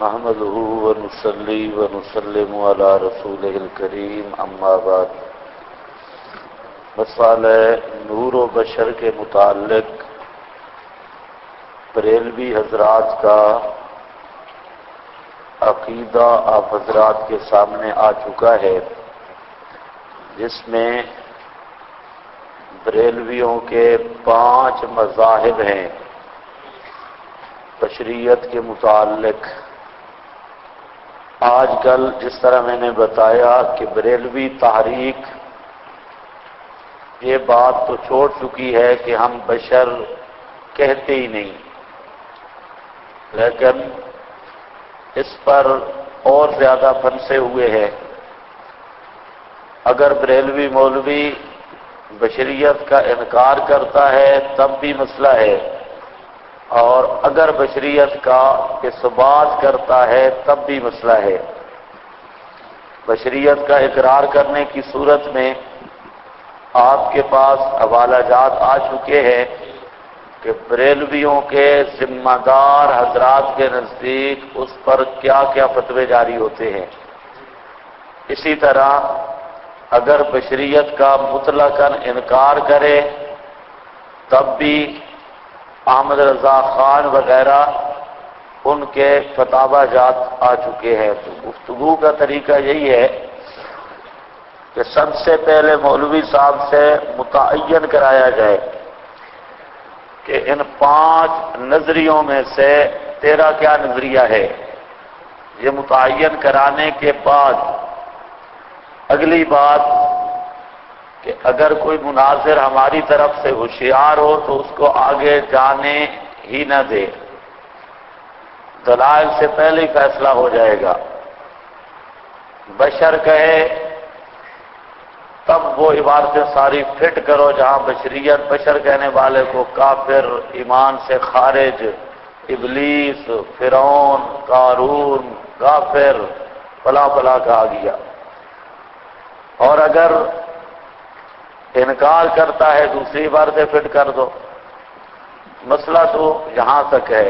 نحمده ونصلي ونسلم على رسوله الكريم اما بعد۔ مسئلہ نور و بشر کے متعلق بریلوی حضرات کا عقیدہ آپ حضرات کے سامنے آ چکا ہے، جس میں بریلویوں کے 5 مذاہب ہیں بشریت کے متعلق۔ آج کل جس طرح میں نے بتایا کہ بریلوی تحریک یہ بات تو چھوڑ چکی ہے کہ ہم بشر کہتے ہی نہیں، لیکن اس پر اور زیادہ پھنسے ہوئے ہیں۔ اگر بریلوی مولوی بشریت کا انکار کرتا ہے تب بھی مسئلہ ہے، اور اگر بشریت کا اثبات کرتا ہے تب بھی مسئلہ ہے۔ بشریت کا اقرار کرنے کی صورت میں آپ کے پاس حوالہ جات آ چکے ہیں کہ بریلویوں کے ذمہ دار حضرات کے نزدیک اس پر کیا کیا فتوے جاری ہوتے ہیں۔ اسی طرح اگر بشریت کا مطلقاً انکار کرے تب بھی احمد رضا خان وغیرہ ان کے فتاوی جات آ چکے ہیں۔ تو گفتگو کا طریقہ یہی ہے کہ سب سے پہلے مولوی صاحب سے متعین کرایا جائے کہ ان 5 نظریوں میں سے تیرا کیا نظریہ ہے۔ یہ متعین کرانے کے بعد اگلی بات کہ اگر کوئی مناظر ہماری طرف سے ہوشیار ہو تو اس کو آگے جانے ہی نہ دے، دلائل سے پہلے ہی فیصلہ ہو جائے گا۔ بشر کہے تب وہ عبارتیں ساری فٹ کرو جہاں بشریت بشر کہنے والے کو کافر، ایمان سے خارج، ابلیس، فرعون، قارون، کافر، فلاں فلاں کہا گیا۔ اور اگر انکار کرتا ہے دوسری بار سے فٹ کر دو۔ مسئلہ تو یہاں تک ہے،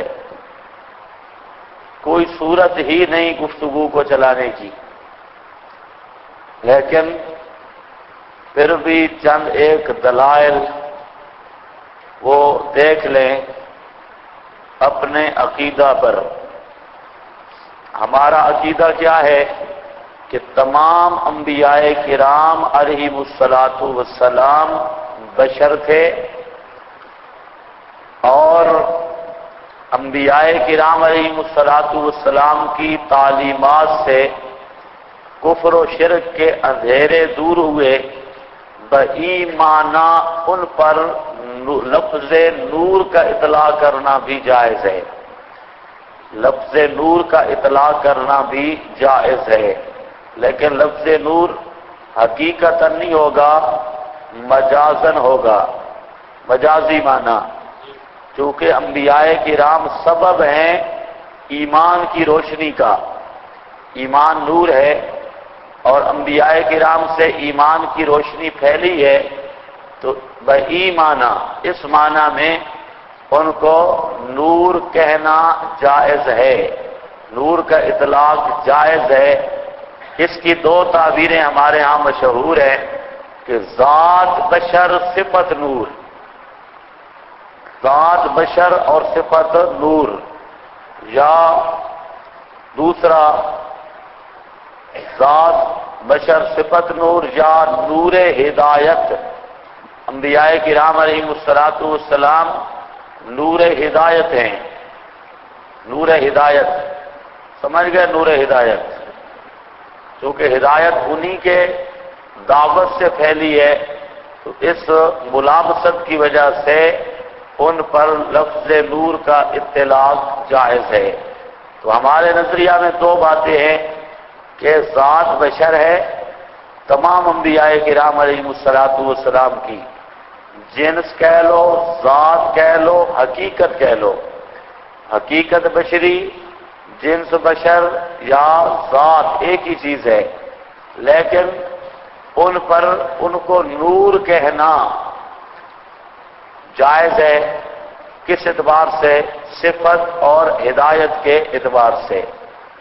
کوئی صورت ہی نہیں گفتگو کو چلانے کی، لیکن پھر بھی چند ایک دلائل وہ دیکھ لیں اپنے عقیدہ پر۔ ہمارا عقیدہ کیا ہے کہ تمام انبیاء کرام علیہم الصلاۃ والسلام بشر تھے، اور انبیاء کرام علیہم الصلاۃ والسلام کی تعلیمات سے کفر و شرک کے اندھیرے دور ہوئے، بایمانہ ان پر لفظ نور کا اطلاق کرنا بھی جائز ہے۔ لفظ نور کا اطلاق کرنا بھی جائز ہے، لیکن لفظ نور حقیقتاً نہیں ہوگا، مجازن ہوگا، مجازی معنی، چونکہ انبیاء کرام سبب ہیں ایمان کی روشنی کا۔ ایمان نور ہے اور انبیاء کرام سے ایمان کی روشنی پھیلی ہے، تو بایمانہ اس معنی میں ان کو نور کہنا جائز ہے، نور کا اطلاق جائز ہے۔ اس کی 2 تعبیریں ہمارے ہاں مشہور ہیں کہ ذات بشر صفت نور، ذات بشر اور صفت نور، یا دوسرا ذات بشر صفت نور یا نور ہدایت۔ انبیاء کرام علیہم الصلاۃ والسلام نور ہدایت ہیں، نور ہدایت، سمجھ گئے؟ نور ہدایت، چونکہ ہدایت انہی کے دعوت سے پھیلی ہے، تو اس ملابست کی وجہ سے ان پر لفظ نور کا اطلاق جائز ہے۔ تو ہمارے نظریہ میں 2 باتیں ہیں کہ ذات بشر ہے تمام انبیاء کرام علیہم الصلاۃ والسلام کی، جنس کہہ لو، ذات کہہ لو، حقیقت کہہ لو، حقیقت بشری، جنس بشر یا ذات ایک ہی چیز ہے، لیکن ان کو نور کہنا جائز ہے۔ کس اعتبار سے؟ صفت اور ہدایت کے اعتبار سے۔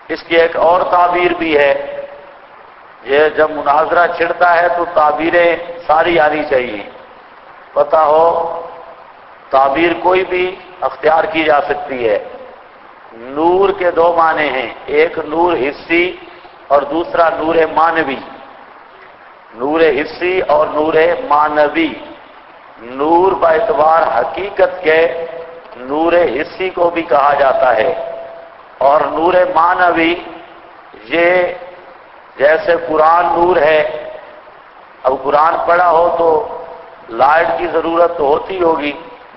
اس کی ایک اور تعبیر بھی ہے، یہ جب مناظرہ چھڑتا ہے تو تعبیریں ساری آنی چاہیے، پتہ ہو تعبیر کوئی بھی اختیار کی جا سکتی ہے۔ نور کے دو معنی ہیں، ایک نور حسی اور دوسرا نور معنوی۔ نور حسی اور نور معنوی۔ نور باعتبار حقیقت کے نور حسی کو بھی کہا جاتا ہے، اور نور معنوی یہ جیسے قرآن نور ہے، اب قرآن پڑھا ہو تو لائٹ کی ضرورت تو ہوتی ہوگی،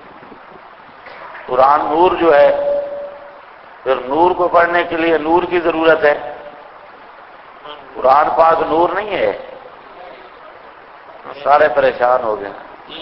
قرآن نور جو ہے، پھر نور کو پڑھنے کے لیے نور کی ضرورت ہے، قرآن پاک نور نہیں ہے، سارے پریشان ہو گئے۔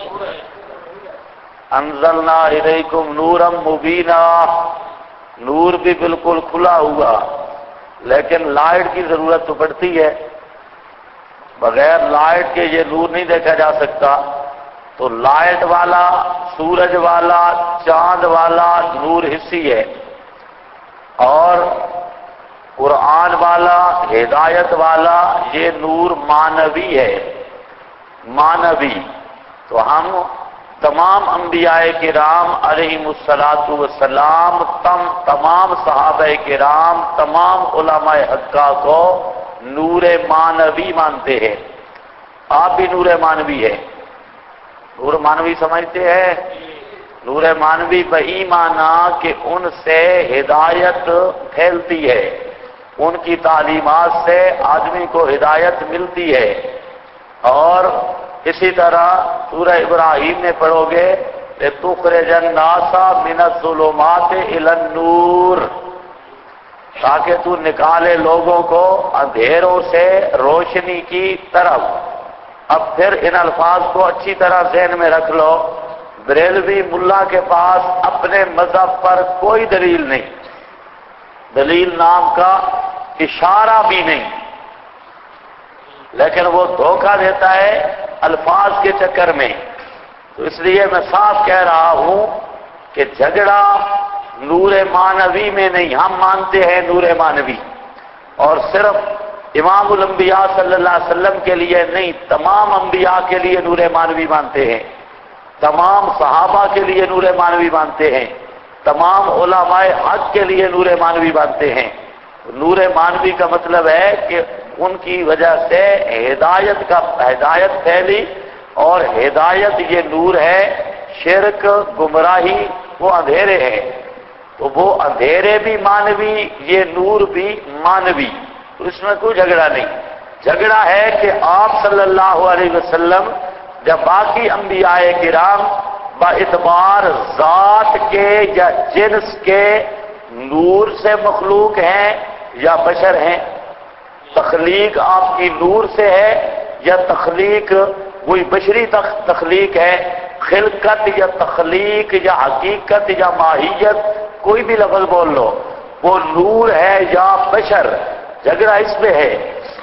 انزلنا الیکم نورا مبینا، نور بھی بالکل کھلا ہوا، لیکن لائٹ کی ضرورت تو پڑتی ہے، بغیر لائٹ کے یہ نور نہیں دیکھا جا سکتا، تو لائٹ والا، سورج والا، چاند والا نور حسی ہے، اور قرآن والا، ہدایت والا یہ نور معنوی ہے، معنوی۔ تو ہم تمام انبیاء کرام علیہم الصلاۃ والسلام، تمام صحابہ کرام، تمام علماء حقہ کو نور معنوی مانتے ہیں۔ آپ بھی نور معنوی ہے، نور معنوی سمجھتے ہیں؟ نور معنوی بہی معنی کہ ان سے ہدایت پھیلتی ہے، ان کی تعلیمات سے آدمی کو ہدایت ملتی ہے۔ اور اسی طرح سورہ ابراہیم میں پڑھو گے لِتُخْرِجَ النَّاسَ مِنَ الظُّلُمَاتِ إِلَى النُّورِ، تاکہ تو نکالے لوگوں کو اندھیروں سے روشنی کی طرف۔ اب پھر ان الفاظ کو اچھی طرح ذہن میں رکھ لو، بریلوی ملا کے پاس اپنے مذہب پر کوئی دلیل نہیں، دلیل نام کا اشارہ بھی نہیں، لیکن وہ دھوکہ دیتا ہے الفاظ کے چکر میں۔ تو اس لیے میں صاف کہہ رہا ہوں کہ جھگڑا نور معنوی میں نہیں، ہم مانتے ہیں نور معنوی، اور صرف امام الانبیاء صلی اللہ علیہ وسلم کے لیے نہیں، تمام انبیاء کے لیے نور معنوی مانتے ہیں، تمام صحابہ کے لیے نور معنوی مانتے ہیں، تمام علماء حق کے لیے نور معنوی مانتے ہیں۔ نور معنوی کا مطلب ہے کہ ان کی وجہ سے ہدایت پھیلی، اور ہدایت یہ نور ہے، شرک، گمراہی وہ اندھیرے ہیں، تو وہ اندھیرے بھی معنوی، یہ نور بھی معنوی، تو اس میں کوئی جھگڑا نہیں۔ جھگڑا ہے کہ آپ صلی اللہ علیہ وسلم جب باقی انبیاء کرام باعتبار ذات کے یا جنس کے نور سے مخلوق ہیں یا بشر ہیں، تخلیق آپ کی نور سے ہے یا تخلیق وہی بشری تخلیق ہے، خلقت یا تخلیق یا حقیقت یا ماہیت، کوئی بھی لفظ بول لو، وہ نور ہے یا بشر، جھگڑا اس پہ ہے۔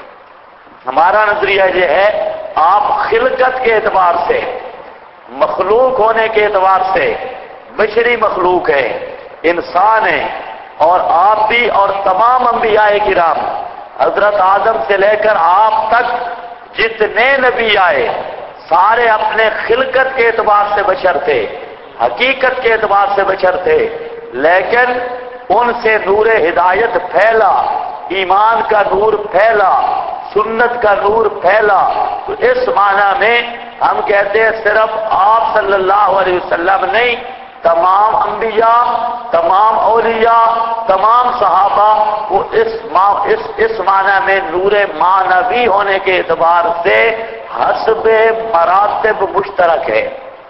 ہمارا نظریہ یہ ہے آپ خلقت کے اعتبار سے، مخلوق ہونے کے اعتبار سے بشری مخلوق ہے، انسان ہے، اور آپ بھی اور تمام انبیاء کرام حضرت آدم سے لے کر آپ تک جتنے نبی آئے سارے اپنے خلقت کے اعتبار سے بشر تھے، حقیقت کے اعتبار سے بشر تھے، لیکن ان سے نور ہدایت پھیلا، ایمان کا نور پھیلا، سنت کا نور پھیلا۔ تو اس معنی میں ہم کہتے ہیں صرف آپ صلی اللہ علیہ وسلم نہیں، تمام انبیاء، تمام اولیاء، تمام صحابہ کو اس معنی میں نور معنوی ہونے کے اعتبار سے حسب مراتب مشترک ہے،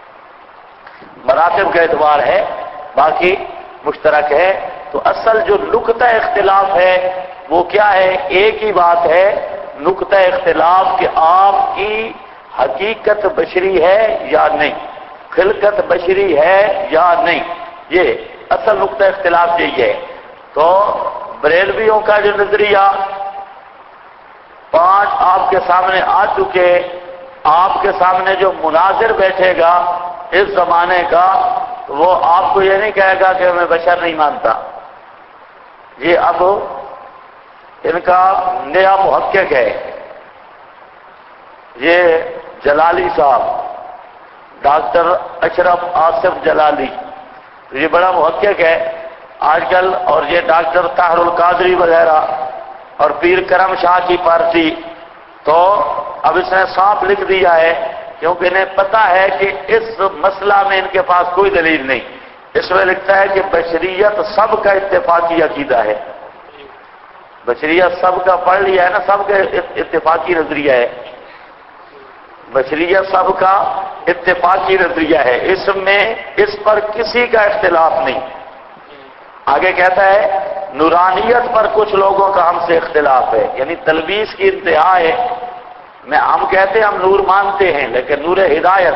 مراتب کا اعتبار ہے، باقی مشترک ہے۔ تو اصل جو نقطہ اختلاف ہے وہ کیا ہے؟ ایک ہی بات ہے، نقطہ اختلاف کہ آپ کی حقیقت بشری ہے یا نہیں، خلقت بشری ہے یا نہیں، یہ اصل نقطہ اختلاف یہی ہے۔ تو بریلویوں کا جو نظریہ 5 آپ کے سامنے آ چکے، آپ کے سامنے جو مناظر بیٹھے گا اس زمانے کا، وہ آپ کو یہ نہیں کہے گا کہ میں بشر نہیں مانتا، یہ اب ان کا نیا محقق ہے یہ جلالی صاحب، ڈاکٹر اشرف آصف جلالی، یہ بڑا محقق ہے آج کل، اور یہ ڈاکٹر طاہر القادری وغیرہ اور پیر کرم شاہ کی پارٹی، تو اب اس نے صاف لکھ دیا ہے، کیونکہ انہیں پتا ہے کہ اس مسئلہ میں ان کے پاس کوئی دلیل نہیں، اس میں لکھتا ہے کہ بشریت سب کا اتفاقی عقیدہ ہے، بشریت سب کا پڑھ لیا ہے نا، سب کا اتفاقی نظریہ ہے، بشریت سب کا اتفاقی نظریہ ہے، اس میں اس پر کسی کا اختلاف نہیں۔ آگے کہتا ہے نورانیت پر کچھ لوگوں کا ہم سے اختلاف ہے، یعنی تلبیس کی انتہا ہے، ہم کہتے ہیں ہم نور مانتے ہیں، لیکن نور ہدایت،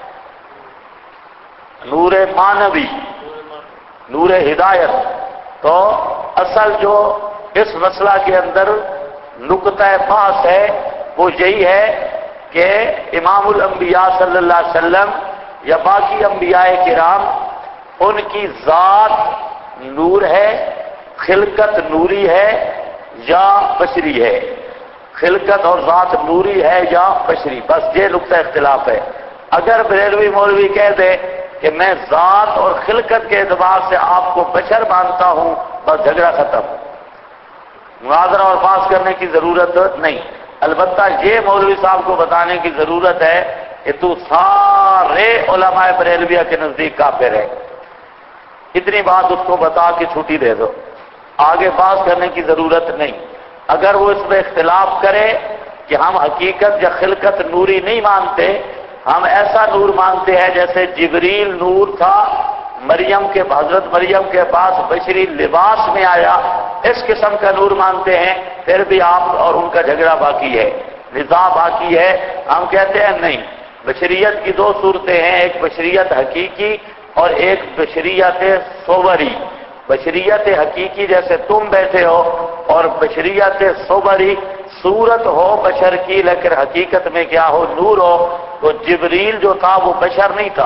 نور مانوی، نور ہدایت، تو اصل جو اس مسئلہ کے اندر نقطہ بحث ہے وہ یہی ہے کہ امام الانبیاء صلی اللہ علیہ وسلم یا باقی انبیاء کرام، ان کی ذات نور ہے، خلقت نوری ہے یا بشری ہے، خلقت اور ذات نوری ہے یا بشری، بس یہ نقطہ اختلاف ہے۔ اگر بریلوی مولوی کہہ دے کہ میں ذات اور خلقت کے اعتبار سے آپ کو بشر مانتا ہوں، بس جھگڑا ختم، مناظرہ اور بحث کرنے کی ضرورت نہیں۔ البتہ یہ مولوی صاحب کو بتانے کی ضرورت ہے کہ تو سارے علماء بریلویہ کے نزدیک کافر ہے، اتنی بات اس کو بتا کے چھٹی دے دو، آگے بحث کرنے کی ضرورت نہیں۔ اگر وہ اس میں اختلاف کرے کہ ہم حقیقت یا خلقت نوری نہیں مانتے، ہم ایسا نور مانتے ہیں جیسے جبریل نور تھا، حضرت مریم کے پاس بشری لباس میں آیا، اس قسم کا نور مانتے ہیں، پھر بھی آپ اور ان کا جھگڑا باقی ہے، نزاع باقی ہے۔ ہم کہتے ہیں نہیں، بشریت کی دو صورتیں ہیں، ایک بشریت حقیقی اور ایک بشریت صوری۔ بشریت حقیقی جیسے تم بیٹھے ہو، اور بشریت صوری صورت ہو بشر کی لیکن حقیقت میں کیا ہو، نور ہو۔ تو جبریل جو تھا وہ بشر نہیں تھا،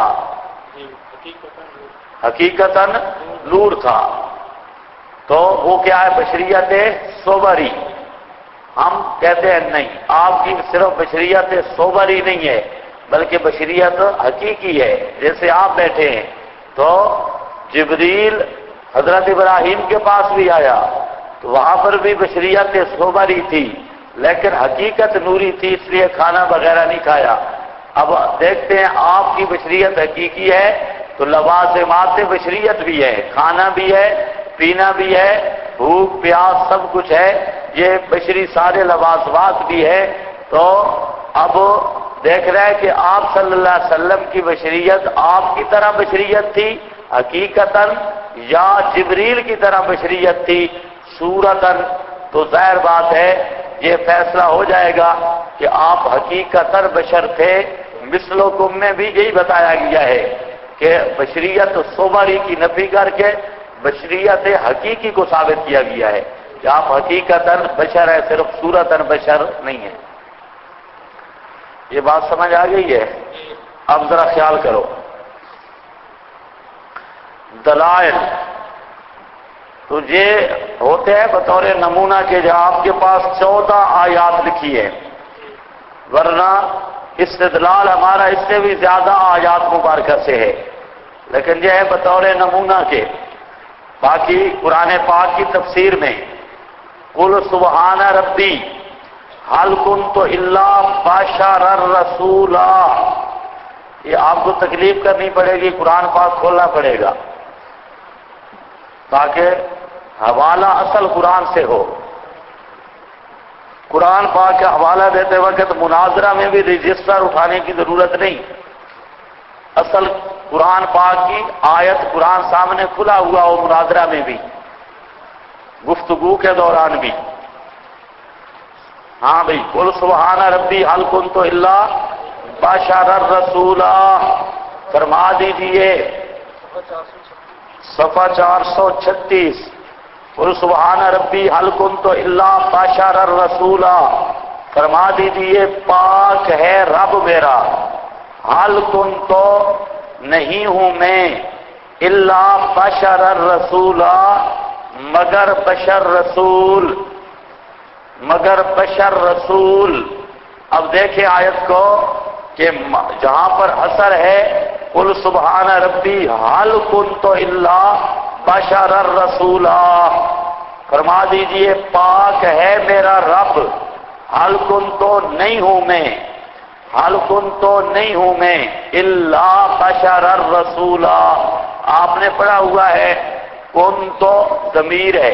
حقیقتاً نور تھا، تو وہ کیا ہے، بشریت صوری۔ ہم کہتے ہیں نہیں، آپ کی صرف بشریت صوری نہیں ہے بلکہ بشریت حقیقی ہے، جیسے آپ بیٹھے ہیں تو جبریل حضرت ابراہیم کے پاس بھی آیا تو وہاں پر بھی بشریت صوری تھی لیکن حقیقت نوری تھی، اس لیے کھانا وغیرہ نہیں کھایا۔ اب دیکھتے ہیں آپ کی بشریت حقیقی ہے تو لوازمات بشریت بھی ہے، کھانا بھی ہے، پینا بھی ہے، بھوک پیاس سب کچھ ہے، یہ بشری سارے لوازمات بھی ہے۔ تو اب دیکھ رہے ہیں کہ آپ صلی اللہ علیہ وسلم کی بشریت آپ کی طرح بشریت تھی حقیقتاً یا جبریل کی طرح بشریت تھی صورتاً، تو ظاہر بات ہے یہ فیصلہ ہو جائے گا کہ آپ حقیقتاً بشر تھے۔ مثلکم میں بھی یہی بتایا گیا ہے کہ بشریت صوری کی نفی کر کے بشریت حقیقی کو ثابت کیا گیا ہے کہ آپ حقیقتاً بشر ہے، صرف صورتاً بشر نہیں ہے۔ یہ بات سمجھ آ گئی ہے؟ اب ذرا خیال کرو، دلائل تو یہ ہوتے ہیں بطور نمونہ کے، جو آپ کے پاس 14 آیات لکھی ہے، ورنہ استدلال ہمارا اس سے بھی زیادہ آیات مبارکہ سے ہے، لیکن یہ ہے بطور نمونہ کے۔ باقی قرآن پاک کی تفسیر میں قل سبحان ربی حل کنت الا بشرا رسولا، یہ آپ کو تکلیف کرنی پڑے گی، قرآن پاک کھولنا پڑے گا تاکہ حوالہ اصل قرآن سے ہو۔ قرآن پاک کا حوالہ دیتے وقت مناظرہ میں بھی رجسٹر اٹھانے کی ضرورت نہیں، اصل قرآن پاک کی آیت قرآن سامنے کھلا ہوا ہو، مناظرہ میں بھی، گفتگو کے دوران بھی۔ ہاں بھئی، قل سبحان ربی حل کنت الا بشرا رسولا، فرما دیجئے، صفحہ 436، قل سبحان ربی حل کنت الا بشرا رسولا، فرما دیجئے پاک ہے رب میرا، حل کنت نہیں ہوں میں، الا بشرا رسولا مگر بشر رسول، مگر بشر رسول. اب دیکھیں آیت کو کہ جہاں پر اثر ہے قل سبحان ربی حل کنت الا بشر الرسولا، فرما دیجئے پاک ہے میرا رب، حل کنت نہیں ہوں میں، حل کنت نہیں ہوں میں الا بشر الرسولا. آپ نے پڑھا ہوا ہے کنت ضمیر ہے،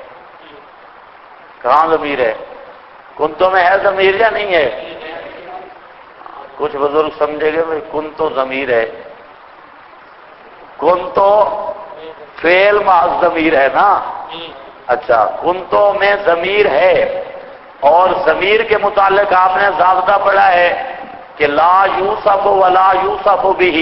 کہاں ضمیر ہے؟ کنتوں میں ہے ضمیر یا نہیں ہے؟ کچھ بزرگ سمجھے گے بھائی کنتو ضمیر ہے، کنتو فعل محض ضمیر ہے نا. اچھا کنتو میں ضمیر ہے، اور ضمیر کے متعلق آپ نے ضابطہ پڑھا ہے کہ لا یوصف ولا یوصف بہ.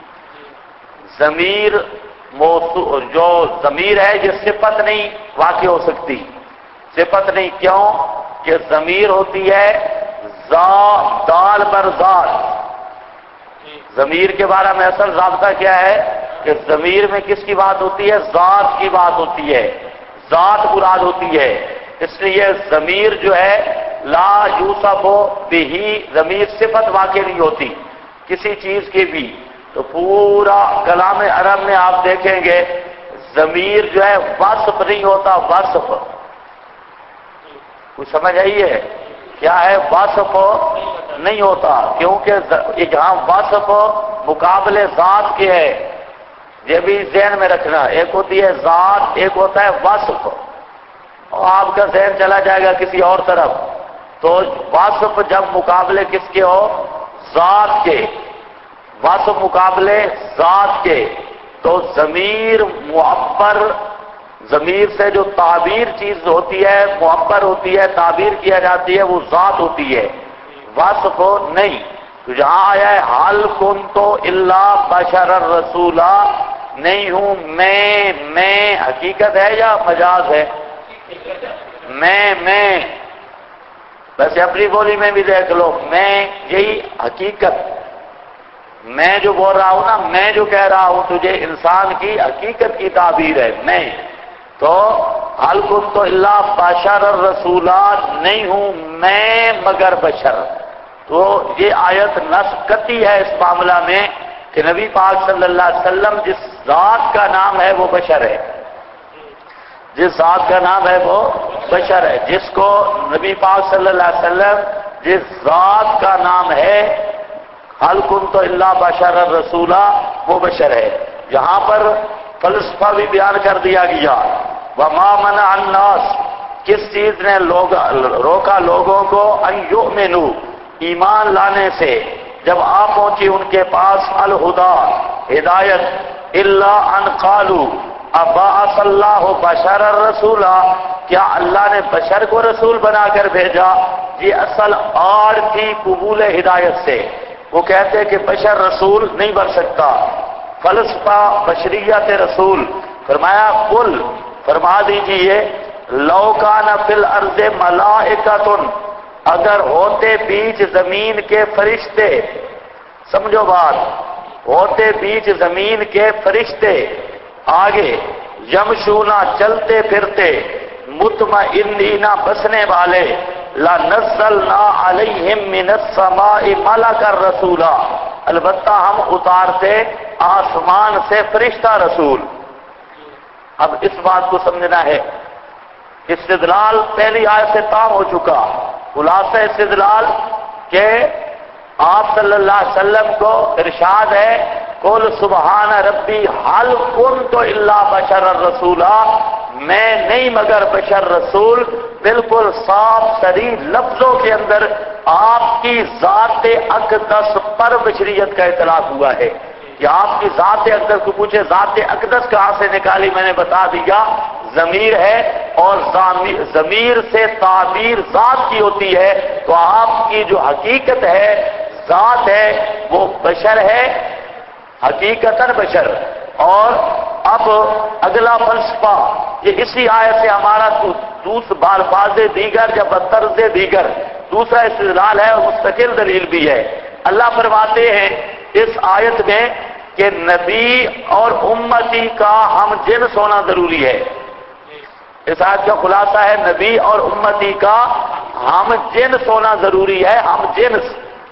ضمیر جو ضمیر ہے یہ صفت نہیں واقع ہو سکتی، صفت نہیں. کیوں کہ ضمیر ہوتی ہے دال بر ذات. ضمیر کے بارے میں اصل ضابطہ کیا ہے کہ ضمیر میں کس کی بات ہوتی ہے؟ ذات کی بات ہوتی ہے، ذات مراد ہوتی ہے. اس لیے ضمیر جو ہے لا یوصف بہ، ضمیر صفت واقع نہیں ہوتی کسی چیز کی بھی. تو پورا کلام عرب میں آپ دیکھیں گے ضمیر جو ہے وصف نہیں ہوتا، وصف. کچھ سمجھ آئی ہے؟ کیا ہے؟ وصف نہیں ہوتا، کیونکہ جہاں وصف مقابلے ذات کے ہے، یہ بھی ذہن میں رکھنا. ایک ہوتی ہے ذات، ایک ہوتا ہے وصف. اور آپ کا ذہن چلا جائے گا کسی اور طرف. تو وصف جب مقابلے کس کے ہو؟ ذات کے. وصف مقابلے ذات کے. تو ضمیر معبر، ضمیر سے جو تعبیر چیز ہوتی ہے، معبر ہوتی ہے، تعبیر کیا جاتی ہے، وہ ذات ہوتی ہے، وصف نہیں. تو جہاں آیا ہے حل کنت الا بشر الرسولا، نہیں ہوں میں حقیقت ہے یا مجاز ہے؟ میں ویسے اپنی بولی میں بھی دیکھ لو، میں یہی حقیقت. میں جو بول رہا ہوں نا، میں جو کہہ رہا ہوں تجھے انسان کی حقیقت کی تعبیر ہے میں. تو حل کنت الا بشر الرسولا، نہیں ہوں میں مگر بشر. تو یہ آیت نص قطعی ہے اس معاملہ میں کہ نبی پاک صلی اللہ علیہ وسلم جس ذات کا نام ہے وہ بشر ہے، جس ذات کا نام ہے وہ بشر ہے. جس کو نبی پاک صلی اللہ علیہ وسلم جس ذات کا نام ہے حل کنت الا بشر الرسولا، وہ بشر ہے. یہاں پر فلسفہ بھی بیان کر دیا گیا. وما منع الناس، کس چیز نے روکا لوگوں کو ان یؤمنوا، ایمان لانے سے جب آپ پہنچی ان کے پاس الہدا، ہدایت، الا ان قالوا ابعث اللہ بشر الرسولا، کیا اللہ نے بشر کو رسول بنا کر بھیجا؟ یہ اصل آڑ تھی قبول ہدایت سے. وہ کہتے کہ بشر رسول نہیں بن سکتا، فلسفہ بشریت رسول. فرمایا قل، فرما دیجئے لو کان فی الارض ملائکۃ، اگر ہوتے بیچ زمین کے فرشتے، سمجھو بات، ہوتے بیچ زمین کے فرشتے، آگے یمشونا چلتے پھرتے، مطمئنین بسنے والے، لنزلنا علیہم من السماء ملکا رسولا، البتہ ہم اتارتے آسمان سے فرشتہ رسول. اب اس بات کو سمجھنا ہے. استدلال پہلی آیت سے تام ہو چکا. خلاصہ استدلال کہ آپ صلی اللہ علیہ وسلم کو ارشاد ہے قل سبحان ربی حل کنت الا بشر الرسولا، میں نہیں مگر بشر رسول. بالکل صاف صریح لفظوں کے اندر آپ کی ذات اقدس پر بشریت کا اطلاق ہوا ہے. کہ آپ کی ذات اقدس کو پوچھے ذات اقدس کہاں سے نکالی، میں نے بتا دیا ضمیر ہے، اور ضمیر سے تعبیر ذات کی ہوتی ہے. تو آپ کی جو حقیقت ہے، ذات ہے، وہ بشر ہے، حقیقتاً بشر. اور اب اگلا فلسفہ یہ اسی آیت سے ہمارا بالفاظ دیگر یا بطرز دیگر دوسرا استدلال ہے اور مستقل دلیل بھی ہے. اللہ فرماتے ہیں اس آیت میں کہ نبی اور امتی کا ہم جنس ہونا ضروری ہے. اس آیت کا خلاصہ ہے نبی اور امتی کا ہم جنس ہونا ضروری ہے، ہم جنس۔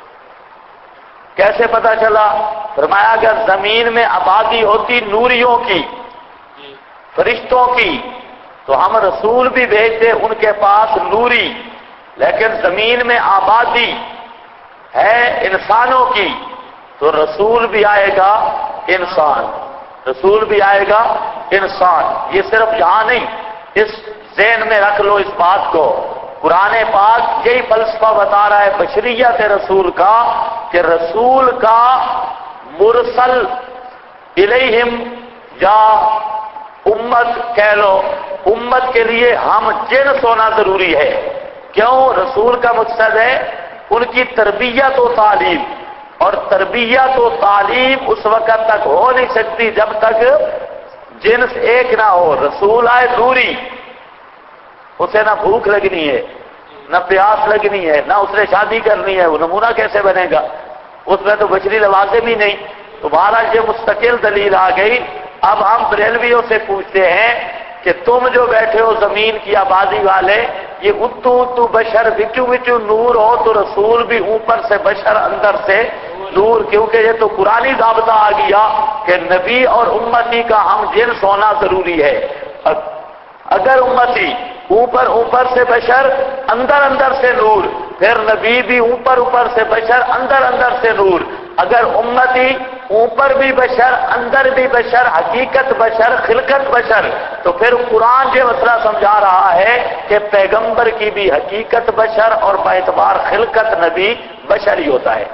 کیسے پتا چلا؟ فرمایا اگر زمین میں آبادی ہوتی نوریوں کی، فرشتوں کی، تو ہم رسول بھی بھیجتے ان کے پاس نوری، لیکن زمین میں آبادی ہے انسانوں کی تو رسول بھی آئے گا انسان، رسول بھی آئے گا انسان۔ یہ صرف یہاں نہیں، اس ذہن میں رکھ لو اس بات کو، قرآن پاک یہی فلسفہ بتا رہا ہے بشریت رسول کا، کہ رسول کا مرسل الیہم یا امت کہہ لو، امت کے لیے ہم جنس ہونا ضروری ہے۔ کیوں؟ رسول کا مقصد ہے ان کی تربیت و تعلیم، اور تربیت و تعلیم اس وقت تک ہو نہیں سکتی جب تک جنس ایک نہ ہو۔ رسول آئے نوری، اسے نہ بھوک لگنی ہے، نہ پیاس لگنی ہے، نہ اس نے شادی کرنی ہے، وہ نمونہ کیسے بنے گا؟ اس میں تو بشری لوازم ہی نہیں۔ تو مہاراج یہ مستقل دلیل آ گئی۔ اب ہم بریلویوں سے پوچھتے ہیں کہ تم جو بیٹھے ہو زمین کی آبادی والے، یہ اتو بشر وچو وچو نور ہو تو رسول بھی اوپر سے بشر اندر سے نور، کیونکہ یہ تو قرآنی ضابطہ آ گیا کہ نبی اور امتی کا ہم جنس ہونا ضروری ہے۔ اگر امتی اوپر سے بشر اندر سے نور، پھر نبی بھی اوپر سے بشر اندر سے نور۔ اگر امتی اوپر بھی بشر اندر بھی بشر، حقیقت بشر خلقت بشر، تو پھر قرآن یہ مسئلہ سمجھا رہا ہے کہ پیغمبر کی بھی حقیقت بشر اور باعتبار خلقت نبی بشر ہی ہوتا ہے۔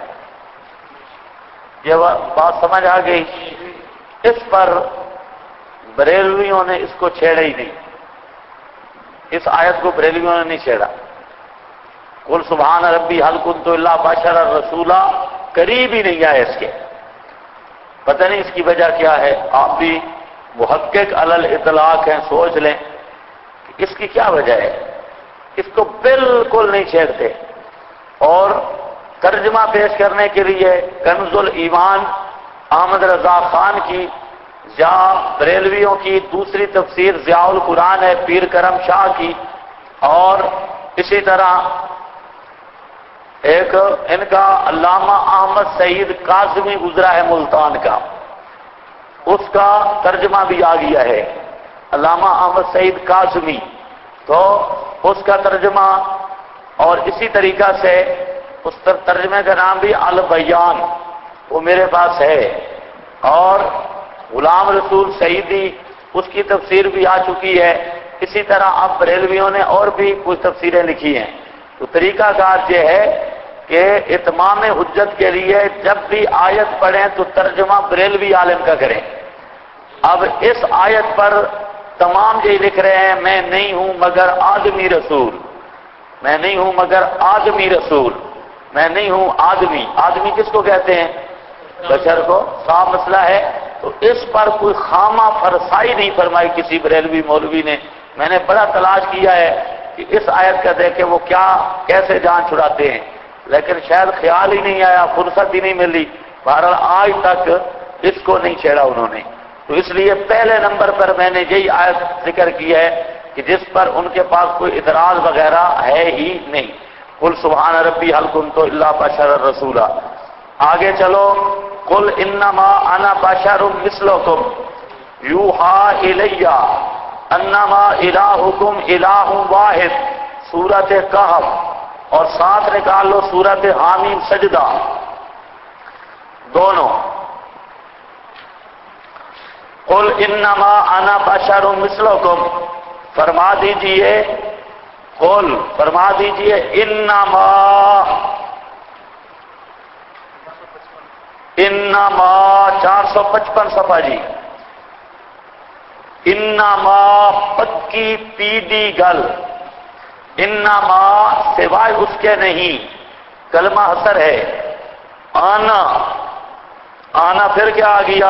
یہ بات سمجھ آ گئی؟ اس پر بریلویوں نے اس کو چھیڑا ہی نہیں، اس آیت کو بریلویوں نے نہیں چھیڑا۔ قل سبحان ربی هل كنت الا بشرا رسولا قریب ہی نہیں آئے اس کے۔ پتہ نہیں اس کی وجہ کیا ہے، آپ بھی محقق علی الاطلاق ہیں، سوچ لیں کہ اس کی کیا وجہ ہے۔ اس کو بالکل نہیں چھیڑتے، اور ترجمہ پیش کرنے کے لیے کنز الایمان احمد رضا خان کی یا بریلویوں کی دوسری تفسیر ضیاء القرآن ہے پیر کرم شاہ کی، اور اسی طرح ایک ان کا علامہ احمد سعید کاظمی گزرا ہے ملتان کا، اس کا ترجمہ بھی آ گیا ہے، علامہ احمد سعید کاظمی، تو اس کا ترجمہ، اور اسی طریقہ سے اس ترجمے کا نام بھی البیان، وہ میرے پاس ہے، اور غلام رسول سعیدی اس کی تفسیر بھی آ چکی ہے۔ اسی طرح اب بریلویوں نے اور بھی کچھ تفسیریں لکھی ہیں۔ تو طریقہ کار یہ ہے کہ اتمام حجت کے لیے جب بھی آیت پڑھیں تو ترجمہ بریلوی عالم کا کریں۔ اب اس آیت پر تمام یہ لکھ رہے ہیں میں نہیں ہوں مگر آدمی رسول، میں نہیں ہوں مگر آدمی رسول، میں نہیں ہوں آدمی۔ آدمی کس کو کہتے ہیں؟ بشر کو۔ صاف مسئلہ ہے۔ تو اس پر کوئی خامہ فرسائی نہیں فرمائی کسی بریلوی مولوی نے۔ میں نے بڑا تلاش کیا ہے کہ اس آیت کا دیکھے وہ کیا کیسے جان چھڑاتے ہیں، لیکن شاید خیال ہی نہیں آیا، فرصت ہی نہیں ملی۔ بہرحال آج تک اس کو نہیں چھیڑا انہوں نے۔ تو اس لیے پہلے نمبر پر میں نے یہی آیت ذکر کی ہے کہ جس پر ان کے پاس کوئی اعتراض وغیرہ ہے ہی نہیں۔ قل سبحان ربی هل كنت الا بشرا رسولا۔ آگے چلو، قل انما انا بشر مثلکم یوحی الی انما الہکم الہ واحد، سورۃ کہف، اور ساتھ نکال لو سورۃ حامیم سجدہ، دونوں۔ قل انما انا بشر مثلکم، فرما دیجئے، قل فرما دیجئے انما، انما 455 صفحہ جی، انما پکی پیڈی گل، انما سوائے اس کے نہیں، کلمہ حسر ہے، آنا، آنا پھر کیا آ گیا؟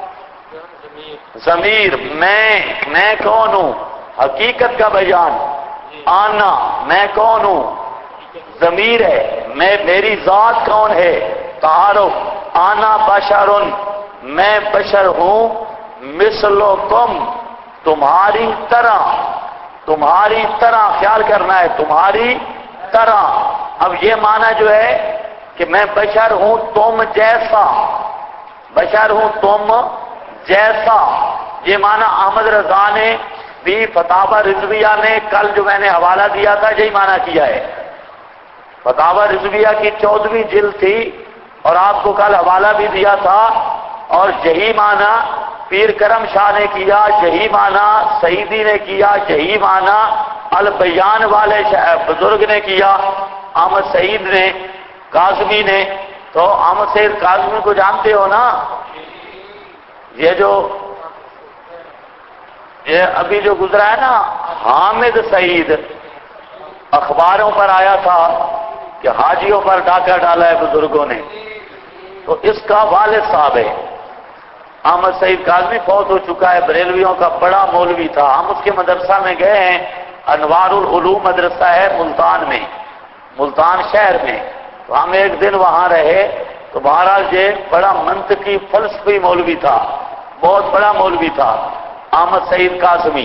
ضمیر، میں کون ہوں، حقیقت کا بیان، آنا میں کون ہوں، ضمیر ہے، میری ذات کون ہے، تعارف، آنا بشرن، میں بشر ہوں، مثلکم تمہاری طرح، تمہاری طرح، خیال کرنا ہے تمہاری طرح. اب یہ معنی جو ہے کہ میں بشر ہوں تم جیسا، بشر ہوں تم جیسا، یہ معنی احمد رضا نے بھی فتاوی رضویہ نے کل جو میں نے حوالہ دیا تھا یہی معنی کیا ہے. فتاوی رضویہ کی 14ویں جلد تھی اور آپ کو کل حوالہ بھی دیا تھا، اور یہی معنی پیر کرم شاہ نے کیا، یہی معنی سعیدی نے کیا، یہی معنی البیان والے بزرگ نے کیا، احمد سعید نے، کاظمی نے. تو احمد سعید کاظمی کو جانتے ہو نا، یہ ابھی جو گزرا ہے نا حامد سعید، اخباروں پر آیا تھا کہ حاجیوں پر ڈاکہ ڈالا ہے بزرگوں نے، تو اس کا والد صاحب ہے احمد سعید کاظمی، فوت ہو چکا ہے، بریلویوں کا بڑا مولوی تھا. ہم اس کے مدرسہ میں گئے ہیں، انوار العلوم مدرسہ ہے ملتان میں، ملتان شہر میں. تو ہم ایک دن وہاں رہے، تو بہرحال یہ بڑا منطقی فلسفی مولوی تھا، بہت بڑا مولوی تھا احمد سعید کاظمی.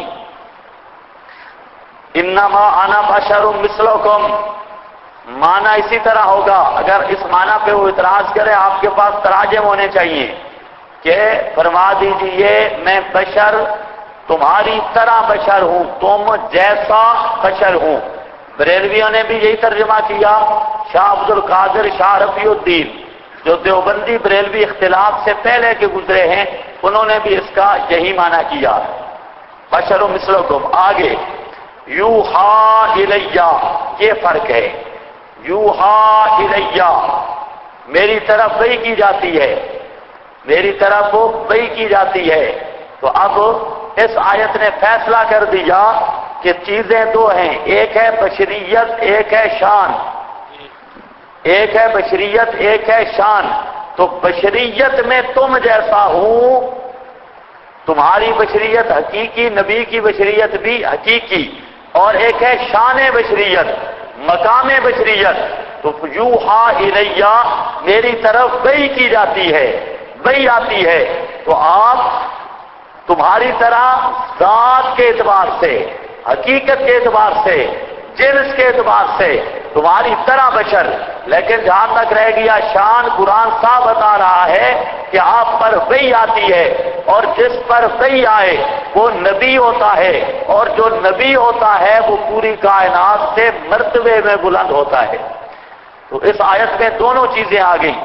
انما انا بشر مثلکم، معنی اسی طرح ہوگا. اگر اس معنی پہ وہ اعتراض کرے، آپ کے پاس تراجم ہونے چاہیے کہ فرما دیجئے میں بشر تمہاری طرح بشر ہوں، تم جیسا بشر ہوں. بریلویوں نے بھی یہی ترجمہ کیا. شاہ عبد القادر شاہ رفیع الدین جو دیوبندی بریلوی اختلاف سے پہلے کے گزرے ہیں، انہوں نے بھی اس کا یہی معنی کیا، بشر مثلکم. آگے یوحا الیہ، یہ فرق ہے. یوحا الیہ، میری طرف وحی کی جاتی ہے، میری طرف وحی کی جاتی ہے. تو اب اس آیت نے فیصلہ کر دیا کہ چیزیں دو ہیں، ایک ہے بشریت، ایک ہے شان. ایک ہے بشریت، ایک ہے شان. تو بشریت میں تم جیسا ہوں، تمہاری بشریت حقیقی، نبی کی بشریت بھی حقیقی. اور ایک ہے شان بشریت، مقام بشریت. تو یوحا الیہ، میری طرف وحی کی جاتی ہے، وحی آتی ہے. تو آپ تمہاری طرح ذات کے اعتبار سے، حقیقت کے اعتبار سے، جنس کے اعتبار سے تمہاری طرح بشر. لیکن جہاں تک رہ گیا شان، قرآن صاحب بتا رہا ہے کہ آپ پر وحی آتی ہے، اور جس پر وحی آئے وہ نبی ہوتا ہے، اور جو نبی ہوتا ہے وہ پوری کائنات سے مرتبے میں بلند ہوتا ہے. تو اس آیت میں دونوں چیزیں آ گئیں،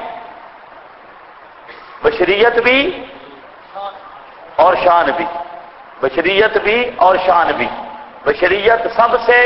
بشریت بھی اور شان بھی، بشریت بھی اور شان بھی. بشریت سب سے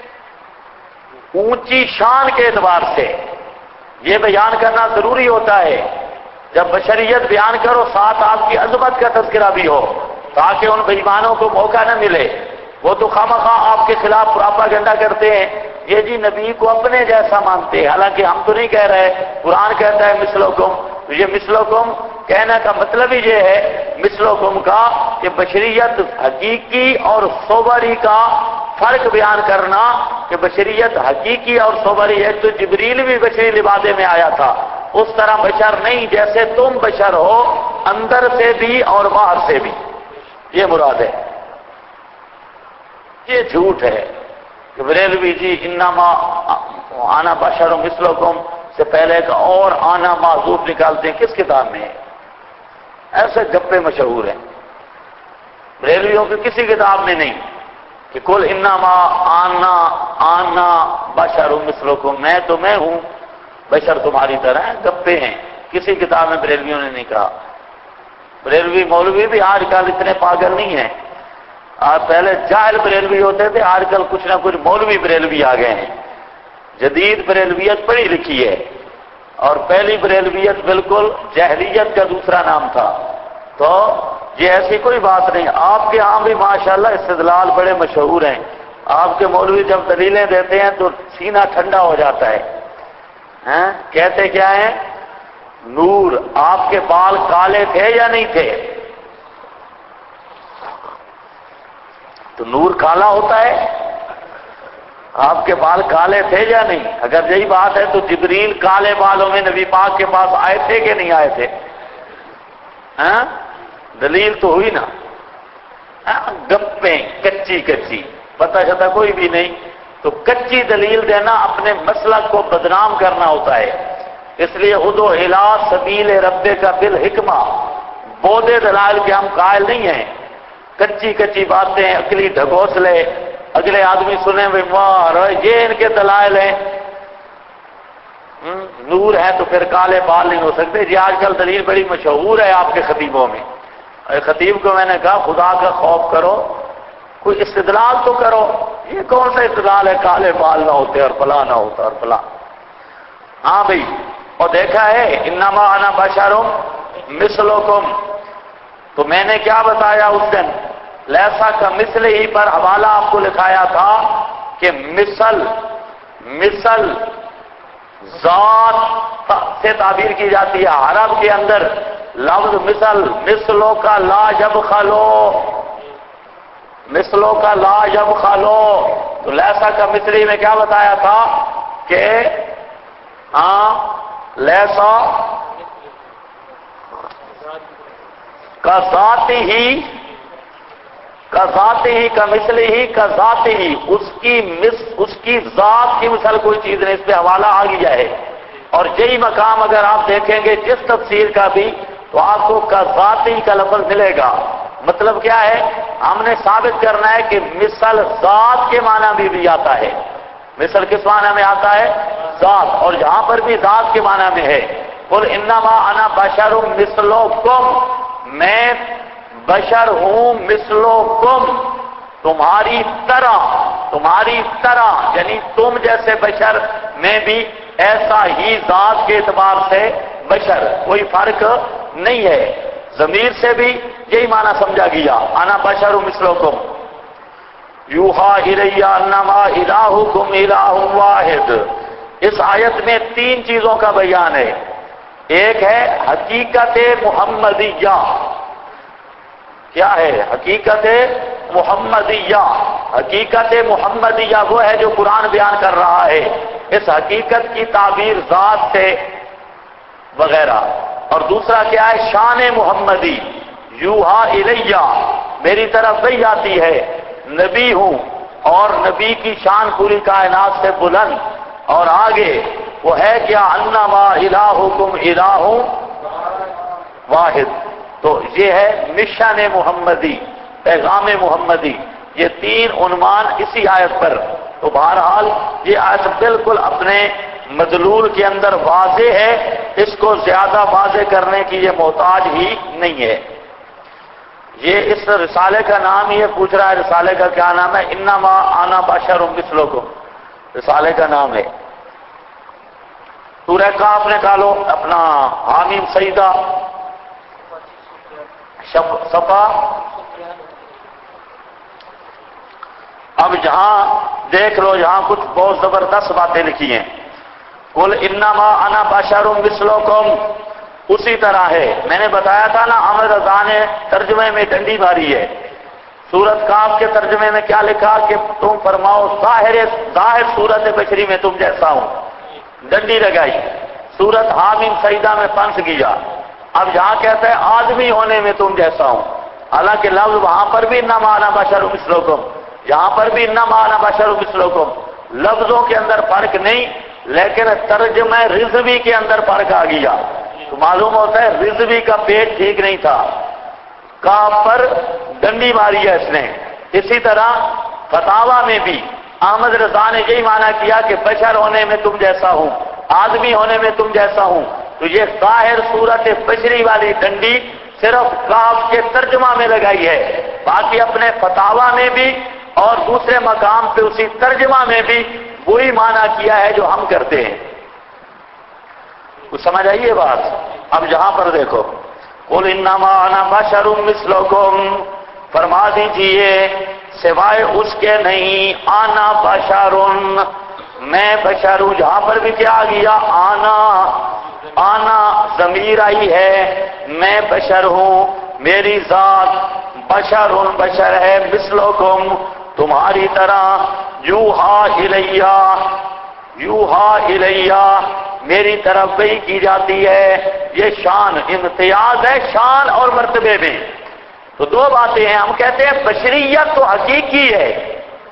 اونچی شان کے اعتبار سے یہ بیان کرنا ضروری ہوتا ہے. جب بشریت بیان کرو ساتھ آپ کی عظمت کا تذکرہ بھی ہو، تاکہ ان بےایمانوں کو موقع نہ ملے. وہ تو خواہ آپ کے خلاف پراپاگنڈا کرتے ہیں، یہ جی نبی کو اپنے جیسا مانتے ہیں، حالانکہ ہم تو نہیں کہہ رہے، قرآن کہتا ہے مثلکم. تو یہ مثلکم کہنے کا مطلب ہی یہ ہے مثلکم کا کہ بشریت حقیقی اور صوری کا فرق بیان کرنا، کہ بشریت حقیقی اور صوری ہے. تو جبریل بھی بشری لبادے میں آیا تھا، اس طرح بشر نہیں جیسے تم بشر ہو، اندر سے بھی اور باہر سے بھی. یہ مراد ہے. یہ جھوٹ ہے کہ بریلوی جی انما آنا بشر مثلکم سے پہلے کا اور آنا معذوف نکالتے ہیں. کس کتاب میں ہے؟ ایسے گپے مشہور ہیں، بریلویوں کی کسی کتاب میں نہیں کہ کل انما آنا بشر مثلکم، میں تو میں ہوں، بشر تمہاری طرح ہیں. گپے ہیں، کسی کتاب میں بریلویوں نے نہیں کہا. بریلوی مولوی بھی آج کل اتنے پاگل نہیں ہیں. پہلے جاہل بریلوی ہوتے تھے، آج کل کچھ نہ کچھ مولوی بریلوی آ گئے ہیں. جدید بریلویت پڑھی لکھی ہے، اور پہلی بریلویت بالکل جہلیت کا دوسرا نام تھا. تو یہ ایسی کوئی بات نہیں. آپ کے ہاں بھی ماشاءاللہ استدلال بڑے مشہور ہیں. آپ کے مولوی جب دلیلیں دیتے ہیں تو سینہ ٹھنڈا ہو جاتا ہے. کہتے کیا ہیں؟ نور، آپ کے بال کالے تھے یا نہیں تھے؟ تو نور کالا ہوتا ہے؟ آپ کے بال کالے تھے یا نہیں؟ اگر یہی بات ہے تو جبریل کالے بالوں میں نبی پاک کے پاس آئے تھے کہ نہیں آئے تھے؟ دلیل تو ہوئی نا. گپیں کچی کچی. پتہ شتہ کوئی بھی نہیں، تو کچی دلیل دینا اپنے مسلک کو بدنام کرنا ہوتا ہے۔ اس لیے ادعو الی سبیل ربک بالحکمہ، بودے دلائل کے ہم قائل نہیں ہیں، کچی کچی باتیں، عقلی ڈھگوسلے، اگلے آدمی سنیں بھی واہ یہ ان کے دلائل ہیں، نور ہے تو پھر کالے بال نہیں ہو سکتے جی۔ آج کل دلیل بڑی مشہور ہے آپ کے خطیبوں میں، خطیب کو میں نے کہا خدا کا خوف کرو، کوئی استدلال تو کرو، یہ کون سا استدلال ہے کالے بال نہ ہوتے اور فلاں نہ ہوتا اور فلاں۔ ہاں بھائی، اور دیکھا ہے انما انا بشر مثلکم، تو میں نے کیا بتایا اس دن، لیسا کا مثل ہی پر حوالہ آپ کو لکھایا تھا کہ مثل ذات سے تعبیر کی جاتی ہے۔ عرب کے اندر لفظ مثلوں کا لا یبخلو، مثلوں کا لا یبخلو، تو لیسا کا مثلی میں کیا بتایا تھا کہ لیسا کا ذاتی ہی کا مثلی ہی کا ذاتی ہی، اس کی ذات کی مثال کوئی چیز نہیں، اس پہ حوالہ آ گیا ہے۔ اور یہی مقام اگر آپ دیکھیں گے جس تفسیر کا بھی، تو آپ کو کا ذاتی کا لفظ ملے گا۔ مطلب کیا ہے، ہم نے ثابت کرنا ہے کہ مثل ذات کے معنی میں بھی آتا ہے۔ مثل کس معنی میں آتا ہے؟ ذات، اور جہاں پر بھی ذات کے معنی میں ہے، قل انما انا بشر مثلکم، میں بشر ہوں مثلکم، تمہاری طرح، یعنی تم جیسے بشر، میں بھی ایسا ہی ذات کے اعتبار سے بشر، کوئی فرق نہیں ہے۔ ضمیر سے بھی یہی معنی سمجھا گیا، انا بشر مثلکم، یوحا الی انما الہکم الہ واحد۔ اس آیت میں 3 چیزوں کا بیان ہے۔ ایک ہے حقیقت محمدیہ، کیا ہے حقیقت محمدیہ؟ حقیقت محمدیہ وہ ہے جو قرآن بیان کر رہا ہے، اس حقیقت کی تعبیر ذات سے وغیرہ۔ اور دوسرا کیا ہے؟ شان محمدی، یوحا الیہ، میری طرف وحی آتی ہے، نبی ہوں، اور نبی کی شان پوری کائنات سے بلند۔ اور آگے وہ ہے کیا؟ انما الہکم الہ واحد۔ تو یہ ہے مشن محمدی، پیغام محمدی، یہ 3 عنوان اسی آیت پر۔ تو بہرحال یہ آیت بالکل اپنے مدلول کے اندر واضح ہے، اس کو زیادہ واضح کرنے کی یہ محتاج ہی نہیں ہے۔ یہ اس رسالے کا نام یہ پوچھ رہا ہے، رسالے کا کیا نام ہے؟ انما انا بشر مثلکم، رسالے کا نام ہے۔ سورہ کاف نکالو اپنا، حامیم سجدہ صفا۔ اب جہاں دیکھ لو، جہاں کچھ بہت زبردست باتیں لکھی ہیں، قل انما انا بشر مثلکم، اسی طرح ہے۔ میں نے بتایا تھا نا، احمد رضا نے ترجمے میں ڈنڈی ماری ہے۔ سورت کاف کے ترجمے میں کیا لکھا کہ تم فرماؤ ظاہر صورت بشری میں تم جیسا ہوں، ڈنڈی لگائی۔ سورت حامیم سجدہ میں پنس کیا۔ اب جہاں کہتا ہے آدمی ہونے میں تم جیسا ہوں، حالانکہ لفظ وہاں پر بھی انما انا بشر مثلکم، یہاں پر بھی انما انا بشر مثلکم، لفظوں کے اندر فرق نہیں، لیکن ترجمہ رضوی کے اندر فرق آ گیا۔ تو معلوم ہوتا ہے رضوی کا پیٹ ٹھیک نہیں تھا، کاف پر ڈنڈی ماری ہے اس نے۔ اسی طرح فتاوی میں بھی احمد رضا نے یہی معنی کیا کہ بشر ہونے میں تم جیسا ہوں، آدمی ہونے میں تم جیسا ہوں۔ تو یہ ظاہر صورت بشری والی ڈنڈی صرف کاف کے ترجمہ میں لگائی ہے، باقی اپنے فتاوی میں بھی اور دوسرے مقام پہ اسی ترجمہ میں بھی وہی معنی کیا ہے جو ہم کرتے ہیں۔ کچھ سمجھ آئیے بات؟ اب جہاں پر دیکھو، قل انما انا بشر مثلکم، فرما دیجئے سوائے اس کے نہیں، انا بشر، میں بشر ہوں۔ جہاں پر بھی کیا آ گیا؟ آنا ضمیر آئی ہے، میں بشر ہوں، میری ذات بشر ہے، مثلکم تمہاری طرح، یوحا الیہ میری طرف وحی کی جاتی ہے۔ یہ شان امتیاز ہے، شان اور مرتبے میں۔ تو 2 باتیں ہیں، ہم کہتے ہیں بشریت تو حقیقی ہے،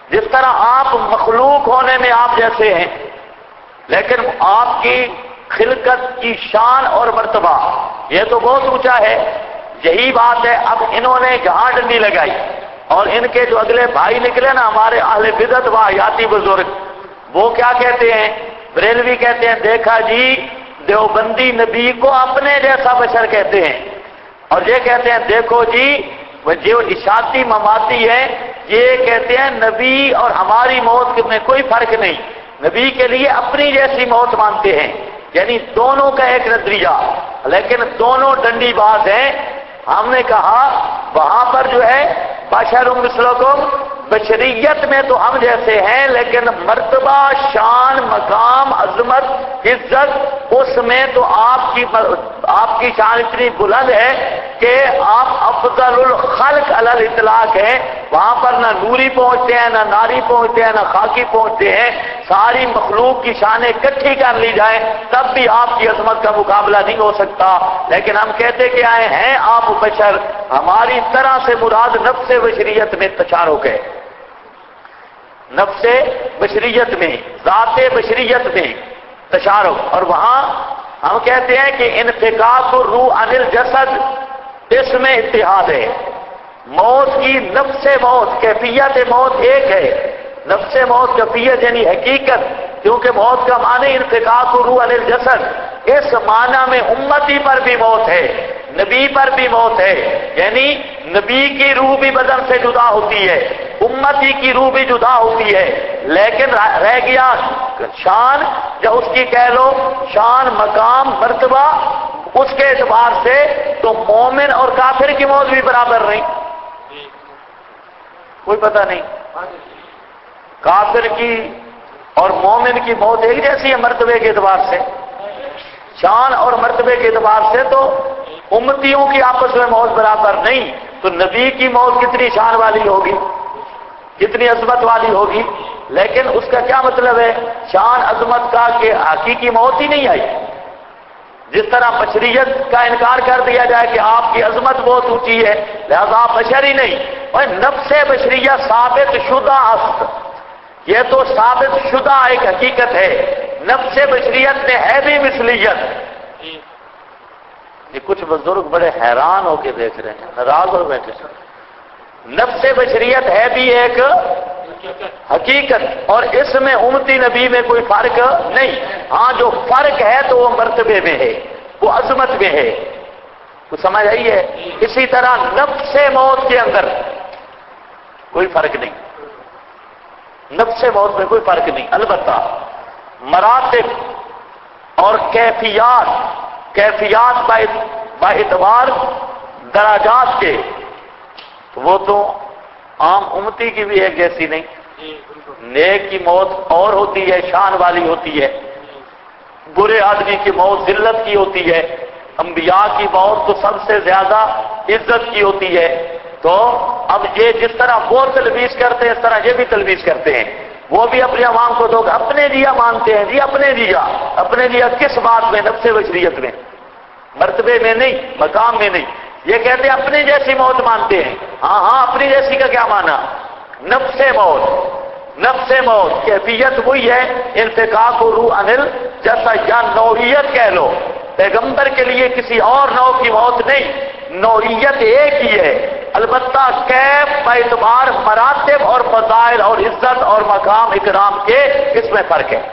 جس طرح آپ مخلوق ہونے میں آپ جیسے ہیں، لیکن آپ کی خلقت کی شان اور مرتبہ یہ تو بہت اونچا ہے. یہی بات ہے. اب انہوں نے جہاں ڈنڈی لگائی اور ان کے جو اگلے بھائی نکلے نا ہمارے اہل بدعت و حیاتی بزرگ، وہ کیا کہتے ہیں؟ بریلوی کہتے ہیں دیکھا جی دیوبندی نبی کو اپنے جیسا بشر کہتے ہیں، اور یہ کہتے ہیں دیکھو جی جو اشاعتی مماتی ہے یہ کہتے ہیں نبی اور ہماری موت میں کوئی فرق نہیں، نبی کے لیے اپنی جیسی موت مانتے ہیں. یعنی دونوں کا ایک نظریہ، لیکن دونوں ڈنڈی باز ہیں. ہم نے کہا وہاں پر جو ہے بشر مثلکم، بشریت میں تو ہم جیسے ہیں، لیکن مرتبہ، شان، مقام، عظمت، عزت اس میں تو آپ کی شان اتنی بلند ہے کہ آپ افضل الخلق علی الاطلاق ہیں. وہاں پر نہ نوری پہنچتے ہیں، نہ ناری پہنچتے ہیں، نہ خاکی پہنچتے ہیں. ساری مخلوق کی شانیں اکٹھی کر لی جائیں تب بھی آپ کی عظمت کا مقابلہ نہیں ہو سکتا. لیکن ہم کہتے کہ آئے ہیں آپ بشر، ہماری طرح سے مراد نفس بشریت میں تشارک ہے، نفس بشریت میں، ذات بشریت میں تشارک. اور وہاں ہم کہتے ہیں کہ انفکاک الروح عن الجسد، اس میں اتحاد ہے. موت کی نفس موت، کیفیت موت ایک ہے. نفس موت کیفیت یعنی حقیقت، کیونکہ موت کا معنی انفکاک الروح عن الجسد. اس معنی میں امتی پر بھی موت ہے، نبی پر بھی موت ہے. یعنی نبی کی روح بھی بدن سے جدا ہوتی ہے، امتی کی روح بھی جدا ہوتی ہے. لیکن رہ گیا شان، یا اس کی کہہ لو شان، مقام، مرتبہ، اس کے اعتبار سے تو مومن اور کافر کی موت بھی برابر نہیں. کوئی پتہ نہیں، کافر کی اور مومن کی موت ایک جیسی ہے مرتبے کے اعتبار سے، شان اور مرتبے کے اعتبار سے تو امتیوں کی آپس میں موت برابر نہیں. تو نبی کی موت کتنی شان والی ہوگی، کتنی عظمت والی ہوگی. لیکن اس کا کیا مطلب ہے شان عظمت کا کہ حقیقی موت ہی نہیں آئی. جس طرح بشریت کا انکار کر دیا جائے کہ آپ کی عظمت بہت اونچی ہے لہذا آپ بشر ہی نہیں. اور نفس بشریہ ثابت شدہ است، یہ تو ثابت شدہ ایک حقیقت ہے. نفس بشریت میں ہے بھی مثلیت. یہ کچھ بزرگ بڑے حیران ہو کے دیکھ رہے ہیں، ناراض ہو بیٹھے. نفس بشریت ہے بھی ایک حقیقت، اور اس میں امتی نبی میں کوئی فرق نہیں. ہاں جو فرق ہے تو وہ مرتبے میں ہے، وہ عظمت میں ہے. کچھ سمجھ آئی ہے؟ اسی طرح نفس موت کے اندر کوئی فرق نہیں، نفس موت میں کوئی فرق نہیں. البتہ مراتب اور کیفیات با اعتبار درجات کے وہ تو عام امتی کی بھی ایک جیسی نہیں. نیک کی موت اور ہوتی ہے، شان والی ہوتی ہے. برے آدمی کی موت ذلت کی ہوتی ہے. انبیاء کی موت تو سب سے زیادہ عزت کی ہوتی ہے. تو اب یہ جس طرح وہ تلبیس کرتے ہیں اس طرح یہ بھی تلبیس کرتے ہیں. وہ بھی اپنے عوام کو تو اپنے دیا مانتے ہیں. جی اپنے دیا کس بات میں؟ نفس بشریت میں، مرتبے میں نہیں، مقام میں نہیں. یہ کہتے ہیں اپنے جیسی موت مانتے ہیں. ہاں اپنی جیسی کا کیا معنی؟ نفس موت کیفیت وہی ہے انفکاک الروح عن الجسد، یا نوعیت کہہ لو. پیغمبر کے لیے کسی اور نوع کی موت نہیں، نوعیت ایک ہی ہے. البتہ کیف باعتبار مراتب اور فضائل اور عزت اور مقام اکرام کے اس میں فرق ہے.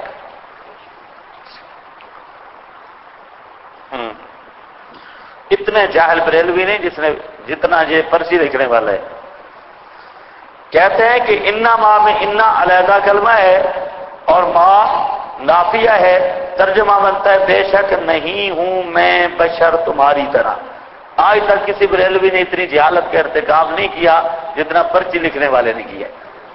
اتنے جاہل بریلوی نہیں جتنا یہ پرچی لکھنے والا ہے. کہتے ہیں کہ انا ماں میں انا علیحدہ کلمہ ہے اور ماں نافیہ ہے. ترجمہ بنتا ہے بے شک نہیں ہوں میں بشر تمہاری طرح. آج تک کسی بریلوی نے اتنی جہالت کا ارتکاب نہیں کیا جتنا پرچی لکھنے والے نے کیا.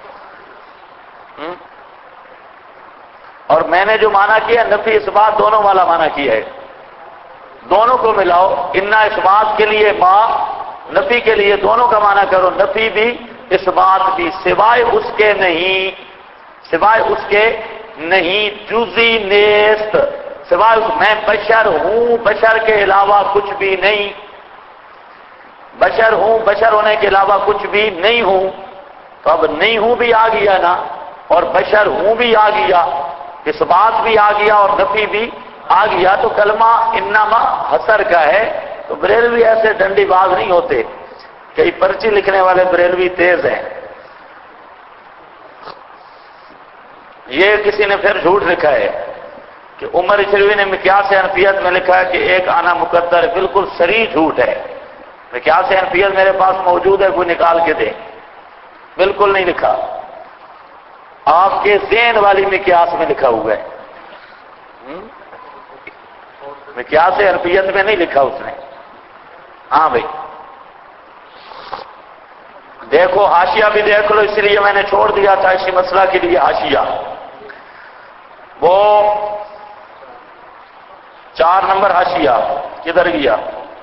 اور میں نے جو معنی کیا نفی اس بات دونوں والا معنی کیا ہے. دونوں کو ملاؤ، انا اس بات کے لیے، ماں نفی کے لیے، دونوں کا معنی کرو. نفی بھی اس بات بھی، سوائے اس کے نہیں، جزی نیست، سوائے میں بشر ہوں، بشر کے علاوہ کچھ بھی نہیں. بشر ہوں، بشر ہونے کے علاوہ کچھ بھی نہیں ہوں. تو اب نہیں ہوں بھی آ گیا نا، اور بشر ہوں بھی آ گیا، اس بات بھی آ گیا اور نفی بھی آ گیا، تو کلمہ انما حسر کا ہے۔ تو بریلوی ایسے ڈنڈی باز نہیں ہوتے، کئی پرچی لکھنے والے بریلوی تیز ہیں۔ یہ کسی نے پھر جھوٹ لکھا ہے کہ عمر اشروی نے مقیاس حنفیت میں لکھا ہے کہ ایک آنا مقدر ہے، بالکل صریح جھوٹ ہے۔ مقیاس حنفیت میرے پاس موجود ہے، کوئی نکال کے دے، بالکل نہیں لکھا، آپ کے ذہن والی مقیاس میں لکھا ہوا ہے، مقیاس حنفیت میں نہیں لکھا اس نے۔ ہاں بھائی دیکھو حاشیہ بھی دیکھ لو، اس لیے میں نے چھوڑ دیا تھا اسی مسئلہ کے لیے حاشیہ۔ وہ 4 نمبر حاشیہ کدھر گیا؟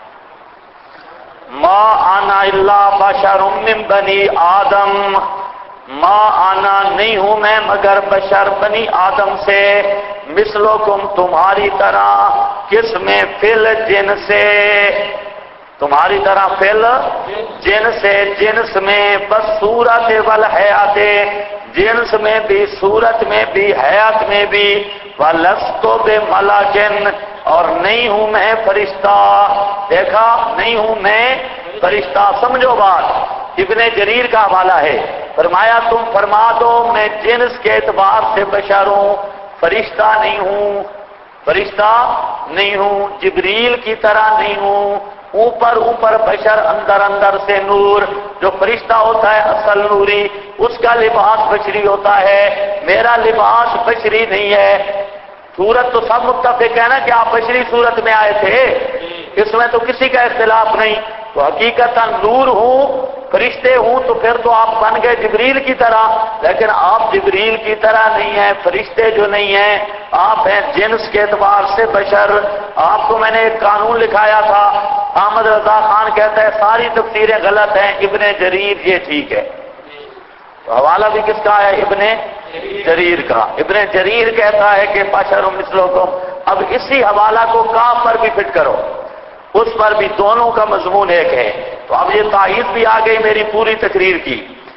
ما انا الا بشر من بنی آدم، ما انا نہیں ہوں میں مگر بشر بنی آدم سے، مثلکم تمہاری طرح، کس میں؟ فل جن سے، تمہاری طرح فل جن سے، جنس میں، بس صورت والحیات، جنس میں بھی، صورت میں بھی، حیات میں بھی، وَلَسْتُ بِمَلَكٍ، اور نہیں ہوں میں فرشتہ۔ دیکھا، نہیں ہوں میں فرشتہ، سمجھو بات، ابن جریر کا حوالہ ہے، فرمایا تم فرما دو میں جنس کے اعتبار سے بشر ہوں، فرشتہ نہیں ہوں، فرشتہ نہیں ہوں، جبریل کی طرح نہیں ہوں، اوپر اوپر بشر، اندر اندر سے نور۔ جو فرشتہ ہوتا ہے اصل نوری، اس کا لباس بشری ہوتا ہے، میرا لباس بشری نہیں ہے۔ صورت تو سب متفق ہے نا کہ آپ بشری صورت میں آئے تھے، اس میں تو کسی کا اختلاف نہیں، تو حقیقتاً نور ہوں، فرشتے ہوں، تو پھر تو آپ بن گئے جبریل کی طرح، لیکن آپ جبریل کی طرح نہیں ہیں، فرشتے جو نہیں ہیں، آپ ہیں جنس کے اعتبار سے بشر۔ آپ کو میں نے ایک قانون لکھایا تھا، احمد رضا خان کہتا ہے ساری تفسیریں غلط ہیں، ابن جریر یہ ٹھیک ہے۔ تو حوالہ بھی کس کا ہے؟ ابن جریر کا۔ ابن جریر کہتا ہے کہ بشر مثلکم، اب اسی حوالہ کو کاف پر بھی فٹ کرو، اس پر بھی دونوں کا مضمون ایک ہے۔ تو اب یہ تائید بھی آ گئی میری پوری تقریر کی۔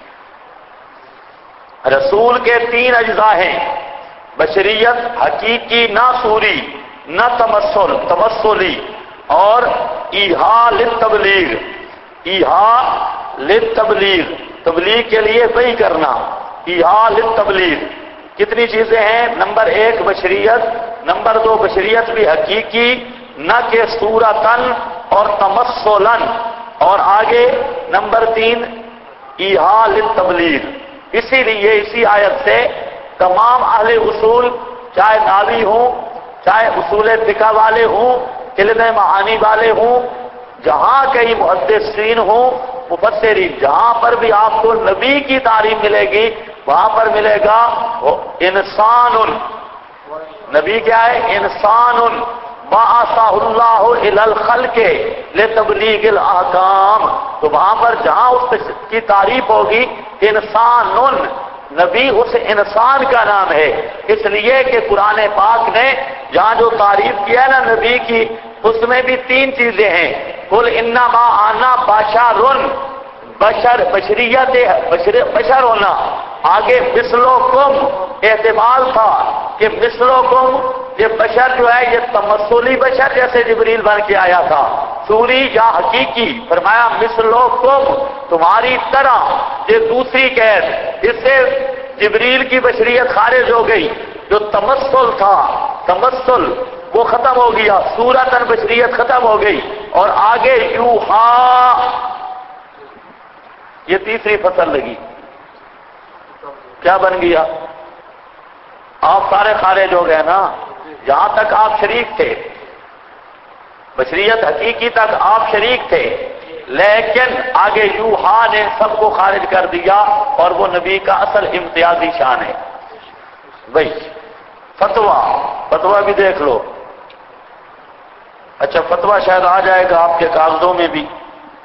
رسول کے 3 اجزاء ہیں، بشریت حقیقی، نہ صوری، نہ تمثلی، اور ایحا للتبلیغ، ایحا للتبلیغ، تبلیغ کے لیے وحی کرنا، ایحا للتبلیغ۔ کتنی چیزیں ہیں؟ نمبر 1 بشریت، نمبر 2 بشریت بھی حقیقی، نہ کہ صورتاً اور تمثلاً، اور آگے نمبر 3 ایحا للتبلیغ۔ اسی لیے اسی آیت سے تمام اہل اصول، چاہے ناوی ہوں، چاہے اصول فقہ والے ہوں، علم معانی والے ہوں، جہاں کئی محدثین ہوں، مفسرین، جہاں پر بھی آپ کو نبی کی تعریف ملے گی، وہاں پر ملے گا انسان، نبی کیا ہے؟ انسان، بعثہ اللہ الی الخلق لتبلیغ الاحکام، تو وہاں پر جہاں اس کی تعریف ہوگی انسان، نبی اس انسان کا نام ہے، اس لیے کہ قرآن پاک نے جہاں جو تعریف کیا نا نبی کی، اس میں بھی 3 چیزیں ہیں، قل انما انا بشر، بشر، بشریت، بشر ہونا، آگے مثلکم احتمال تھا کہ مثلکم، یہ بشر جو ہے یہ تمثلی بشر جیسے جبریل بن کے آیا تھا، صوری یا حقیقی، فرمایا مثلکم تمہاری طرح، یہ دوسری قید، اس سے جبریل کی بشریت خارج ہو گئی، جو تمثل تھا، تمثل وہ ختم ہو گیا، صورتاً بشریت ختم ہو گئی، اور آگے یوحا، یہ تیسری فصل لگی، کیا بن گیا؟ آپ سارے خارج ہو گئے نا، جہاں تک آپ شریک تھے، بشریت حقیقی تک آپ شریک تھے، لیکن آگے یوحا نے سب کو خارج کر دیا، اور وہ نبی کا اصل امتیازی شان ہے۔ بھائی فتویٰ بھی دیکھ لو، اچھا فتویٰ شاید آ جائے گا آپ کے کاغذوں میں بھی۔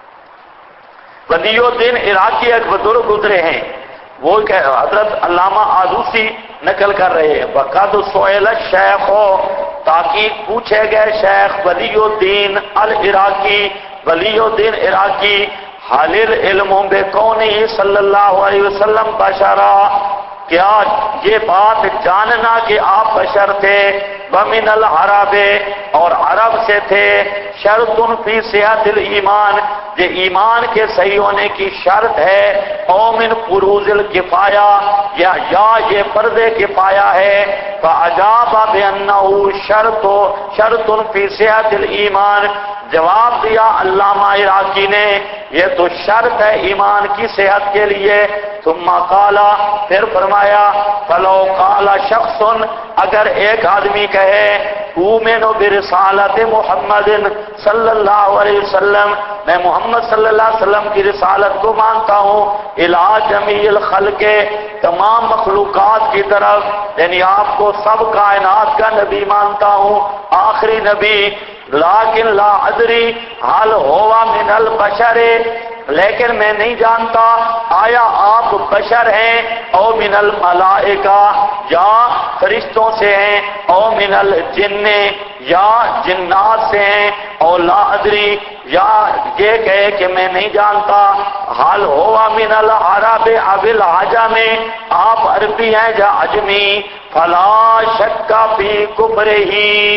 ولی الدین عراقی ایک بزرگ گزرے ہیں، وہ حضرت علامہ آلوسی نقل کر رہے ہیں، وقد سئل الشیخ، تاکید پوچھے گئے شیخ ولی الدین العراقی، ولی الدین عراقی، حال العلم بکونہ صلی اللہ علیہ وسلم بشرا، کیا یہ بات جاننا کہ آپ بشر تھے، ومن العرب اور عرب سے تھے، شرط فی صحت الایمان یہ ایمان کے صحیح ہونے کی شرط ہے، او من فروض الکفایہ یا یہ فرض کفایہ ہے، فاجاب بانہ شرط فی صحت الایمان، جواب دیا علامہ عراقی نے یہ تو شرط ہے ایمان کی صحت کے لیے۔ ثم قال پھر فرمایا فلو قال شخص اگر ایک آدمی کہے اومن برسالت محمد صلی اللہ علیہ وسلم میں محمد صلی اللہ علیہ وسلم کی رسالت کو مانتا ہوں، الی جمیع الخلق تمام مخلوقات کی طرف، یعنی آپ کو سب کائنات کا نبی مانتا ہوں، آخری نبی، لیکن لا ادری حل ہوا من البشر لیکن میں نہیں جانتا آیا آپ بشر ہیں او من الملائکہ یا فرشتوں سے ہیں، او من الجن یا جنات سے ہیں، او لا ادری یا یہ کہے کہ میں نہیں جانتا حال ہوا من العرب اب العجم آپ عربی ہیں یا عجمی، فلا شک فی کفرہ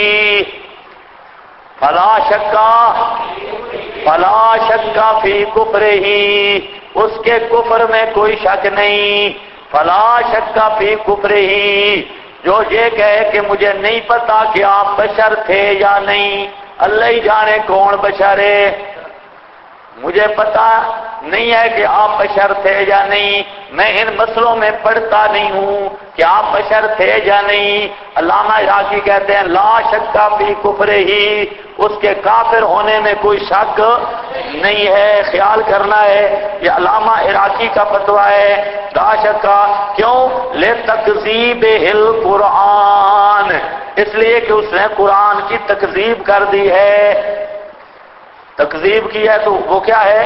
فلا شک فی کفرہ اس کے کفر میں کوئی شک نہیں، فلا شک فی کفرہ جو یہ کہے کہ مجھے نہیں پتا کہ آپ بشر تھے یا نہیں، اللہ ہی جانے کون بشر ہے، مجھے پتا نہیں ہے کہ آپ بشر تھے یا نہیں، میں ان مسئلوں میں پڑھتا نہیں ہوں کہ آپ بشر تھے یا نہیں۔ علامہ عراقی کہتے ہیں لا شک فی کفرہ اس کے کافر ہونے میں کوئی شک نہیں ہے، خیال کرنا ہے یہ علامہ عراقی کا فتویٰ ہے، لا شک کیوں لتکذیب القرآن اس لیے کہ اس نے قرآن کی تکذیب کر دی ہے، تکذیب کی ہے تو وہ کیا ہے،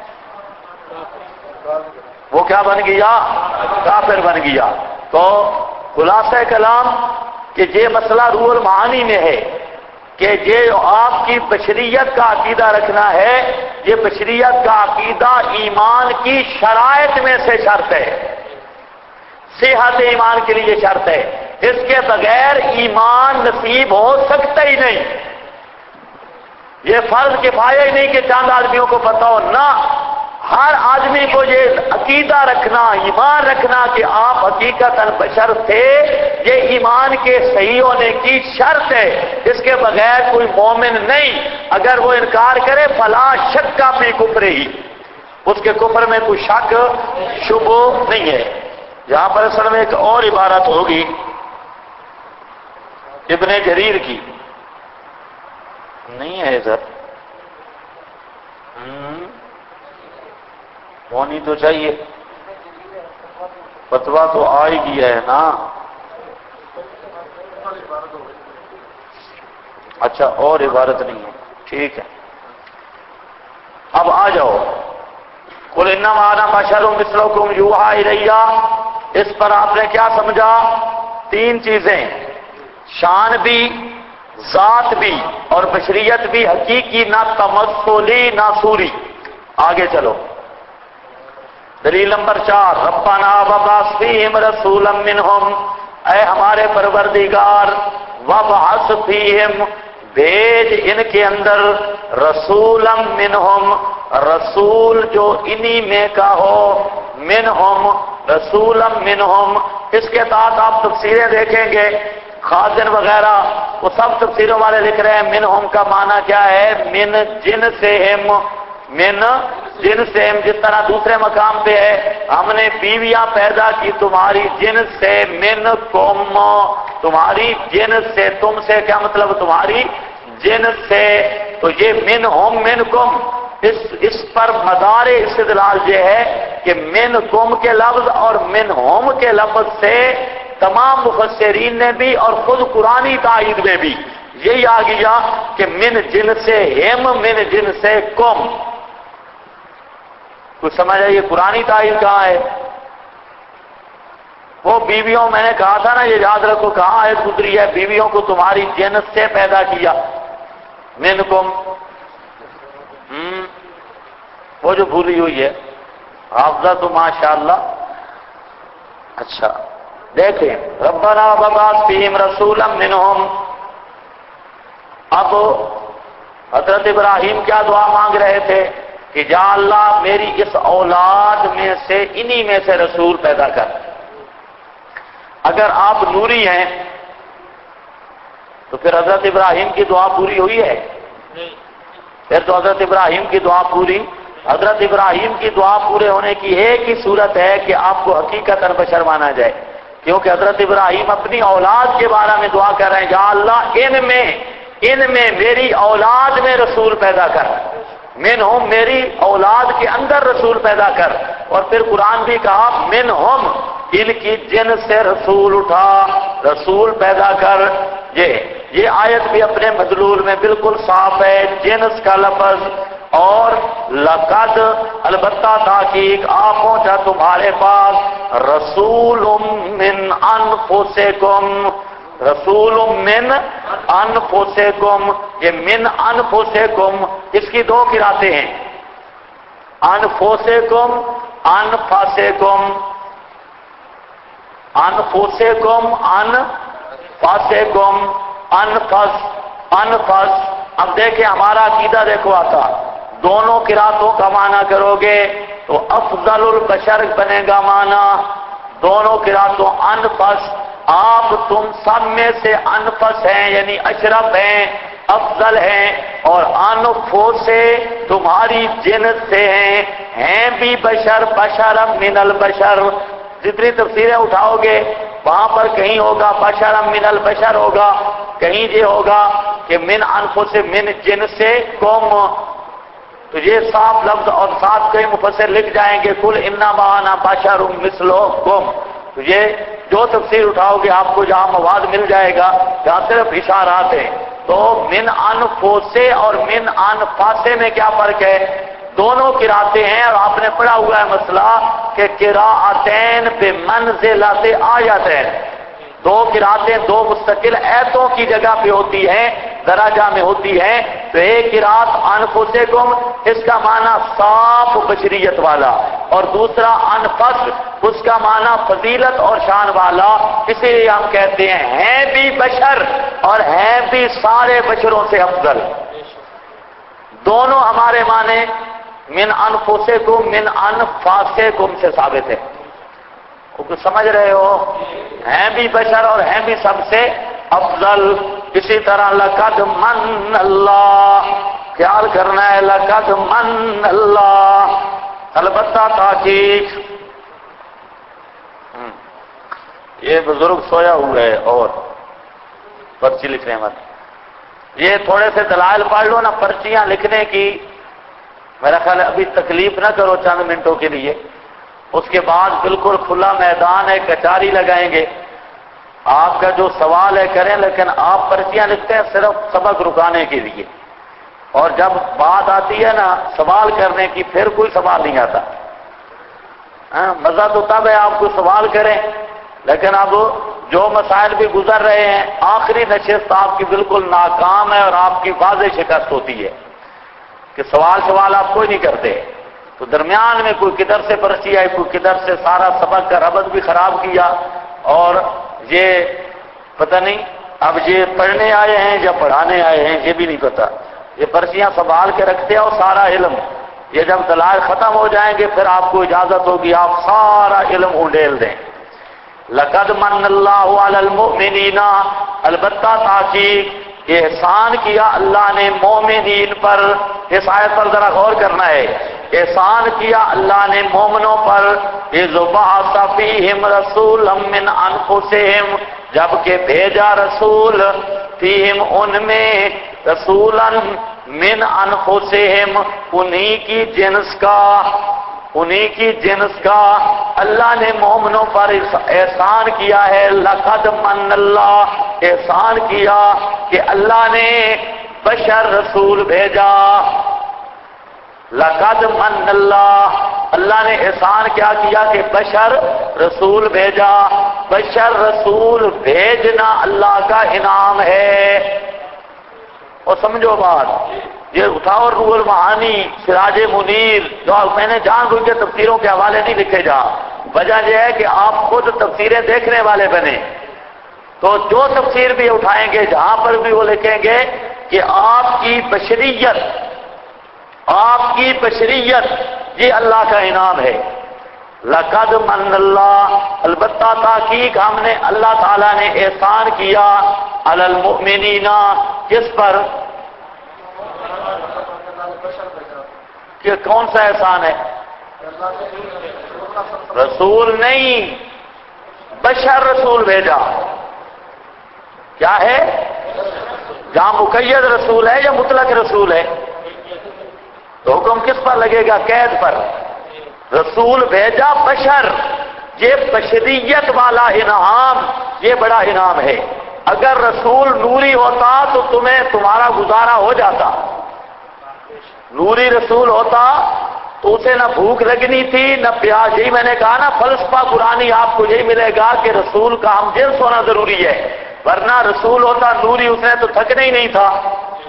وہ کیا بن گیا، کافر بن گیا۔ تو خلاصہ کلام کہ یہ مسئلہ روح المعانی میں ہے کہ یہ آپ کی بشریت کا عقیدہ رکھنا ہے، یہ بشریت کا عقیدہ ایمان کی شرائط میں سے شرط ہے، صحت ایمان کے لیے شرط ہے، اس کے بغیر ایمان نصیب ہو سکتا ہی نہیں، یہ فرض کفایہ ہی نہیں کہ چند آدمیوں کو پتہ ہو، نہ ہر آدمی کو یہ عقیدہ رکھنا، ایمان رکھنا کہ آپ حقیقتاً بشر تھے، یہ ایمان کے صحیح ہونے کی شرط ہے، اس کے بغیر کوئی مومن نہیں، اگر وہ انکار کرے فلا شک فی کفرہ اس کے کفر میں کوئی شک شبہ نہیں ہے۔ یہاں پر اصل میں ایک اور عبارت ہوگی ابن جریر کی، نہیں ہے ادھر، ہونی تو چاہیے، فتویٰ تو آ ہی گیا ہے نا، اچھا اور عبارت نہیں ہے، ٹھیک ہے اب آ جاؤ، قل انما انا بشر مثلکم یوحی الی، اس پر آپ نے کیا سمجھا، تین چیزیں، شان بھی، ذات بھی اور بشریت بھی، حقیقی نہ تمثلی نہ صوری۔ آگے چلو، دلیل نمبر 4 ربنا وابعث فیہم رسولا منہم، اے ہمارے پروردگار، وابعث فیہم بھیج ان کے اندر، رسولا منہم رسول جو انہی میں کا ہو، منہم رسولا منہم، اس کے تحت آپ تفسیریں دیکھیں گے، خازن وغیرہ وہ سب تفسیروں والے لکھ رہے ہیں منہم کا معنی کیا ہے، من جنسہم، من جنسہم، جس طرح دوسرے مقام پہ ہے ہم نے بیویاں پیدا کی تمہاری جنس سے، منکم تمہاری جنس سے، تم سے کیا مطلب تمہاری جنس سے، تو یہ منہم منکم اس پر مدار استدلال یہ ہے کہ منکم کے لفظ اور منہم کے لفظ سے تمام مفسرین نے بھی اور خود قرآنی تائید میں بھی یہی آ گیا کہ من جن سے ہم، من جن سے کم، کچھ سمجھ آئیے قرآنی تائید کہاں ہے، وہ بیویوں میں نے کہا تھا نا، یہ یاد رکھو کہاں آیت گزری ہے، بیویوں کو تمہاری جنس سے پیدا کیا، منکم وہ جو بھولی ہوئی ہے حافظہ تو ماشاءاللہ. اچھا دیکھیں ربنا وبعث فیہم رسولا منہم. اب حضرت ابراہیم کیا دعا مانگ رہے تھے کہ یا اللہ میری اس اولاد میں سے انہی میں سے رسول پیدا کر. اگر آپ نوری ہیں تو پھر حضرت ابراہیم کی دعا پوری ہوئی ہے؟ پھر تو حضرت ابراہیم کی دعا پوری. حضرت ابراہیم کی دعا پورے ہونے کی ایک ہی صورت ہے کہ آپ کو حقیقتاً بشر مانا جائے، کیونکہ حضرت ابراہیم اپنی اولاد کے بارے میں دعا کر رہے ہیں یا اللہ ان میں میری اولاد میں رسول پیدا کر، منہم میری اولاد کے اندر رسول پیدا کر. اور پھر قرآن بھی کہا منہم ان کی جن سے رسول اٹھا، رسول پیدا کر. یہ آیت بھی اپنے مدلول میں بالکل صاف ہے. جنس کا لفظ اور لقد البتہ تحقیق آ پہنچا تمہارے پاس رسول من انفسکم، رسول من انفسکم. یہ من انفسکم اس کی دو قراتیں ہیں، انفسکم انفسکم، انفسکم انفسکم، انفس انفس. اب دیکھیں ہمارا عقیدہ دیکھو آتا، دونوں قراتوں کا معنی کرو گے تو افضل البشر بنے گا معنی. دونوں قراتوں انفس، آپ تم سب میں سے انفس ہیں یعنی اشرف ہیں، افضل ہیں. اور انفو سے تمہاری جنس سے ہیں بھی بشر، بشر من البشر. جتنی تفسیریں اٹھاؤ گے وہاں پر کہیں ہوگا بشر من البشر ہوگا، کہیں یہ ہوگا کہ من انفو سے من جنس سے قوم. تو یہ صاف لفظ اور ساتھ کئی مفسر لکھ جائیں گے کل انما انا بشر مثلکم. تو یہ جو تفسیر اٹھاؤ گے آپ کو جہاں مواد مل جائے گا جہاں صرف اشارات ہیں. تو من انفوسے اور من انفاسے میں کیا فرق ہے؟ دونوں قراتیں ہیں اور آپ نے پڑھا ہوا ہے مسئلہ کہ قراءتین بمنزلۃ آیتین. دو قراتیں دو مستقل ایتوں کی جگہ پہ ہوتی ہیں، درجہ میں ہوتی ہیں. تو ایک قرات انفسکم اس کا معنی صاف بشریت والا، اور دوسرا انفس اس کا معنی فضیلت اور شان والا. اسی لیے ہم کہتے ہیں بھی بشر اور ہیں بھی سارے بشروں سے افضل. دونوں ہمارے معنی من انفسکم من انفاسکم سے ثابت ہے. کچھ سمجھ رہے ہو؟ ہیں بھی بشر اور ہیں بھی سب سے افضل. اسی طرح لقد من اللہ، خیال کرنا ہے لقد من اللہ، البتہ تحقیق. یہ بزرگ سویا ہوا ہے اور پرچی لکھنے مت. یہ تھوڑے سے دلائل پڑھ لو نا پرچیاں لکھنے کی، میرا خیال ہے ابھی تکلیف نہ کرو چند منٹوں کے لیے. اس کے بعد بالکل کھلا میدان ہے، کچہری لگائیں گے. آپ کا جو سوال ہے کریں، لیکن آپ پرچیاں لکھتے ہیں صرف سبق رکانے کے لیے، اور جب بات آتی ہے نا سوال کرنے کی پھر کوئی سوال نہیں آتا. مزہ تو تب ہے آپ کو سوال کریں، لیکن اب جو مسائل بھی گزر رہے ہیں آخری نشست آپ کی بالکل ناکام ہے اور آپ کی واضح شکست ہوتی ہے کہ سوال آپ کوئی نہیں کرتے. تو درمیان میں کوئی کدھر سے پرچی آئی، کوئی کدھر سے، سارا سبق کا ربط بھی خراب کیا. اور یہ پتہ نہیں اب یہ پڑھنے آئے ہیں یا پڑھانے آئے ہیں یہ بھی نہیں پتا. یہ پرچیاں سنبھال کے رکھتے ہو سارا علم. یہ جب دلائل ختم ہو جائیں گے پھر آپ کو اجازت ہوگی آپ سارا علم اونڈیل دیں. لقد من اللہ علی المؤمنین، البتہ تحقیق احسان کیا اللہ نے مومنین پر. اس آیت پر ذرا غور کرنا ہے. احسان کیا اللہ نے مومنوں پر، اذ بعث فیہم رسولا من انفسہم، جبکہ بھیجا رسول، فیہم ان میں، رسولا من انفسہم انہی کی جنس کا. اللہ نے مومنوں پر احسان کیا ہے. لقد من اللہ، احسان کیا کہ اللہ نے بشر رسول بھیجا. لقد من اللہ، اللہ نے احسان کیا کہ بشر رسول بھیجا. بشر رسول بھیجنا اللہ کا انعام ہے. اور سمجھو بات، یہ اٹھاؤ روح المعانی، سراج منیر، جو میں نے جان بوجھ کے تفسیروں کے حوالے نہیں لکھے جا، وجہ یہ ہے کہ آپ خود تفسیریں دیکھنے والے بنے، تو جو تفسیر بھی اٹھائیں گے جہاں پر بھی وہ لکھیں گے کہ آپ کی بشریت یہ اللہ کا انعام ہے۔ لقد من اللہ، البتہ تحقیق ہم نے اللہ تعالیٰ نے احسان کیا، علی المؤمنین، کس پر؟ کہ کون سا احسان ہے؟ رسول نہیں، بشر رسول بھیجا۔ کیا ہے؟ جہاں مقید رسول ہے یا مطلق رسول ہے؟ تو حکم کس پر لگے گا؟ قید پر۔ رسول بھیجا بشر، یہ بشریت والا انعام، یہ بڑا انعام ہے۔ اگر رسول نوری ہوتا تو تمہارا گزارا ہو جاتا، نوری رسول ہوتا تو اسے نہ بھوک لگنی تھی نہ پیاس۔ یہی میں نے کہا نا، فلسفہ قرآنی آپ کو یہی ملے گا کہ رسول کا ہم جنس ہونا ضروری ہے، ورنہ رسول ہوتا نوری، اس نے تو تھکنا ہی نہیں تھا،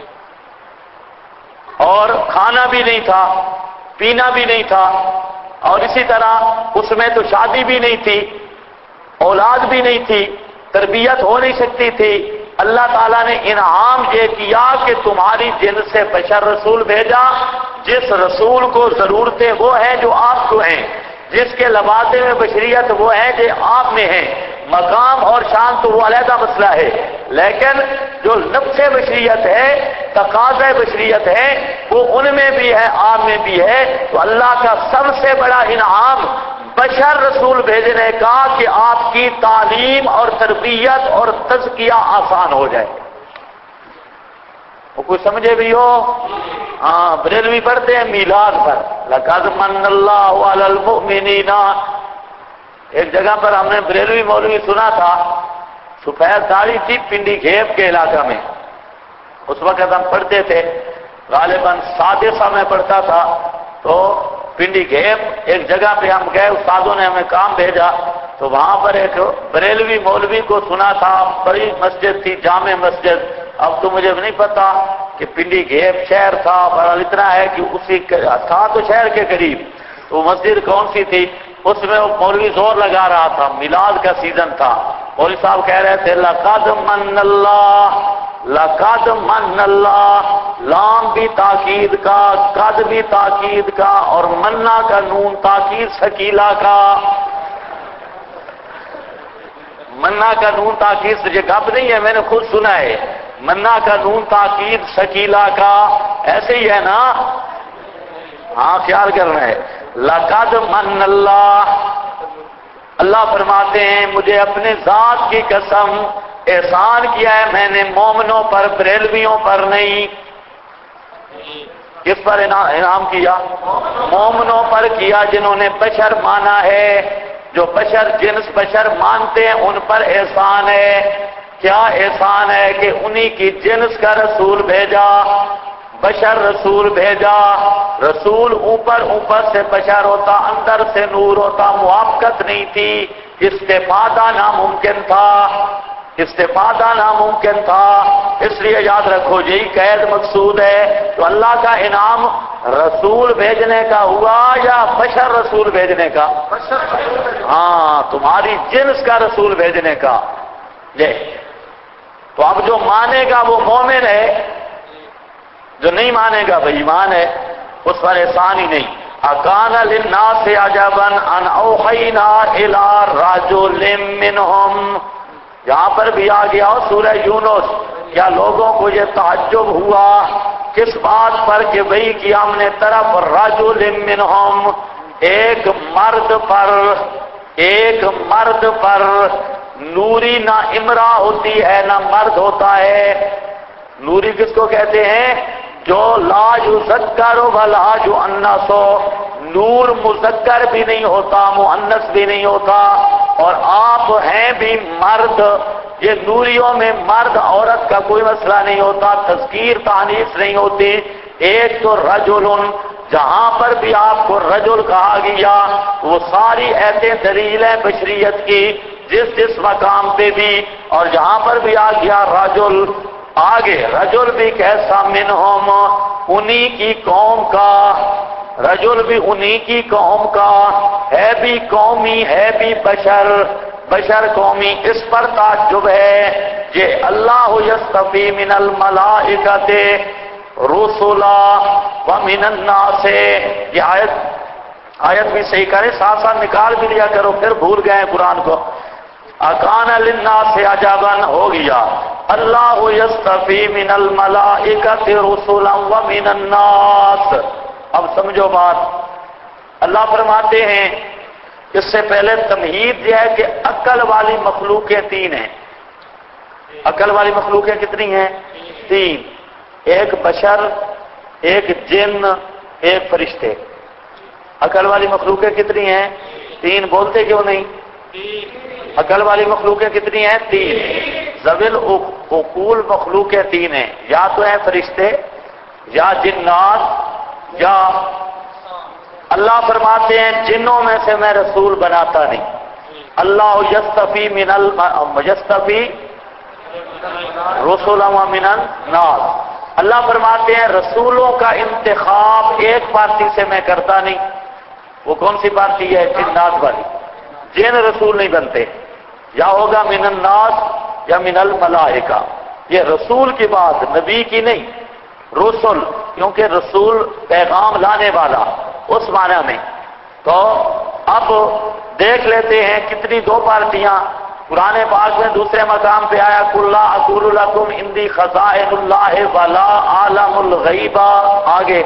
اور کھانا بھی نہیں تھا، پینا بھی نہیں تھا، اور اسی طرح اس میں تو شادی بھی نہیں تھی، اولاد بھی نہیں تھی، تربیت ہو نہیں سکتی تھی۔ اللہ تعالیٰ نے انعام یہ کیا کہ تمہاری جنس سے بشر رسول بھیجا، جس رسول کو ضرورتیں وہ ہیں جو آپ کو ہیں، جس کے لباسے میں بشریت وہ ہیں جو آپ میں ہیں۔ مقام اور شان تو وہ علیحدہ مسئلہ ہے، لیکن جو نفس بشریت ہے، تقاضۂ بشریت ہے، وہ ان میں بھی ہے، آپ میں بھی ہے۔ تو اللہ کا سب سے بڑا انعام بشر رسول بھیجنے کا کہ آپ کی تعلیم اور تربیت اور تزکیہ آسان ہو جائے۔ وہ کوئی سمجھے بھی ہو؟ ہاں، بریلوی پڑھتے ہیں میلاد پر، لقد من اللہ علی المؤمنین۔ ایک جگہ پر ہم نے بریلوی مولوی سنا تھا، سفید داڑھی تھی، پنڈی گھیپ کے علاقہ میں، اس وقت ہم پڑھتے تھے، غالباً سادسہ میں پڑھتا تھا، تو پنڈی گھیپ ایک جگہ پہ ہم گئے، استادوں نے ہمیں کام بھیجا، تو وہاں پر ایک بریلوی مولوی کو سنا تھا، بڑی مسجد تھی، جامع مسجد۔ اب تو مجھے نہیں پتا کہ پنڈی گھیپ شہر تھا، بہرحال اتنا ہے کہ اسی تھا تو شہر کے قریب، تو مسجد کون سی تھی؟ اس میں وہ مولوی زور لگا رہا تھا، میلاد کا سیزن تھا، مولوی صاحب کہہ رہے تھے لقد من اللہ، لقد من اللہ، لام بھی تاکید کا، قد بھی تاکید کا، اور منا کا نون تاکید ثقیلہ کا۔ منا کا نون تاکید سے یہ گپ نہیں ہے، میں نے خود سنا ہے، منا کا نون تاکید ثقیلہ کا، ایسے ہی ہے نا؟ ہاں، خیال کرنا ہے۔ لقد من اللہ، اللہ فرماتے ہیں مجھے اپنے ذات کی قسم احسان کیا ہے میں نے مومنوں پر، بریلویوں پر نہیں۔ کس پر انعام کیا؟ مومنوں پر کیا، جنہوں نے بشر مانا ہے، جو بشر جنس بشر مانتے ہیں ان پر احسان ہے۔ کیا احسان ہے؟ کہ انہی کی جنس کا رسول بھیجا، بشر رسول بھیجا۔ رسول اوپر سے بشر ہوتا، اندر سے نور ہوتا، موافقت نہیں تھی، استفادہ ناممکن تھا، استفادہ ناممکن تھا۔ اس لیے یاد رکھو یہی قید مقصود ہے۔ تو اللہ کا انعام رسول بھیجنے کا ہوا یا بشر رسول بھیجنے کا؟ ہاں، تمہاری جنس کا رسول بھیجنے کا۔ یہ تو اب جو مانے گا وہ مومن ہے، جو نہیں مانے گا بھائی ایمان ہے، اس پر احسان ہی نہیں۔ اکان للناس عجبا ان اوحینا الی رجل منہم، یہاں پر بھی آ گیا سورہ یونس، کیا لوگوں کو یہ تعجب ہوا کس بات پر کہ بھئی کہ ہم نے طرف رجل منہم، ایک مرد پر، نوری نہ امرا ہوتی ہے نہ مرد ہوتا ہے۔ نوری کس کو کہتے ہیں؟ جو لا یذکر ولا یؤنث، نور مذکر بھی نہیں ہوتا، مؤنث بھی نہیں ہوتا، اور آپ ہیں بھی مرد۔ یہ نوریوں میں مرد عورت کا کوئی مسئلہ نہیں ہوتا، تذکیر تانیث نہیں ہوتی۔ ایک تو رجل، جہاں پر بھی آپ کو رجل کہا گیا وہ ساری ایتیں دلیل ہیں بشریت کی، جس مقام پہ بھی، اور جہاں پر بھی آ گیا رجل، آگے رجل بھی کیسا منہم، انہی کی قوم کا، رجل بھی انہی کی قوم کا، ہے بھی قومی ہے بھی بشر، بشر قومی۔ اس پر تعجب ہے یہ اللہ یصطفی من الملائکۃ رسلا ومن الناس، یہ آیت بھی صحیح کرے، ساتھ ساتھ نکال بھی لیا کرو، پھر بھول گئے قرآن کو۔ اکان للناس عجبا ہو گیا، اللہ یصطفی من الملائکۃ رسلا ومن الناس۔ اب سمجھو بات، اللہ فرماتے ہیں اس سے پہلے تمہید یہ ہے کہ عقل والی مخلوقیں تین ہیں۔ عقل والی مخلوقیں کتنی ہیں؟ تین، ایک بشر، ایک جن، ایک فرشتے۔ عقل والی مخلوقیں کتنی ہیں؟ تین، بولتے کیوں نہیں؟ عقل والی مخلوقیں کتنی ہیں؟ تین۔ ذوی العقول مخلوقیں تین ہیں، یا تو ہیں فرشتے، یا جنات، یا اللہ فرماتے ہیں جنوں میں سے میں رسول بناتا نہیں۔ اللہ یصطفی یصطفی رسلا ومن الناس، اللہ فرماتے ہیں رسولوں کا انتخاب ایک پارٹی سے میں کرتا نہیں۔ وہ کون سی پارٹی ہے؟ جنات والی۔ جن رسول نہیں بنتے، یا ہوگا من الناس یا من الملائکہ۔ یہ رسول کی بات، نبی کی نہیں، رسول، کیونکہ رسول پیغام لانے والا اس معنی میں۔ تو اب دیکھ لیتے ہیں کتنی دو پارٹیاں قرآن پاک میں دوسرے مقام پہ آیا، قُلْ لَا أَقُولُ لَكُمْ عِنْدِي خَزَائِنُ اللَّهِ وَلَا أَعْلَمُ الْغَيْبَ۔ آگے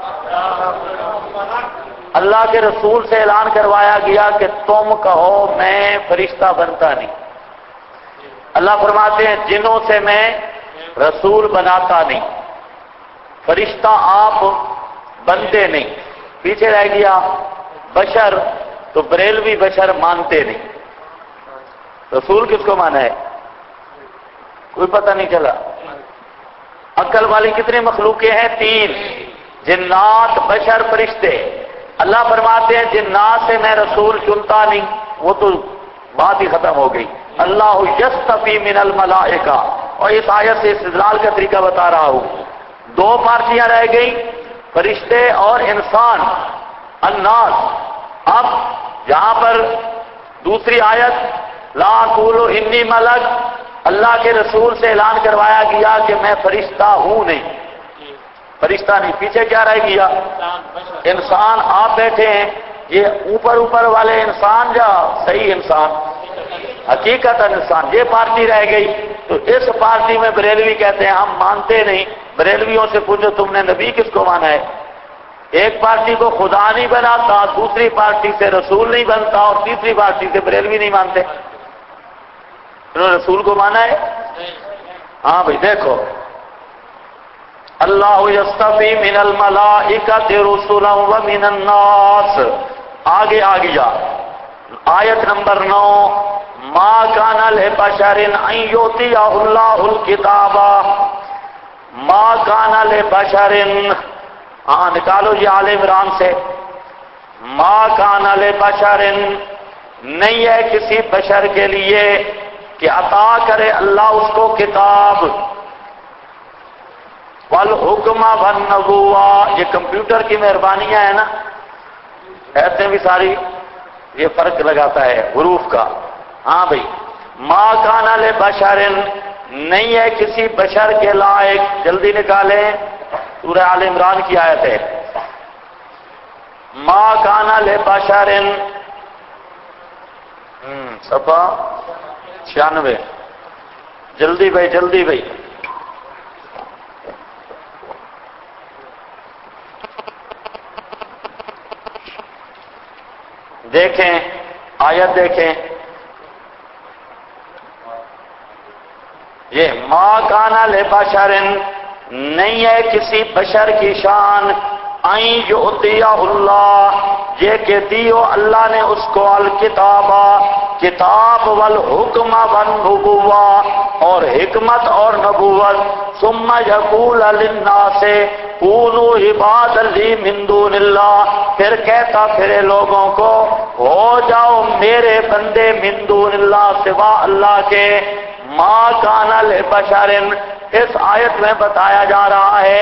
اللہ کے رسول سے اعلان کروایا گیا کہ تم کہو میں فرشتہ بنتا نہیں۔ اللہ فرماتے ہیں جنوں سے میں رسول بناتا نہیں، فرشتہ آپ بنتے نہیں۔ پیچھے رہ گیا بشر، تو بریلوی بشر مانتے نہیں۔ رسول کس کو مانا ہے؟ کوئی پتہ نہیں چلا۔ عقل والی کتنے مخلوقیں ہیں؟ تین، جنات، بشر، فرشتے۔ اللہ فرماتے ہیں جنات سے میں رسول چنتا نہیں، وہ تو بات ہی ختم ہو گئی۔ اللہ یصطفی من الملائکہ، اور اس آیت سے استدلال کا طریقہ بتا رہا ہوں۔ دو پارٹیاں رہ گئی، فرشتے اور انسان، الناس۔ اب یہاں پر دوسری آیت لا اقول انی ملک، اللہ کے رسول سے اعلان کروایا گیا کہ میں فرشتہ ہوں نہیں، فرشتہ نہیں۔ پیچھے کیا رہ گیا؟ انسان۔ آپ بیٹھے ہیں، یہ اوپر اوپر والے انسان یا صحیح انسان؟ حقیقت انسان۔ یہ پارٹی رہ گئی، تو اس پارٹی میں بریلوی کہتے ہیں ہم مانتے نہیں۔ بریلویوں سے پوچھو تم نے نبی کس کو مانا ہے؟ ایک پارٹی کو خدا نہیں بناتا، دوسری پارٹی سے رسول نہیں بنتا، اور تیسری پارٹی سے بریلوی نہیں مانتے۔ انہوں نے رسول کو مانا ہے؟ ہاں بھائی دیکھو، اللہ یصطفی من الملائکۃ رسلا ومن الناس۔ آگے آ گیا آیت نمبر 9، ما کان لبشر ان یؤتیہ اللہ الکتاب، ما کان لبشر، ہاں نکالو یہ آل عمران سے، ما کان لبشر، نہیں ہے کسی بشر کے لیے کہ عطا کرے اللہ اس کو کتاب، والحکم والنبوہ۔ یہ کمپیوٹر کی مہربانیاں ہیں نا، ایسے بھی ساری یہ فرق لگاتا ہے حروف کا۔ ہاں بھائی، ما کان لبشر، نہیں ہے کسی بشر کے لائق، جلدی نکالیں، سورہ آل عمران کی آیت ہے، ما کان لبشر، صفحہ 96، جلدی بھائی جلدی بھائی۔ دیکھیں آیت دیکھیں، یہ ما کان لبشر، نہیں ہے کسی بشر کی شان، ان یؤتیہ اللہ، یہ کہ دیو اللہ نے اس کو الکتاب، کتاب، والحکم والنبوہ، اور حکمت اور نبوت، ثم یقول للناس کونوا عبادا لی من دون اللہ، پھر کہتا پھرے لوگوں کو ہو جاؤ میرے بندے من دون اللہ، سوا اللہ کے۔ ما کان لبشر، اس آیت میں بتایا جا رہا ہے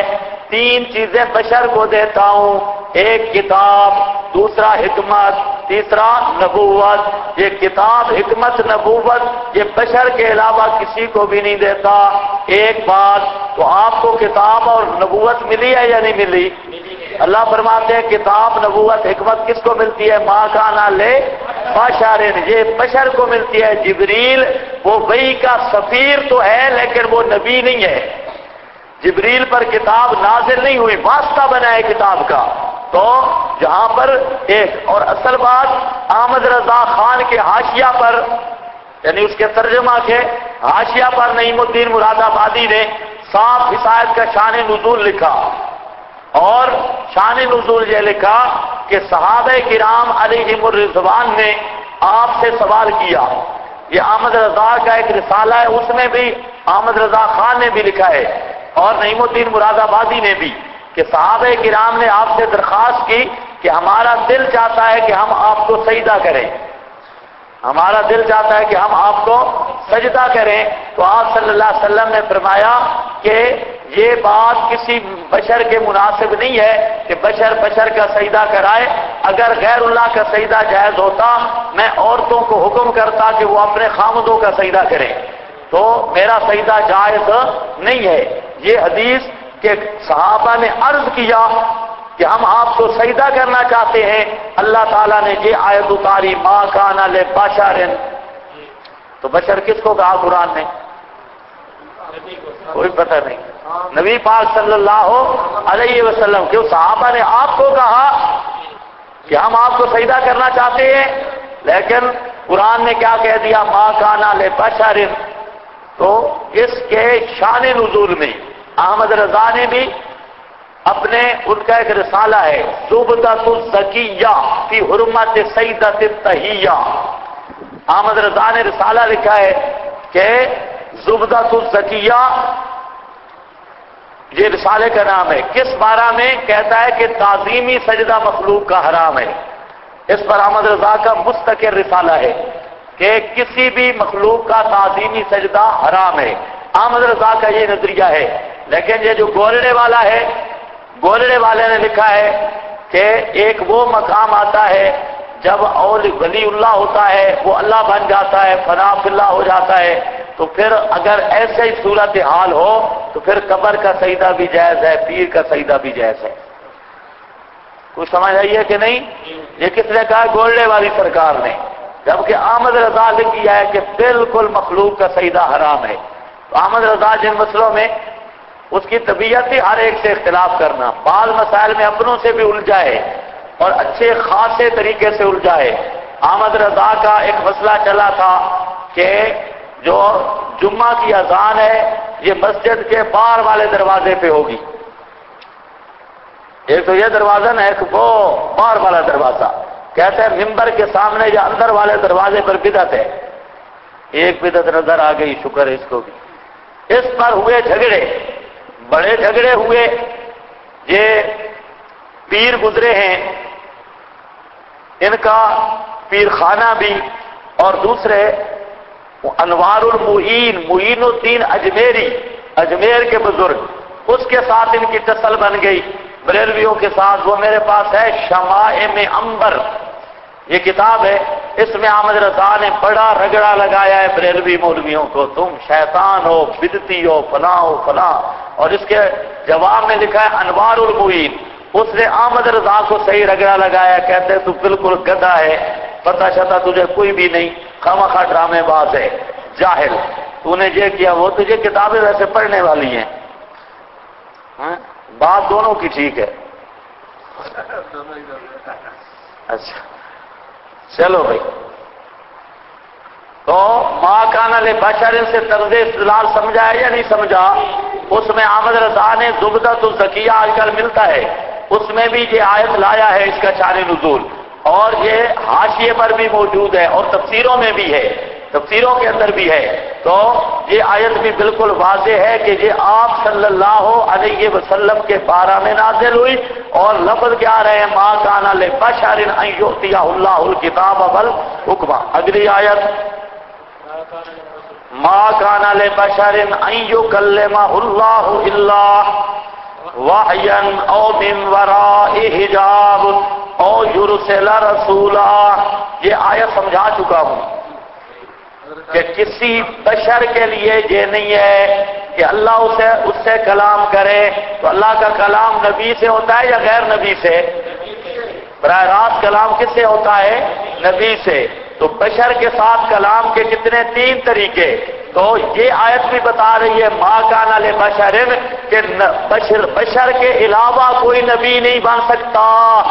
تین چیزیں بشر کو دیتا ہوں، ایک کتاب، دوسرا حکمت، تیسرا نبوت۔ یہ کتاب، حکمت، نبوت یہ بشر کے علاوہ کسی کو بھی نہیں دیتا۔ ایک بات تو آپ کو کتاب اور نبوت ملی ہے یا نہیں ملی؟ اللہ فرماتے ہیں کتاب، نبوت، حکمت کس کو ملتی ہے؟ ما کان لبشر، یہ بشر کو ملتی ہے۔ جبریل وہ وحی کا سفیر تو ہے لیکن وہ نبی نہیں ہے۔ جبریل پر کتاب نازل نہیں ہوئی، واسطہ بنا ہے کتاب کا۔ تو جہاں پر ایک اور اصل بات، احمد رضا خان کے حاشیہ پر، یعنی اس کے ترجمہ کے حاشیہ پر نعیم الدین مراد آبادی نے صاف اس آیت کا شان نزول لکھا، اور شان نزول یہ لکھا کہ صحابہ کرام علیہم الرضوان نے آپ سے سوال کیا۔ یہ احمد رضا کا ایک رسالہ ہے، اس میں بھی احمد رضا خان نے بھی لکھا ہے اور نعیم الدین مراد آبادی نے بھی، کہ صحابہ کرام نے آپ سے درخواست کی کہ ہمارا دل چاہتا ہے کہ ہم آپ کو سجدہ کریں، ہمارا دل چاہتا ہے کہ ہم آپ کو سجدہ کریں۔ تو آپ صلی اللہ علیہ وسلم نے فرمایا کہ یہ بات کسی بشر کے مناسب نہیں ہے کہ بشر بشر کا سجدہ کرائے۔ اگر غیر اللہ کا سجدہ جائز ہوتا، میں عورتوں کو حکم کرتا کہ وہ اپنے خامدوں کا سجدہ کریں، تو میرا سجدہ جائز نہیں ہے۔ یہ حدیث کہ صحابہ نے عرض کیا کہ ہم آپ کو سجدہ کرنا چاہتے ہیں، اللہ تعالیٰ نے یہ آیت اتاری، ما کان لبشر۔ تو بشر کس کو کہا قرآن نے؟ کوئی پتہ نہیں، نبی پاک صلی اللہ علیہ وسلم۔ کیوں صحابہ نے آپ کو کہا کہ ہم آپ کو سجدہ کرنا چاہتے ہیں، لیکن قرآن نے کیا کہہ دیا؟ ما کان لبشر۔ تو اس کے شان نزول میں احمد رضا نے بھی اپنے، ان کا ایک رسالہ ہے زبدۃ الزکیہ فی حرمت سیدۃ التحیہ۔ احمد رضا نے رسالہ لکھا ہے کہ زبدۃ الزکیہ، یہ رسالے کا نام ہے۔ کس بارہ میں؟ کہتا ہے کہ تعظیمی سجدہ مخلوق کا حرام ہے۔ اس پر احمد رضا کا مستقل رسالہ ہے کہ کسی بھی مخلوق کا تعظیمی سجدہ حرام ہے۔ احمد رضا کا یہ نظریہ ہے، لیکن یہ جو گولڑے والا ہے، گولڑے والے نے لکھا ہے کہ ایک وہ مقام آتا ہے جب ولی اللہ ہوتا ہے، وہ اللہ بن جاتا ہے، فنا فی اللہ ہو جاتا ہے، تو پھر اگر ایسے ہی صورتحال ہو تو پھر قبر کا سجدہ بھی جائز ہے، پیر کا سجدہ بھی جائز ہے۔ کچھ سمجھ آئی ہے کہ نہیں؟ یہ کس نے کہا؟ گولڑے والی سرکار نے، جبکہ احمد رضا لکھ کیا ہے کہ بالکل مخلوق کا سجدہ حرام ہے۔ تو احمد رضا جن مسئلوں میں، اس کی طبیعت ہی ہر ایک سے اختلاف کرنا، بعض مسائل میں اپنوں سے بھی الجھا ہے اور اچھے خاصے طریقے سے الجھا ہے۔ احمد رضا کا ایک مسئلہ چلا تھا کہ جو جمعہ کی اذان ہے یہ مسجد کے باہر والے دروازے پہ ہوگی۔ ایک تو یہ دروازہ نا، ایک وہ باہر والا دروازہ، کہتے ہیں ممبر کے سامنے یا اندر والے دروازے پر بدعت ہے۔ ایک بدعت نظر آ گئی، شکر ہے اس کو بھی۔ اس پر ہوئے جھگڑے، بڑے جھگڑے ہوئے۔ یہ پیر گزرے ہیں، ان کا پیر خانہ بھی، اور دوسرے انوار المعین، معین الدین اجمیری، اجمیر کے بزرگ، اس کے ساتھ ان کی تصل بن گئی بریلویوں کے ساتھ۔ وہ میرے پاس ہے شمائم عنبر، یہ کتاب ہے، اس میں احمد رضا نے بڑا رگڑا لگایا ہے بریلوی مولویوں کو، تم شیطان ہو، بدعتی ہو، فلاں ہو فلاں۔ اور اس کے جواب میں لکھا ہے انوار المعین، اس نے احمد رضا کو صحیح رگڑا لگایا، کہتے تو بالکل گدھا ہے، پتہ شتا تجھے کوئی بھی نہیں، خامخواہ ڈرامے باز ہے، جاہل، تو نے یہ کیا۔ وہ تجھے کتابیں ویسے پڑھنے والی ہیں، بات دونوں کی ٹھیک ہے۔ اچھا چلو بھائی، تو ما کان لبشر سے طرز استدلال سمجھا ہے یا نہیں سمجھا؟ اس میں احمد رضا نے زبدۃ الزکیہ آج کل ملتا ہے، اس میں بھی یہ آیت لایا ہے، اس کا شان نزول، اور یہ حاشیے پر بھی موجود ہے اور تفسیروں میں بھی ہے، تفسیروں کے اندر بھی ہے۔ تو یہ آیت بھی بالکل واضح ہے کہ یہ آپ صلی اللہ علیہ وسلم کے بارے میں نازل ہوئی، اور لفظ کیا رہے ہیں؟ ما کان لبشر ان یؤتیہ اللہ الکتاب والحکم۔ اگلی آیت، ما کان لبشر ان یکلمہ اللہ الا وحیا او من وراء حجاب او یرسل رسولا. یہ آیت سمجھا چکا ہوں کہ کسی بشر کے لیے یہ نہیں ہے کہ اللہ اس سے کلام کرے. تو اللہ کا کلام نبی سے ہوتا ہے یا غیر نبی سے؟ براہ راست کلام کس سے ہوتا ہے؟ نبی سے. تو بشر کے ساتھ کلام کے کتنے؟ 3 طریقے. تو یہ آیت بھی بتا رہی ہے ما کان لبشر کہ بشر کے علاوہ کوئی نبی نہیں بن سکتا.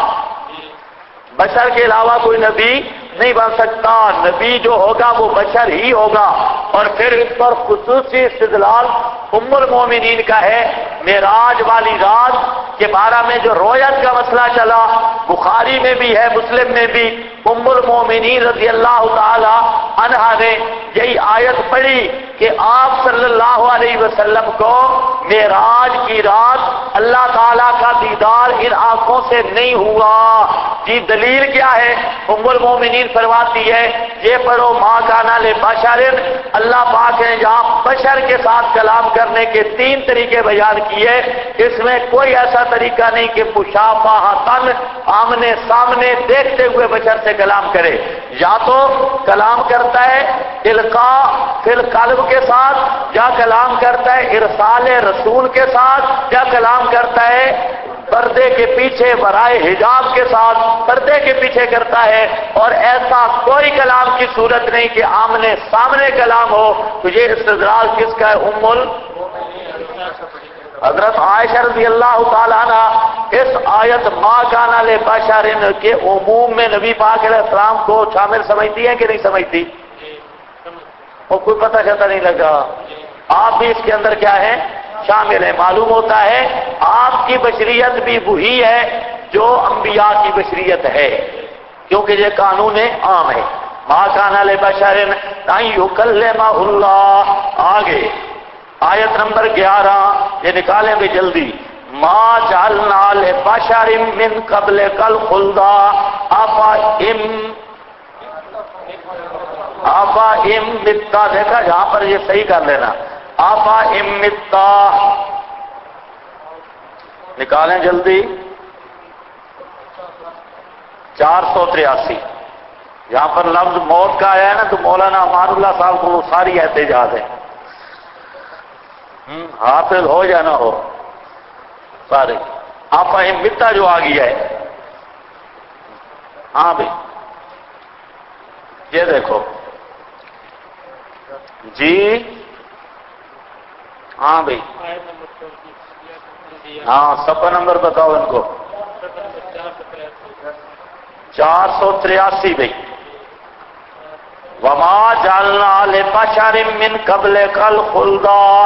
بشر کے علاوہ کوئی نبی نہیں بن سکتا. نبی جو ہوگا وہ بشر ہی ہوگا. اور پھر اس پر خصوصی استدلال ام المومنین کا ہے. معراج والی رات کے بارے میں جو رویت کا مسئلہ چلا، بخاری میں بھی ہے مسلم میں بھی، ام المومنین رضی اللہ تعالی عنہا نے یہی آیت پڑھی کہ آپ صلی اللہ علیہ وسلم کو معراج کی رات اللہ تعالیٰ کا دیدار ان آنکھوں سے نہیں ہوا. جی دلیل کیا ہے؟ ام المومنین فرماتی ہے یہ پڑھو ما کان لبشر. اللہ پاک نے جہاں بشر کے ساتھ کلام کرنے کے 3 طریقے بیان کیے، اس میں کوئی ایسا طریقہ نہیں کہ مشافہۃً آمنے سامنے دیکھتے ہوئے بشر سے کلام کرے. یا تو کلام کرتا ہے القاء فی القلب کے ساتھ، یا کلام کرتا ہے ارسال رسول کے ساتھ، یا کلام کرتا ہے پردے کے پیچھے ورائے حجاب کے ساتھ، پردے کے پیچھے کرتا ہے. اور ایسا کوئی کلام کی صورت نہیں کہ آمنے سامنے کلام ہو. تو یہ استدلال کس کا ہے؟ حضرت عائشہ رضی اللہ تعالیٰ عنہ اس آیت ما کان لبشر کے عموم میں نبی پاک علیہ السلام کو شامل سمجھتی ہیں کہ نہیں سمجھتی؟ اور کوئی پتہ چلتا نہیں لگا. آپ بھی اس کے اندر کیا ہے؟ شامل ہے. معلوم ہوتا ہے آپ کی بشریت بھی وہی ہے جو انبیاء کی بشریت ہے، کیونکہ یہ قانون عام ہے. ما کان لبشر ان یکلمہ اللہ. آگے آیت نمبر 11 یہ نکالیں بھی جلدی. ما جعلنا لبشر من قبلک الخلد افا ام متا. دیکھا جہاں پر یہ صحیح کر لینا. افا ام متا نکالیں جلدی. 483 یہاں پر لفظ موت کا آیا ہے نا، تو مولانا امان اللہ صاحب کو وہ ساری احتجاج ہے. حافظ ہو یا نہ ہو سارے. افا ام متا جو آ گیا ہے. ہاں بھائی یہ دیکھو جی. ہاں بھائی ہاں صفحہ نمبر بتاؤ ان کو. 483 بھائی. وما جعلنا لبشر من قبلک الخلد.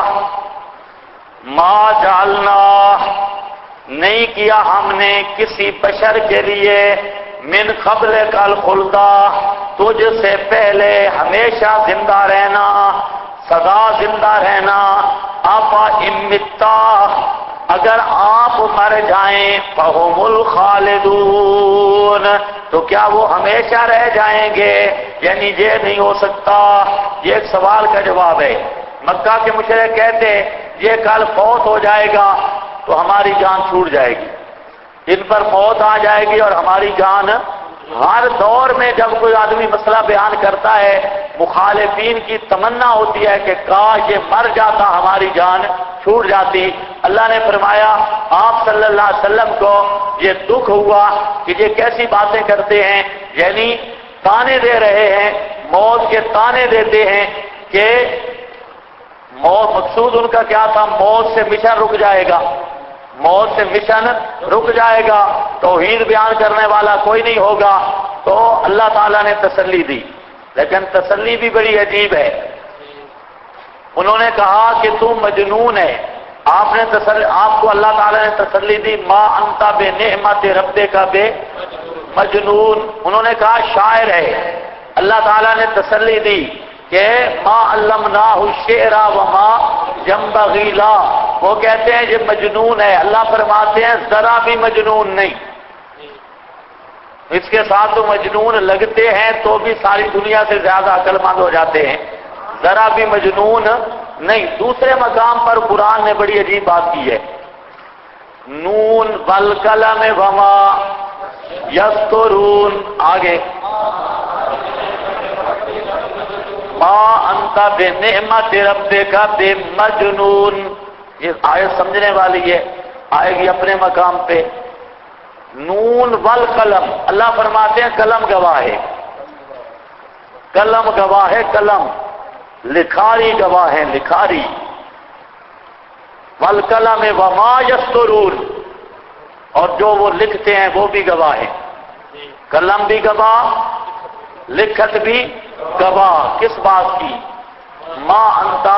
ما جعلنا نہیں کیا ہم نے کسی بشر کے لیے من قبلک الخلد تجھ سے پہلے ہمیشہ زندہ رہنا، سدا زندہ رہنا. افا ان متا اگر آپ مر جائیں فہم الخالدون تو کیا وہ ہمیشہ رہ جائیں گے؟ یعنی یہ نہیں ہو سکتا. یہ ایک سوال کا جواب ہے. مکہ کے مشرک کہتے یہ کل فوت ہو جائے گا تو ہماری جان چھوٹ جائے گی، ان پر موت آ جائے گی اور ہماری جان. ہر دور میں جب کوئی آدمی مسئلہ بیان کرتا ہے مخالفین کی تمنا ہوتی ہے کہ کاش یہ مر جاتا ہماری جان چھوٹ جاتی. اللہ نے فرمایا آپ صلی اللہ علیہ وسلم کو یہ دکھ ہوا کہ یہ کیسی باتیں کرتے ہیں، یعنی تانے دے رہے ہیں، موت کے تانے دیتے ہیں کہ موت. مقصود ان کا کیا تھا؟ موت سے مشن رک جائے گا، موت سے مشن رک جائے گا، توحید بیان کرنے والا کوئی نہیں ہوگا. تو اللہ تعالیٰ نے تسلی دی، لیکن تسلی بھی بڑی عجیب ہے. انہوں نے کہا کہ تو مجنون ہے. آپ کو اللہ تعالیٰ نے تسلی دی ما انت بے نعمت ربک بے مجنون. انہوں نے کہا شاعر ہے. اللہ تعالیٰ نے تسلی دی کہ ما علمناہ الشعر وما ينبغی له. وہ کہتے ہیں یہ مجنون ہے. اللہ فرماتے ہیں ذرا بھی مجنون نہیں. اس کے ساتھ تو مجنون لگتے ہیں تو بھی ساری دنیا سے زیادہ عقل مند ہو جاتے ہیں، ذرا بھی مجنون نہیں. دوسرے مقام پر قرآن نے بڑی عجیب بات کی ہے. نون والقلم وما یسطرون. آگے ما انت بنعمت ربک بمجنون. یہ آیت سمجھنے والی ہے، آئے گی اپنے مقام پہ. نون والقلم، اللہ فرماتے ہیں قلم گواہ ہے، قلم گواہ ہے، قلم. لکھاری گواہ ہے، لکھاری. والقلم وما یسطرون، اور جو وہ لکھتے ہیں وہ بھی گواہ ہے. قلم بھی گواہ، لکھت بھی گواہ. کس بات کی؟ ما انتا.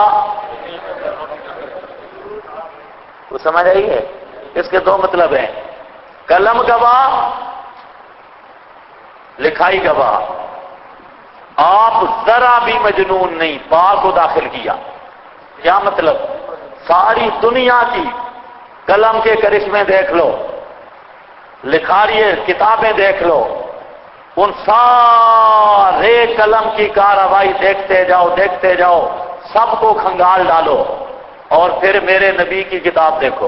وہ سمجھ رہی ہے؟ اس کے دو مطلب ہیں، قلم گواہ، لکھائی گواہ. آپ ذرا بھی مجنون نہیں، با کو داخل کیا. کیا مطلب؟ ساری دنیا کی قلم کے کرشمے دیکھ لو، لکھاری کتابیں دیکھ لو، ان سارے قلم کی کارروائی دیکھتے جاؤ، دیکھتے جاؤ، سب کو کھنگال ڈالو، اور پھر میرے نبی کی کتاب دیکھو.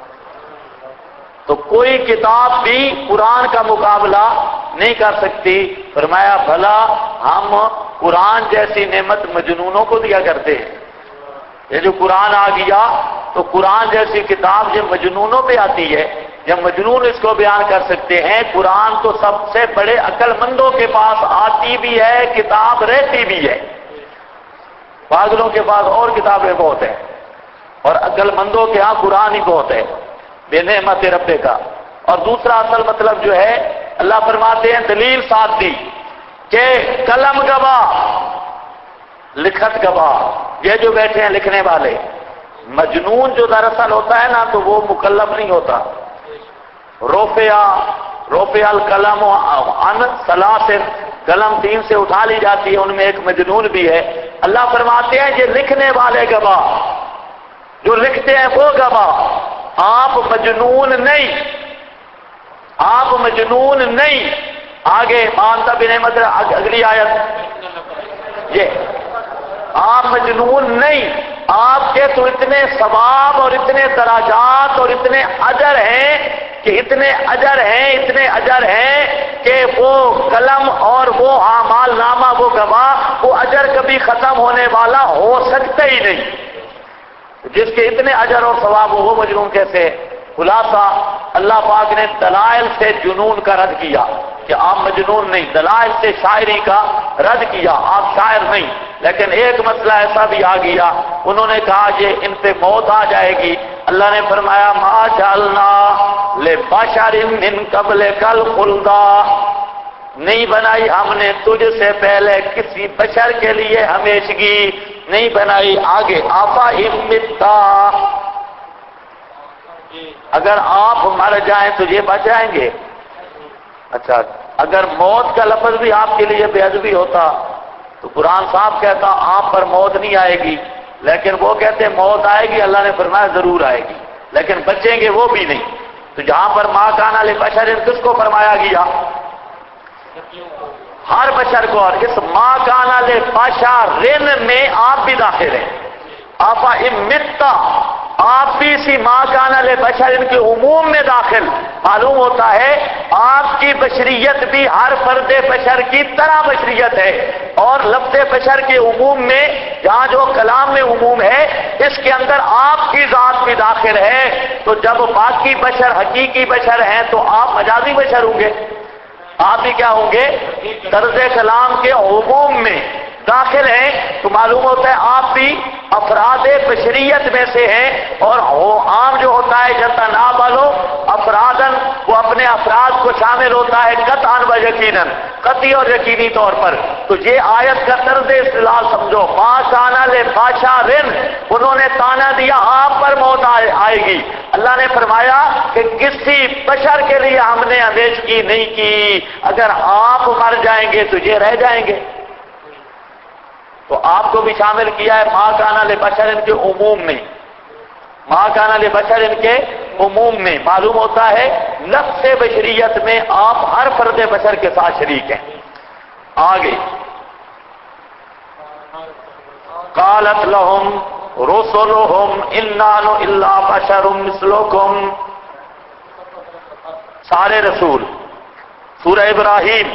تو کوئی کتاب بھی قرآن کا مقابلہ نہیں کر سکتی. فرمایا بھلا ہم قرآن جیسی نعمت مجنونوں کو دیا کرتے ہیں. یہ جو قرآن آ گیا تو قرآن جیسی کتاب جب مجنونوں پہ آتی ہے، جب مجنون اس کو بیان کر سکتے ہیں. قرآن تو سب سے بڑے عقل مندوں کے پاس آتی بھی ہے، کتاب رہتی بھی ہے. پاگلوں کے پاس اور کتابیں بہت ہیں، اور عقل مندوں کے ہاں قرآن ہی بہت ہے. بے نعمت رب کا. اور دوسرا اصل مطلب جو ہے، اللہ فرماتے ہیں دلیل ساتھ دی کہ قلم گواہ، لکھت گواہ. یہ جو بیٹھے ہیں لکھنے والے، مجنون جو دراصل ہوتا ہے نا تو وہ مکلف نہیں ہوتا. رفع القلم عن ثلاث، قلم 3 سے اٹھا لی جاتی ہے، ان میں ایک مجنون بھی ہے. اللہ فرماتے ہیں یہ لکھنے والے گواہ، جو لکھتے ہیں وہ گواہ. آپ مجنون نہیں، آپ مجنون نہیں. آگے مانتا بھی نہیں، مطلب اگلی آیت یہ آپ مجنون نہیں. آپ کے تو اتنے ثواب اور اتنے درجات اور اتنے اجر ہیں کہ اتنے اجر ہیں کہ وہ قلم اور وہ اعمال نامہ، وہ گواہ، وہ اجر کبھی ختم ہونے والا ہو سکتا ہی نہیں. جس کے اتنے اجر اور ثواب ہو وہ مجنون کیسے؟ خلاصہ اللہ پاک نے دلائل سے جنون کا رد کیا کہ آپ مجنون نہیں، دلائل سے شاعری کا رد کیا، آپ شاعر نہیں. لیکن ایک مسئلہ ایسا بھی آ گیا، انہوں نے کہا کہ ان پہ موت آ جائے گی. اللہ نے فرمایا ما جعلنا لبشر من قبلک الخلد، نہیں بنائی ہم نے تجھ سے پہلے کسی بشر کے لیے ہمیشگی نہیں بنائی. آگے آفا امتا، اگر آپ مر جائیں تو یہ بچ جائیں گے. اچھا، اگر موت کا لفظ بھی آپ کے لیے بے ادبی ہوتا تو قرآن صاحب کہتا آپ پر موت نہیں آئے گی، لیکن وہ کہتے موت آئے گی. اللہ نے فرمایا ضرور آئے گی، لیکن بچیں گے وہ بھی نہیں. تو جہاں پر ما کان لبشر کس کو فرمایا گیا؟ ہر بشر کو. اور اس ما کان لبشر میں آپ بھی داخل ہیں. آفا امتا، آپ بھی اسی ما کان لبشر کے عموم میں داخل. معلوم ہوتا ہے آپ کی بشریت بھی ہر فرد بشر کی طرح بشریت ہے، اور لفظ بشر کے عموم میں جہاں جو کلام میں عموم ہے اس کے اندر آپ کی ذات بھی داخل ہے. تو جب باقی بشر حقیقی بشر ہیں تو آپ مجازی بشر ہوں گے. آپ بھی کیا ہوں گے؟ طرز کلام کے عموم میں داخل ہیں. تو معلوم ہوتا ہے آپ بھی افراد بشریت میں سے ہیں. اور عام جو ہوتا ہے جتنا بالو افرادن، وہ اپنے افراد کو شامل ہوتا ہے قطعاً و یقیناً، قطعی اور یقینی طور پر. تو یہ آیت کا طرز استدلال سمجھو. ما کان لبشر، انہوں نے تانا دیا آپ پر موت آئے گی. اللہ نے فرمایا کہ کسی بشر کے لیے ہم نے ہمیشگی نہیں کی. اگر آپ مر جائیں گے تو یہ رہ جائیں گے. تو آپ کو بھی شامل کیا ہے ما کان لبشر کے عموم میں. ما کان لبشر کے عموم میں معلوم ہوتا ہے نفس بشریت میں آپ ہر فرد بشر کے ساتھ شریک ہیں. آگے قالت لهم رسلهم ان نحن الا بشر مثلكم، سارے رسول. سورہ ابراہیم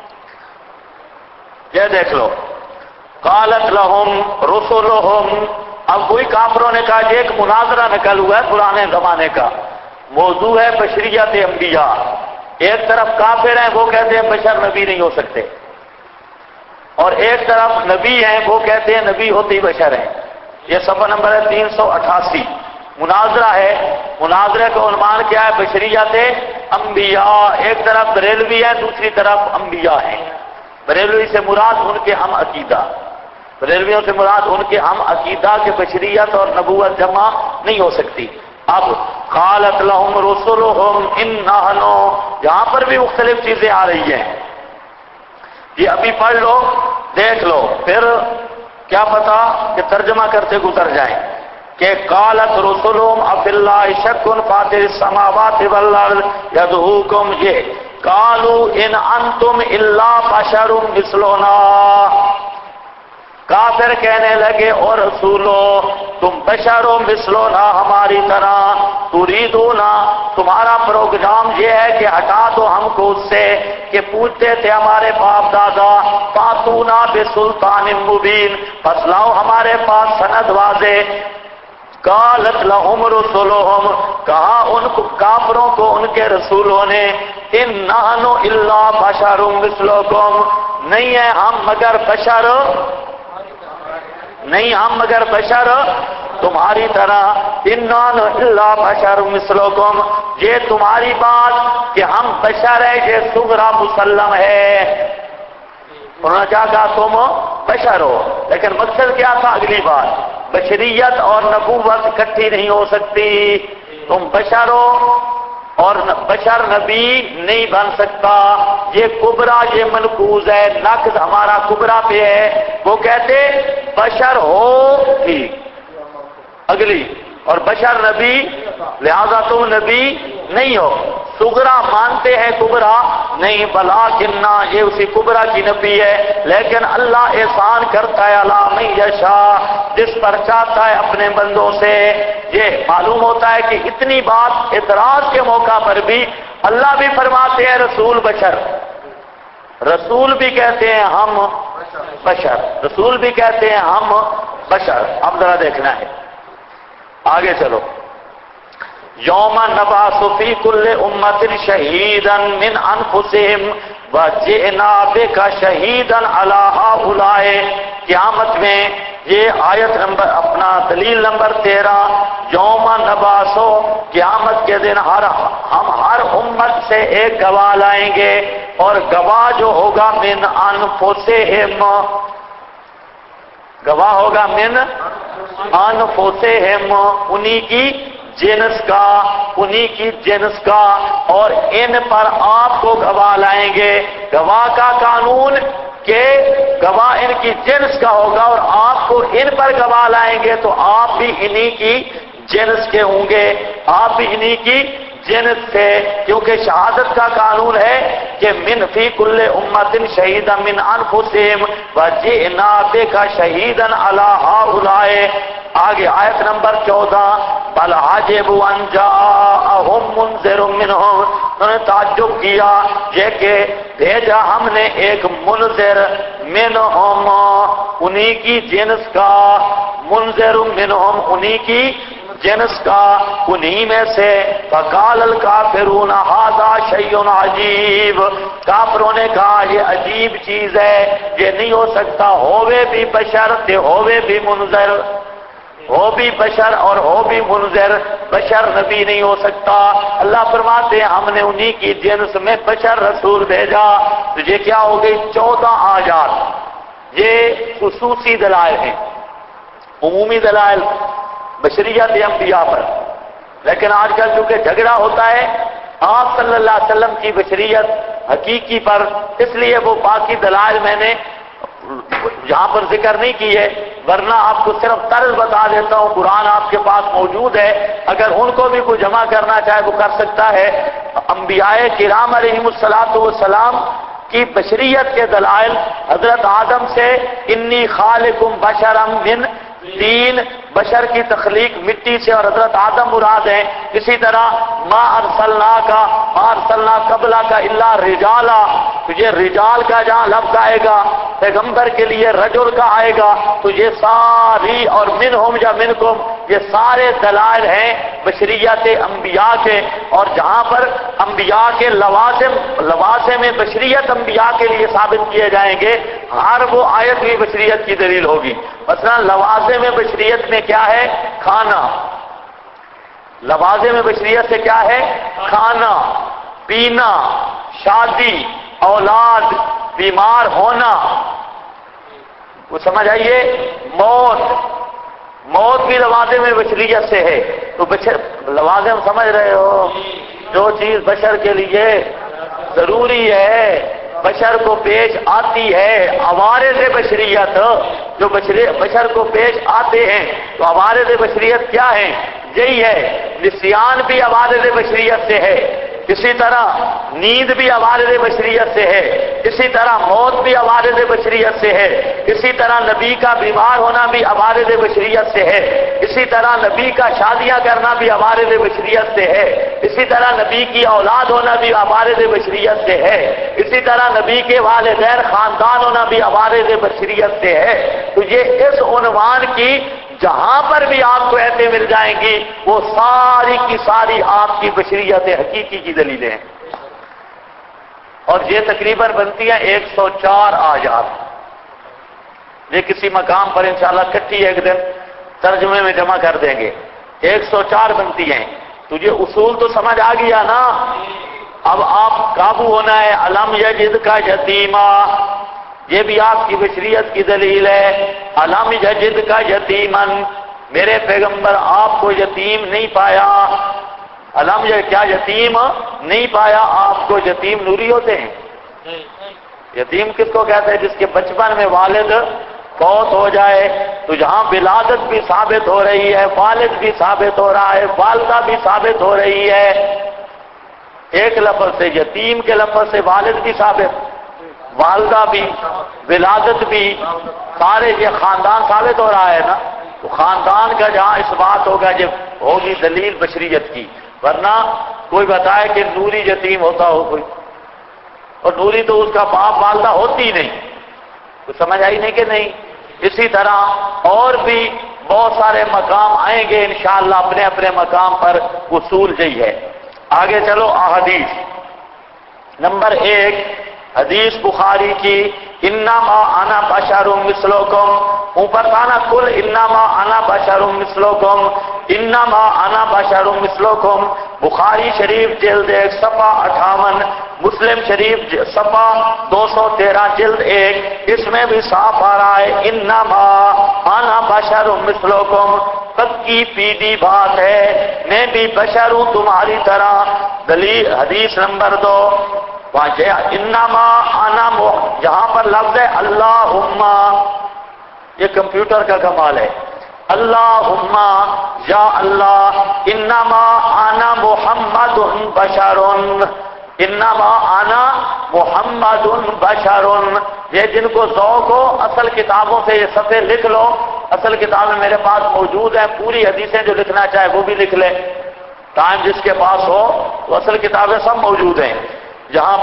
یہ دیکھ لو. قالت لہم رسلہم، اب وہی کافروں نے کہا یہ ایک مناظرہ نکل ہوا ہے پرانے زمانے کا. موضوع ہے بشریت انبیاء. ایک طرف کافر ہیں وہ کہتے ہیں بشر نبی نہیں ہو سکتے، اور ایک طرف نبی ہیں وہ کہتے ہیں نبی ہوتے ہی بشر ہیں. یہ صفحہ نمبر ہے 388. مناظرہ ہے. مناظرے کا عنوان کیا ہے؟ بشریت انبیاء. ایک طرف بریلوی ہے، دوسری طرف انبیاء ہیں. بریلوی سے مراد ان کے ہم عقیدہ، بریلویوں سے مراد ان کے ہم عقیدہ کہ بشریت اور نبوت جمع نہیں ہو سکتی. اب قالت لہم رسلہم ان نحن، یہاں پر بھی مختلف چیزیں آ رہی ہیں. یہ ابھی پڑھ لو، دیکھ لو، پھر کیا پتا کہ ترجمہ کرتے گزر جائیں. کہ قالت رسلہم افی اللہ شک فاطر السماوات والارض یدعوکم، یہ قالوا ان انتم الا بشر مثلنا. کافر کہنے لگے اور رسولو تم بشر مثلنا، ہماری طرح. تریدونا، تمہارا پروگرام یہ ہے کہ ہٹا دو ہم کو اس سے کہ پوچھتے تھے ہمارے باپ دادا فاتونا بسلطان مبین، پس لاؤ ہمارے پاس سند واضح. قالت لہم رسلہم، کہا ان کو کافروں کو ان کے رسولوں نے ان نحن الا بشر مثلکم، نہیں ہے ہم مگر بشر، نہیں ہم مگر بشر تمہاری طرح. ان نحن الا بشر مثلکم، یہ تمہاری بات کہ ہم بشر ہیں یہ صغرا مسلم ہے. انہوں نے کیا کہا تم بشر ہو، لیکن مقصد کیا تھا؟ اگلی بات، بشریت اور نبوت اکٹھی نہیں ہو سکتی. تم بشر ہو اور بشر نبی نہیں بن سکتا. یہ کبرا، یہ منقوض ہے، نقد ہمارا کبرا پہ ہے. وہ کہتے بشر ہو ٹھیک اگلی، اور بشر نبی، لہذا تم نبی نہیں ہو. صغرا مانتے ہیں، کبرا نہیں. بلاکنہ، یہ اسی کبرا کی نبی ہے. لیکن اللہ احسان کرتا ہے علی من یشاء، جس پر چاہتا ہے اپنے بندوں سے. یہ معلوم ہوتا ہے کہ اتنی بات اعتراض کے موقع پر بھی اللہ بھی فرماتے ہیں رسول بشر، رسول بھی کہتے ہیں ہم بشر، رسول بھی کہتے ہیں ہم بشر. اب ذرا دیکھنا ہے آگے چلو. یوم نبعث فی کل امت شہیدا من انفسہم وجئنا بک شہیدا علی ہؤلاء. قیامت میں یہ آیت نمبر اپنا دلیل نمبر 13. یوم نبعث، قیامت کے دن ہم ہر امت سے ایک گواہ لائیں گے، اور گواہ جو ہوگا من انفسہم، گواہ ہوگا من انفسہم، انہی کی جنس کا، انہی کی جنس کا. اور ان پر آپ کو گواہ لائیں گے. گواہ کا قانون کہ گواہ ان کی جنس کا ہوگا، اور آپ کو ان پر گواہ لائیں گے تو آپ بھی انہی کی جنس کے ہوں گے، آپ بھی انہی کی جنس سے. کیونکہ شہادت کا قانون ہے کہ من فی کل امت شہیدا من انفسہم وجئنا بک شہیدا علی ہؤلاء. آگے آیت نمبر 14. بل عجبوا ان جاءہم منذر منہم، انہوں نے تعجب کیا یہ کہ بھیجا ہم نے ایک منذر منہم، انہی کی جنس کا، منذر منہم، انہی کی جنس کا، انہی میں سے. فقال الکافرون ھذا شیء عجیب، کافروں نے کہا یہ عجیب چیز ہے، یہ نہیں ہو سکتا. ہووے بھی بشر تے ہووے بھی منذر، ہو بھی بشر اور ہو بھی منذر، بشر نبی نہیں ہو سکتا. اللہ فرماتے ہیں ہم نے انہی کی جنس میں بشر رسول بھیجا. تو یہ کیا ہو گئی؟ 14 آیات. یہ خصوصی دلائل ہیں، عمومی دلائل بشریت انبیاء پر. لیکن آج کل چونکہ جھگڑا ہوتا ہے آپ صلی اللہ علیہ وسلم کی بشریت حقیقی پر، اس لیے وہ باقی دلائل میں نے یہاں پر ذکر نہیں کی ہے، ورنہ آپ کو صرف طرز بتا دیتا ہوں. قرآن آپ کے پاس موجود ہے، اگر ان کو بھی کوئی جمع کرنا چاہے وہ کر سکتا ہے. انبیاء کرام علیہم السلام کی بشریت کے دلائل حضرت آدم سے انی خالق بشرا من تین، بشر کی تخلیق مٹی سے اور حضرت آدم مراد ہیں. اسی طرح ما ارسلنا قبلہ کا الا رجالا، تجھے رجال کا جہاں لفظ آئے گا پیغمبر کے لیے رجل کا آئے گا تو یہ ساری، اور منہم یا منکم، یہ سارے دلائل ہیں بشریت انبیاء کے. اور جہاں پر انبیاء کے لوازم بشریت انبیاء کے لیے ثابت کیے جائیں گے، ہر وہ آیت بھی بشریت کی دلیل ہوگی. مثلا لوازم بشریت میں کیا ہے؟ کھانا. لوازم بشریت سے کیا ہے؟ کھانا، پینا، شادی، اولاد، بیمار ہونا. وہ سمجھ آئیے؟ موت بھی لوازم بشریت سے ہے. تو لوازم سمجھ رہے ہو؟ جو چیز بشر کے لیے ضروری ہے، بشر کو پیش آتی ہے، عوارض بشریت جو بشر کو پیش آتے ہیں. تو عوارض بشریت کیا ہیں؟ یہی ہے. نسیان بھی عوارض بشریت سے ہے، اسی طرح نیند بھی عوارض بشریت سے ہے، اسی طرح موت بھی عوارض بشریت سے ہے، اسی طرح نبی کا بیمار ہونا بھی عوارض بشریت سے ہے، اسی طرح نبی کا شادیاں کرنا بھی عوارض بشریت سے ہے، اسی طرح نبی کی اولاد ہونا بھی عوارض بشریت سے ہے، اسی طرح نبی کے والدین خاندان ہونا بھی عوارض بشریت سے ہے. تو یہ اس عنوان کی جہاں پر بھی آپ کو ایسے مل جائیں گی وہ ساری کی ساری آپ کی بشریت حقیقی کی دلیلیں ہیں. اور یہ تقریباً بنتی ہیں 104 آیات. یہ کسی مقام پر انشاءاللہ کٹھی ایک دن ترجمے میں جمع کر دیں گے. 104 بنتی ہیں. تجھے اصول تو سمجھ آ گیا نا؟ اب آپ قابو ہونا ہے. علم یجد کا یتیما، یہ بھی آپ کی بشریت کی دلیل ہے. علم یجد کا یتیمن، میرے پیغمبر آپ کو یتیم نہیں پایا. علم کیا یتیم نہیں پایا آپ کو؟ یتیم نوری ہوتے ہیں. یتیم کس کو کہتے ہیں؟ جس کے بچپن میں والد فوت ہو جائے. تو جہاں ولادت بھی ثابت ہو رہی ہے، والد بھی ثابت ہو رہا ہے، والدہ بھی ثابت ہو رہی ہے. ایک لفظ سے، یتیم کے لفظ سے والد بھی ثابت، والدہ بھی، ولادت بھی، سارے یہ خاندان ثابت ہو رہا ہے نا. تو خاندان کا جہاں اس بات ہوگا جب ہوگی دلیل بشریت کی. ورنہ کوئی بتائے کہ نوری یتیم ہوتا ہو کوئی، اور نوری تو اس کا باپ والدہ ہوتی نہیں. تو سمجھ آئی نہیں کہ نہیں؟ اسی طرح اور بھی بہت سارے مقام آئیں گے انشاءاللہ اپنے اپنے مقام پر. اصول یہی ہے. آگے چلو. احادیث نمبر 1 حدیث بخاری کی، انما انا بشر مثلکم. اوپر تھا نا کل انما انا بشر مثلکم، انما انا بشر مثلکم. بخاری شریف جلد 1 صفحہ 58، مسلم شریف صفحہ 213 جلد 1، اس میں بھی صاف آ رہا ہے انما انا بشر مثلکم. پکی پیڈی بات ہے، میں بھی بشر ہوں تمہاری طرح. دلیل حدیث نمبر 2 انما انا، جہاں پر لفظ ہے اللہم، یہ کمپیوٹر کا کمال ہے. اللہم یا اللہ، انما انا محمد بشر، انما انا محمد بشر. یہ جن کو ذوق ہو اصل کتابوں سے یہ صفحے لکھ لو. اصل کتابیں میرے پاس موجود ہیں، پوری حدیثیں جو لکھنا چاہے وہ بھی لکھ لے. ٹائم جس کے پاس ہو تو اصل کتابیں سب موجود ہیں. جہاں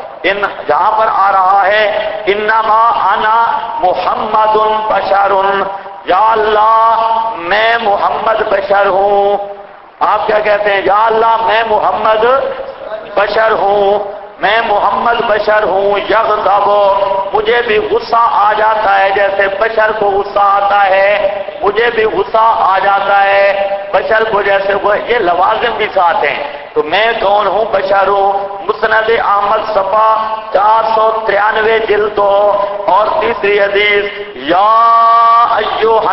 پر آ رہا ہے انما انا محمد بشر، یا اللہ میں محمد بشر ہوں. آپ کیا کہتے ہیں؟ یا اللہ میں محمد بشر ہوں، میں محمد بشر ہوں. یغضب، مجھے بھی غصہ آ جاتا ہے جیسے بشر کو غصہ آتا ہے، مجھے بھی غصہ آ جاتا ہے بشر کو جیسے یہ لوازم بھی ساتھ ہیں. تو میں کون ہوں؟ بشر ہوں. مسند احمد صفحہ 493 جلد 2. اور تیسری حدیث یا ایھا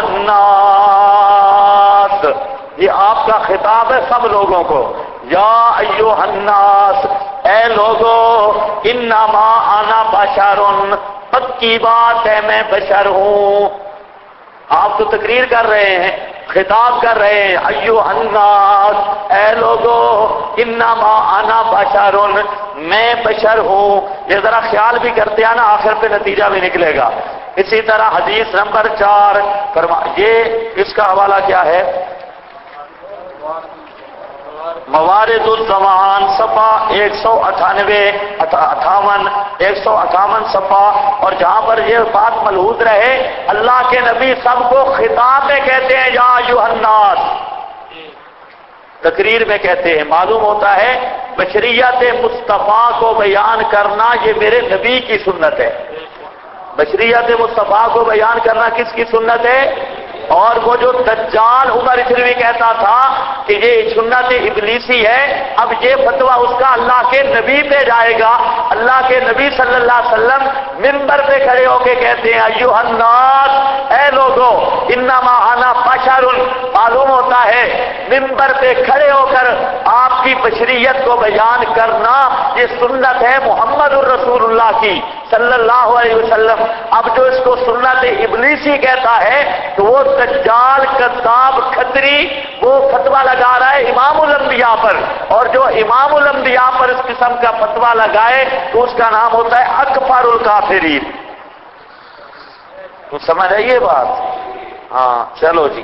الناس، یہ آپ کا خطاب ہے سب لوگوں کو. یا ایھا الناس، اے لوگو، انما انا بشر، پکی بات ہے میں بشر ہوں. آپ تو تقریر کر رہے ہیں، خطاب کر رہے ہیں. ایھا الناس، اے لوگو، انما انا بشر، میں بشر ہوں. یہ ذرا خیال بھی کرتے ہیں نا، آخر پہ نتیجہ بھی نکلے گا. اسی طرح حدیث نمبر 4 یہ اس کا حوالہ کیا ہے؟ موارد الزمان صفحہ 158 صفحہ، اور جہاں پر یہ بات ملحوظ رہے اللہ کے نبی سب کو خطاب میں کہتے ہیں یا ایھا الناس، تقریر میں کہتے ہیں، معلوم ہوتا ہے بشریت مصطفیٰ کو بیان کرنا یہ میرے نبی کی سنت ہے۔ بشریت مصطفیٰ کو بیان کرنا کس کی سنت ہے؟ اور وہ جو دجال عمر اثروی کہتا تھا کہ یہ سنت ابلیسی ہے، اب یہ فتویٰ اس کا اللہ کے نبی پہ جائے گا۔ اللہ کے نبی صلی اللہ علیہ وسلم منبر پہ کھڑے ہو کے کہتے ہیں ایھا الناس، اے لوگو، انما انا بشر، معلوم ہوتا ہے منبر پہ کھڑے ہو کر آپ کی بشریت کو بیان کرنا یہ سنت ہے محمد الرسول اللہ کی صلی اللہ علیہ وسلم۔ اب جو اس کو سنت ابلیسی کہتا ہے تو وہ دجال کذاب کھتری وہ فتویٰ لگا رہا ہے امام الانبیاء پر، اور جو امام الانبیاء پر اس قسم کا فتویٰ لگائے تو اس کا نام ہوتا ہے اکفر الکافرین۔ تو سمجھ رہی ہے بات؟ ہاں چلو جی،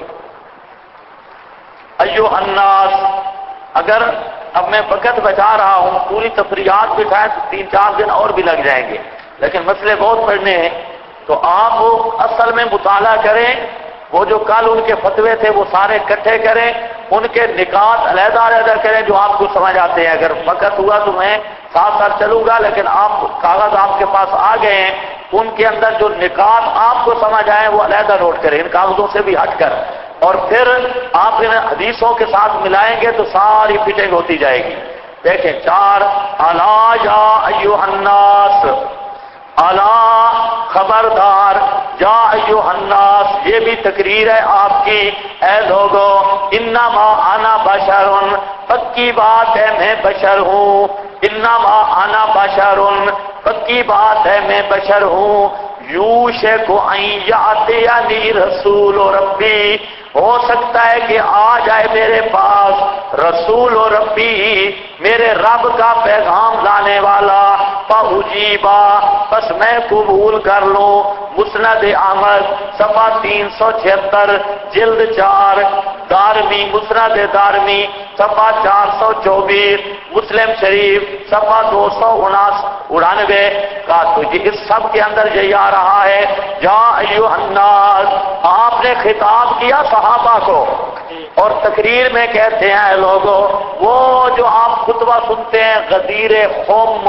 ایھا الناس، اگر اب میں وقت بچا رہا ہوں، پوری تفریحات بٹھائیں تو 3-4 دن اور بھی لگ جائیں گے، لیکن مسئلے بہت پڑھنے ہیں، تو آپ وہ اصل میں مطالعہ کریں، وہ جو کل ان کے فتوے تھے وہ سارے اکٹھے کریں، ان کے نکات علیحدہ علیحدہ کریں جو آپ کو سمجھ آتے ہیں۔ اگر وقت ہوا تو میں ساتھ ساتھ چلوں گا، لیکن آپ کاغذ آپ کے پاس آ گئے ہیں، ان کے اندر جو نکات آپ کو سمجھ آئے وہ علیحدہ نوٹ کریں ان کاغذوں سے بھی ہٹ کر، اور پھر آپ ان حدیثوں کے ساتھ ملائیں گے تو ساری فٹنگ ہوتی جائے گی۔ دیکھیں 4 الا یا ایھا الناس، الا خبردار، یا ایھا الناس یہ بھی تقریر ہے آپ کی، اے لوگو، انما انا بشر، پکی بات ہے میں بشر ہوں، انما انا بشر، پکی بات ہے میں بشر ہوں، یوشک ان یاتینی رسول ربی، ہو سکتا ہے کہ آ جائے میرے پاس رسول ربی، میرے رب کا پیغام لانے والا، فاجیبا، بس میں قبول کر لوں۔ مسند احمد صفحہ 376 جلد 4، دارمی مسند دارمی صفحہ 424، مسلم شریف صفحہ 299 کا، تو اس سب کے اندر یہی آ رہا ہے یا ایھا الناس، آپ نے خطاب کیا صحابہ کو، اور تقریر میں کہتے ہیں اے لوگوں، وہ جو آپ خطبہ سنتے ہیں غدیر خم،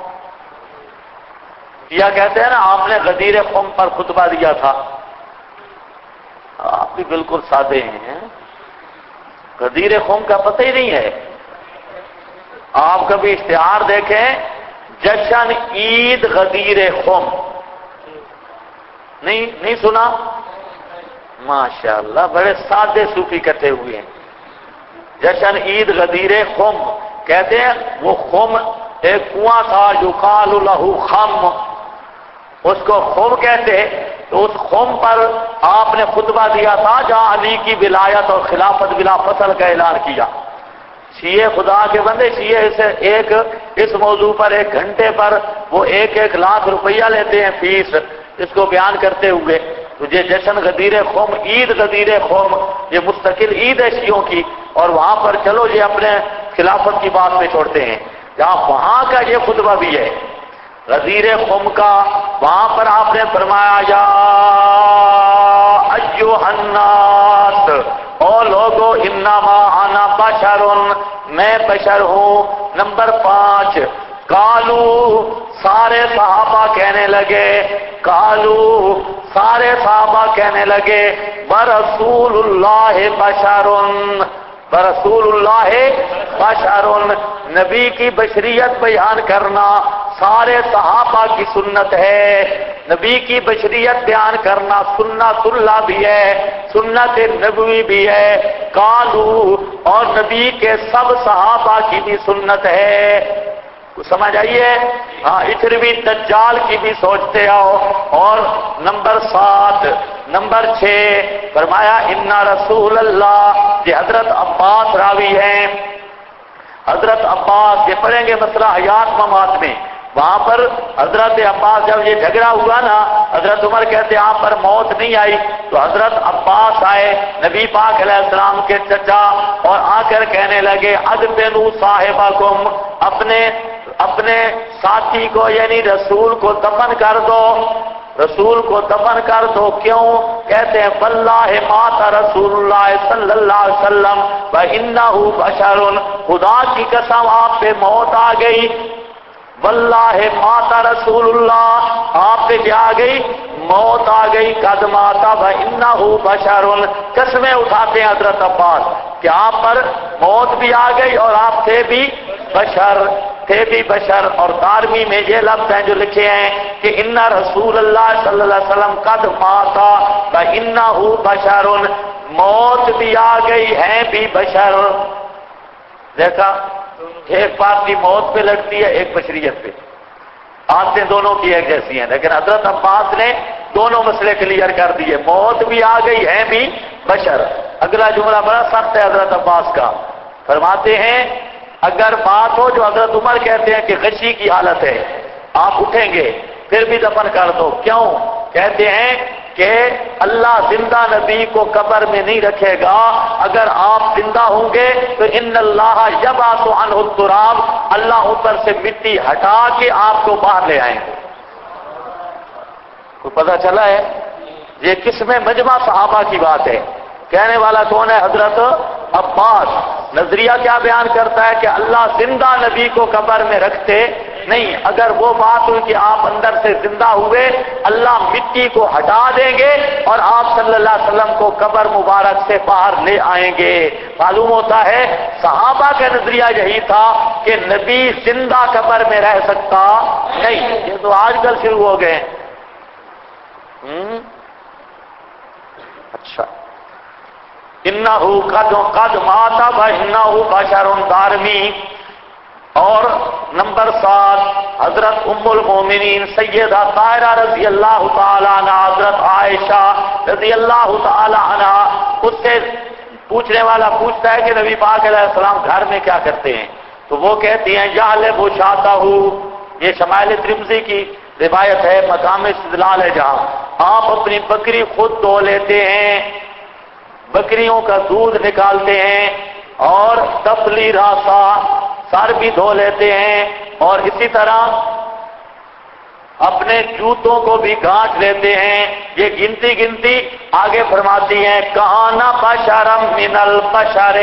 یا کہتے ہیں نا آپ نے غدیر خم پر خطبہ دیا تھا، آپ بھی بالکل سادے ہیں، غدیر خم کا پتہ ہی نہیں ہے۔ آپ کبھی اشتہار دیکھیں جشن عید غدیر خم، نہیں سنا؟ ماشاءاللہ بڑے سادے صوفی اکٹھے ہوئے ہیں۔ جشن عید غدیر خم کہتے ہیں، وہ خم ایک کنواں تھا یقال لہ خم، اس کو خم کہتے ہیں، تو اس خم پر آپ نے خطبہ دیا تھا جہاں علی کی ولایت اور خلافت بلا فصل کا اعلان کیا۔ شیعہ خدا کے بندے، شیعہ اس موضوع پر 1 گھنٹے پر وہ 1-1 لاکھ روپیہ لیتے ہیں فیس اس کو بیان کرتے ہوئے، تو یہ جشن غدیر خم، عید غدیر خم، یہ مستقل عید ہے شیعوں کی، اور وہاں پر چلو یہ اپنے خلافت کی بات میں چھوڑتے ہیں، جہاں وہاں کا یہ خطبہ بھی ہے غدیر خم کا، وہاں پر آپ نے فرمایا یا ایھا الناس، او لوگو، انما انا بشر، میں بشر ہوں۔ نمبر 5، قالو، سارے صحابہ کہنے لگے، قالو، سارے صحابہ کہنے لگے، برسول اللہ بشر، برسول اللہ بشر، نبی کی بشریت بیان کرنا سارے صحابہ کی سنت ہے، نبی کی بشریت بیان کرنا سنت اللہ بھی ہے، سنت نبوی بھی ہے، قالو، اور نبی کے سب صحابہ کی بھی سنت ہے۔ سمجھ آئیے؟ ہاں، اتروی دجال کی بھی سوچتے آؤ۔ اور نمبر 7، نمبر 6 فرمایا ان رسول اللہ، یہ حضرت عباس راوی ہیں، حضرت عباس، یہ پڑھیں گے مسئلہ حیات ممات میں، وہاں پر حضرت عباس جب یہ جھگڑا ہوا نا، حضرت عمر کہتے آپ پر موت نہیں آئی، تو حضرت عباس آئے نبی پاک علیہ السلام کے چچا، اور آ کر کہنے لگے ادفنوا صاحبکم، اپنے ساتھی کو یعنی رسول کو دفن کر دو، رسول کو دفن کر دو۔ کیوں؟ کہتے ہیں واللہ مات رسول اللہ صلی اللہ علیہ وسلم وانہ بشر، خدا کی قسم آپ پہ موت آ گئی، واللہ مات رسول اللہ، آپ پہ کیا آ گئی؟ موت آ گئی، قد مات وانہ بشر، قسمیں اٹھاتے ہیں حضرت عباس کہ آپ پر موت بھی آ گئی اور آپ تھے بھی بشر۔ اور دارمی میں یہ لفظ ہیں جو لکھے ہیں کہ ان رسول اللہ صلی اللہ علیہ وسلم قد مات وانہ بشر، موت بھی آ گئی ہیں بھی بشر۔ دیکھا، ایک بات کی موت پہ لگتی ہے، ایک بشریت پہ، آنتیں دونوں کی ایک جیسی ہیں، لیکن حضرت عباس نے دونوں مسئلے کلیئر کر دیے، موت بھی آ گئی ہے بھی بشر۔ اگلا جملہ بڑا سخت ہے حضرت عباس کا، فرماتے ہیں اگر بات ہو جو حضرت عمر کہتے ہیں کہ غشی کی حالت ہے، آپ اٹھیں گے پھر بھی دفن کر دو۔ کیوں؟ کہتے ہیں کہ اللہ زندہ نبی کو قبر میں نہیں رکھے گا، اگر آپ زندہ ہوں گے تو ان اللہ یبعث عنہ التراب، اللہ اوپر سے مٹی ہٹا کے آپ کو باہر لے آئیں گے۔ کوئی پتہ چلا ہے؟ یہ کس میں مجمع صحابہ کی بات ہے، کہنے والا کون ہے؟ حضرت عباس۔ نظریہ کیا بیان کرتا ہے کہ اللہ زندہ نبی کو قبر میں رکھتے نہیں، اگر وہ بات ہوئی کہ آپ اندر سے زندہ ہوئے، اللہ مٹی کو ہٹا دیں گے اور آپ صلی اللہ علیہ وسلم کو قبر مبارک سے باہر لے آئیں گے۔ معلوم ہوتا ہے صحابہ کا نظریہ یہی تھا کہ نبی زندہ قبر میں رہ سکتا نہیں، یہ تو آج کل شروع ہو گئے۔ اچھا، انہو قد مات وانہو بشر، دارمی۔ اور نمبر 7 حضرت ام المومنین سیدہ طاہرہ رضی اللہ تعالی عنہ، حضرت عائشہ رضی اللہ تعالی عنہ، اس سے پوچھنے والا پوچھتا ہے کہ نبی پاک علیہ السلام گھر میں کیا کرتے ہیں؟ تو وہ کہتی ہیں یعلب شاتہ، یہ شمائل ترمذی کی روایت ہے، مقام استدلال ہے، جہاں آپ اپنی بکری خود دھو لیتے ہیں، بکریوں کا دودھ نکالتے ہیں، اور تفلی راسا، سر بھی دھو لیتے ہیں، اور اسی طرح اپنے جوتوں کو بھی گانٹھ لیتے ہیں۔ یہ گنتی آگے فرماتی ہیں کہانا بشرم من البشر،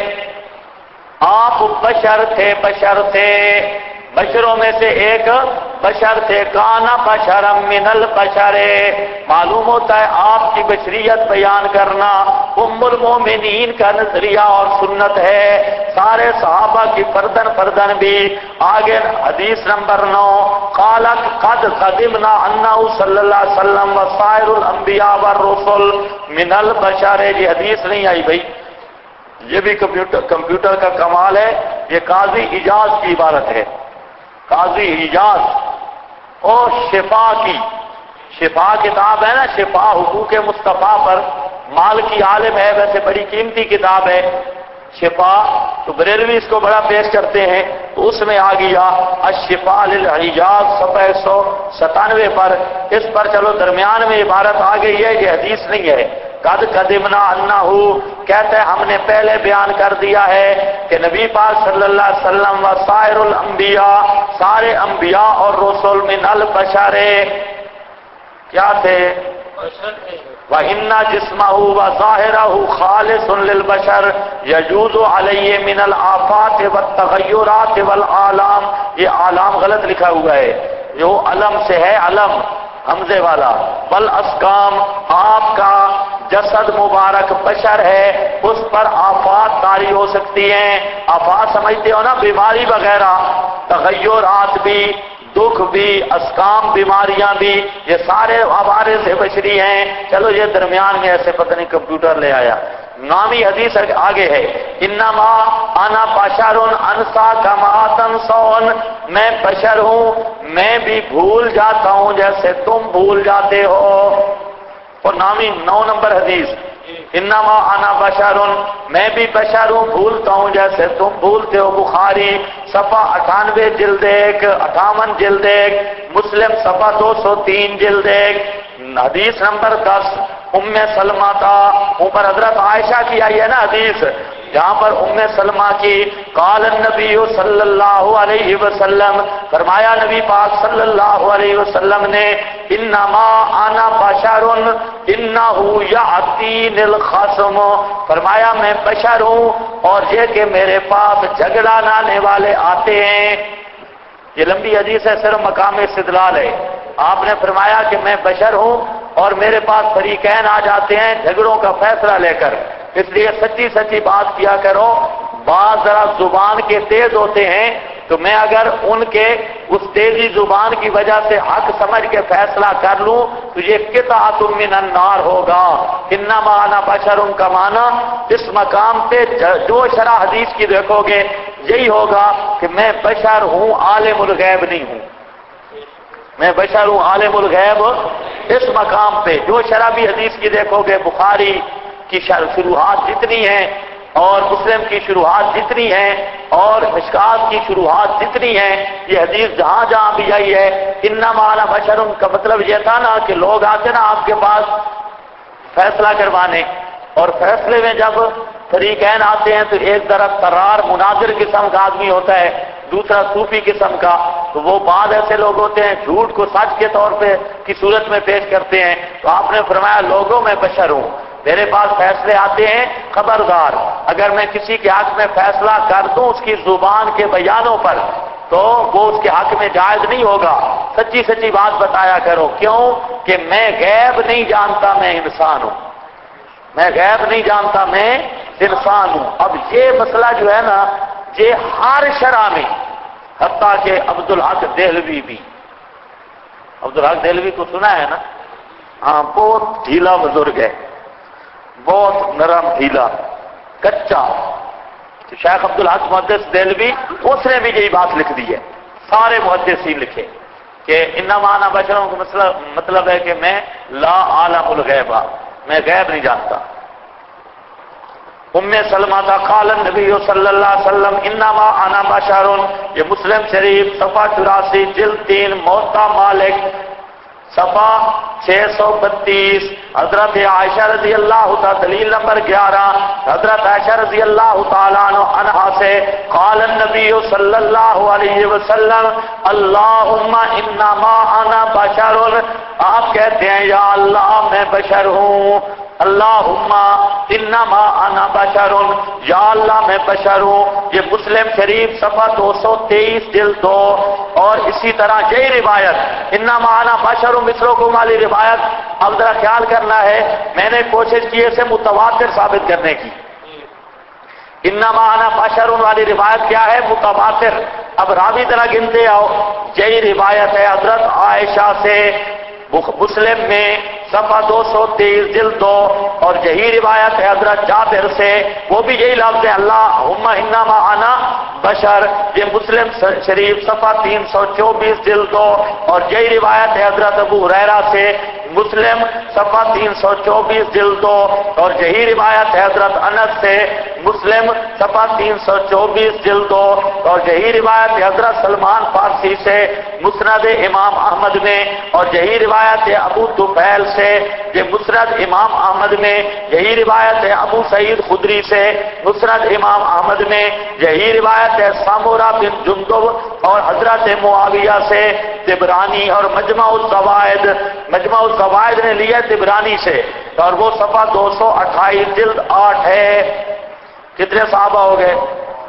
آپ بشر تھے، بشروں میں سے ایک بشر تھے، کانا بشرم من البشر۔ معلوم ہوتا ہے آپ کی بشریت بیان کرنا ام المومنین کا نظریہ اور سنت ہے، سارے صحابہ کی فردن بھی۔ آگے حدیث نمبر 9 قالت قد قدمنا انہ صلی اللہ علیہ وسلم وسائر الانبیاء والرسل من البشر، یہ حدیث نہیں آئی بھائی، یہ بھی کمپیوٹر کا کمال ہے، یہ قاضی اجاز کی عبارت ہے، قاضی اجاز۔ اور شفا کتاب ہے نا، شفا حقوق مصطفیٰ پر، مال کی عالم ہے، ویسے بڑی قیمتی کتاب ہے شفا، تو بریلوی اس کو بڑا پیش کرتے ہیں، تو اس میں آ گیا الشفا للحجاز صفحہ 197 پر، اس پر چلو درمیان میں عبارت آ گئی ہے، یہ حدیث نہیں ہے۔ قد قدمنا انہو، کہتے ہیں ہم نے پہلے بیان کر دیا ہے کہ نبی پاک صلی اللہ علیہ وسلم وسائر الانبیاء، سارے انبیاء اور رسول من البشر، کیا تھے؟ وَإِنَّ جِسْمَهُ وَظَاهِرَهُ خَالِصٌ لِلْبَشَرِ يَجُوزُ عَلَيْهِ مِنَ الْآفَاتِ وَالتَّغَيُّرَاتِ وَالْآلَامِ، یہ آلام غلط لکھا ہوا ہے، جو علم سے ہے، علم حمزے والا، والاسقام، آپ کا جسد مبارک بشر ہے، اس پر آفات طاری ہو سکتی ہیں، آفات سمجھتے ہو نا، بیماری وغیرہ، تغیرات بھی، دکھ بھی، اسقام بیماریاں بھی، یہ سارے ہمارے سے بشری ہیں۔ چلو یہ درمیان میں ایسے پتہ نہیں کمپیوٹر لے آیا، نامی حدیث آگے ہے انما انا بشر انسا کما تنسون، میں بشر ہوں، میں بھی بھول جاتا ہوں جیسے تم بھول جاتے ہو۔ اور نامی 9 نمبر حدیث انما انا بشرن، میں بھی بشر ہوں، بھولتا ہوں جیسے تم بھولتے ہو۔ بخاری صفحہ 98 جلد 1، 58 جلد 1، مسلم صفحہ 203 جلد 1، حدیث نمبر 10 ام سلمہ کا، اوپر حضرت عائشہ کی آئی ہے نا حدیث، جہاں پر ام سلمہ کی قال النبی صلی اللہ علیہ وسلم، فرمایا نبی پاک صلی اللہ علیہ وسلم نے، انما انا بشر انہ یاتین الخصم، فرمایا میں بشر ہوں اور یہ کہ میرے پاس جھگڑا لانے والے آتے ہیں۔ یہ لمبی حدیث ہے، صرف مقام استدلال ہے۔ آپ نے فرمایا کہ میں بشر ہوں اور میرے پاس فریقین آ جاتے ہیں جھگڑوں کا فیصلہ لے کر، اس لیے سچی سچی بات کیا کرو۔ بعض ذرا زبان کے تیز ہوتے ہیں، تو میں اگر ان کے اس تیزی زبان کی وجہ سے حق سمجھ کے فیصلہ کر لوں تو یہ قطعۃ من النار ہوگا۔ انما انا بشر کا معنی اس مقام پہ جو شرح حدیث کی دیکھو گے یہی ہوگا کہ میں بشر ہوں، عالم الغیب نہیں ہوں، میں بشر ہوں عالم الغیب۔ اس مقام پہ جو شرح بھی حدیث کی دیکھو گے، بخاری کی شروحات جتنی ہیں اور مسلم کی شروحات جتنی ہیں اور مشکات کی شروحات جتنی ہیں، یہ حدیث جہاں جہاں بھی آئی ہے انما انا بشر کا مطلب یہ تھا نا کہ لوگ آتے نا آپ کے پاس فیصلہ کروانے، اور فیصلے میں جب فریقین آتے ہیں تو ایک طرف قرار مناظر قسم کا آدمی ہوتا ہے، دوسرا صوفی قسم کا، تو وہ بعض ایسے لوگ ہوتے ہیں جھوٹ کو سچ کے طور پہ کی صورت میں پیش کرتے ہیں۔ تو آپ نے فرمایا لوگوں میں بشر ہوں، میرے پاس فیصلے آتے ہیں، خبردار اگر میں کسی کے حق میں فیصلہ کر دوں اس کی زبان کے بیانوں پر تو وہ اس کے حق میں جائز نہیں ہوگا۔ سچی سچی بات بتایا کرو، کیوں کہ میں غیب نہیں جانتا، میں انسان ہوں، میں غیب نہیں جانتا، میں انسان ہوں۔ اب یہ مسئلہ جو ہے نا یہ ہر شرح میں، حتیٰ کہ عبدالحق دہلوی بھی، عبدالحق دہلوی کو سنا ہے نا، ہاں بہت ڈھیلا بزرگ ہے، بہت نرم ڈھیلا کچا، تو شیخ عبدالحق محدث دہلوی اس نے بھی یہی بات لکھ دی ہے، سارے محدثین لکھے کہ انما انا بشر کا مطلب ہے کہ میں لا عالم الغیب، میں غیب نہیں جانتا۔ ام سلمہ کا قال النبی صلی اللہ علیہ وسلم انما انا بشر، یہ مسلم شریف صفحہ 84 جلد 3، موطا مالک صفحہ 632، حضرت عائشہ رضی اللہ تعالی، دلیل نمبر 11، حضرت عائشہ رضی اللہ تعالیٰ عنہا سے قال النبی صلی اللہ علیہ وسلم اللہم انما انا بشر، آپ کہتے ہیں یا اللہ میں بشر ہوں، اللہم انما انا بشر، یا اللہ میں بشر ہوں۔ یہ مسلم شریف صفحہ 223 جلد 2، اور اسی طرح یہی روایت انما انا بشر مثلکم والی روایت اب ذرا خیال کرنا ہے، میں نے کوشش کی اسے متواتر ثابت کرنے کی۔ انما انا بشر والی روایت کیا ہے؟ متواتر۔ اب راوی ذرا گنتے آؤ، یہی روایت ہے حضرت عائشہ سے مسلم میں صفحہ 223 جلد 2، اور یہی روایت ہے حضرت جابر سے، وہ بھی یہی لفظ ہے اللہم انما انا بشر، یہ مسلم شریف صفحہ 324 جلد 2، اور یہی روایت ہے حضرت ابو ہریرہ سے مسلم صفحہ 324 جلد 2، اور یہی روایت ہے حضرت انس سے مسلم صفحہ 324 جلد 2، اور یہی روایت ہے حضرت سلمان فارسی سے مسند امام احمد میں، اور یہی روایت ہے ابو طفیل سے یہ مسند امام احمد میں، یہی روایت ہے ابو سعید خدری سے مسند امام احمد میں، یہی روایت ہے سامورہ بن جندب اور حضرت معاویہ سے طبرانی، اور مجمع الزوائد نے لیا طبرانی سے، اور وہ صفحہ 228 جلد 8 ہے۔ کتنے صحابہ ہو گئے؟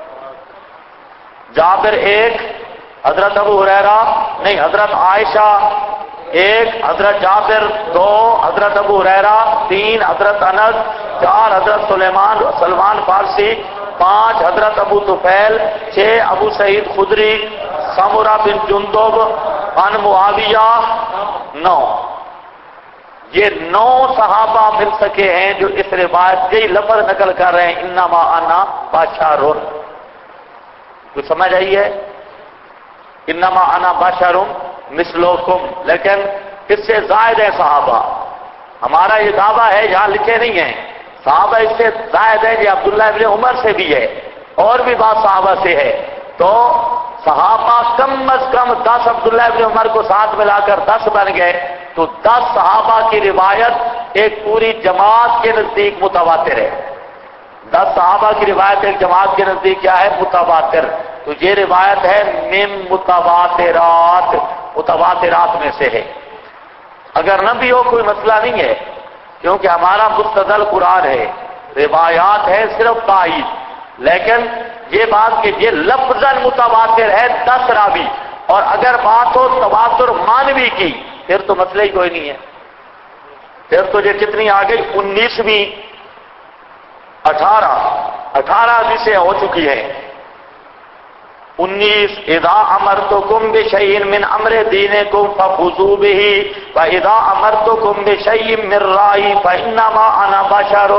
جابر 1، حضرت ابو ہریرہ نہیں، حضرت عائشہ 1، حضرت جابر 2، حضرت ابو ہریرہ 3، حضرت انس 4، حضرت سلمان فارسی 5، حضرت ابو طفیل 6، ابو سعید خدری، سامورہ بن جندب، عن معاویہ 9۔ یہ 9 صحابہ مل سکے ہیں جو اس روایت یہی لفظ نقل کر رہے ہیں انما انا بشر۔ کچھ سمجھ آئی ہے؟ انما انا بشر مثلکم، لیکن اس سے زائد ہے صحابہ، ہمارا یہ دعویٰ ہے یہاں لکھے نہیں ہیں، صحابہ اس سے زائد ہے، یہ عبداللہ ابن عمر سے بھی ہے اور بھی بعض صحابہ سے ہے، تو صحابہ کم از کم 10 عبداللہ ابن عمر کو ساتھ ملا کر 10 بن گئے، تو 10 صحابہ کی روایت ایک پوری جماعت کے نزدیک متواتر ہے۔ 10 صحابہ کی روایت ایک جماعت کے نزدیک کیا ہے؟ متواتر۔ تو یہ روایت ہے من متواترات، متواترات میں سے ہے۔ اگر نہ بھی ہو کوئی مسئلہ نہیں ہے، کیونکہ ہمارا مستدل قرآن ہے، روایات ہے صرف تائید، لیکن یہ بات کہ یہ لفظاً متواتر ہے 10 راوی، اور اگر بات ہو تواتر مانوی کی پھر تو مسئلہ ہی کوئی نہیں ہے، پھر تو یہ کتنی آ گئی 19ویں 18 حدیثیں ہو چکی ہیں۔ 19 اذا امرتکم بشیء من امر دینکم فخذوا به واذا امرتکم بشیء من رأی فانما انا بشر۔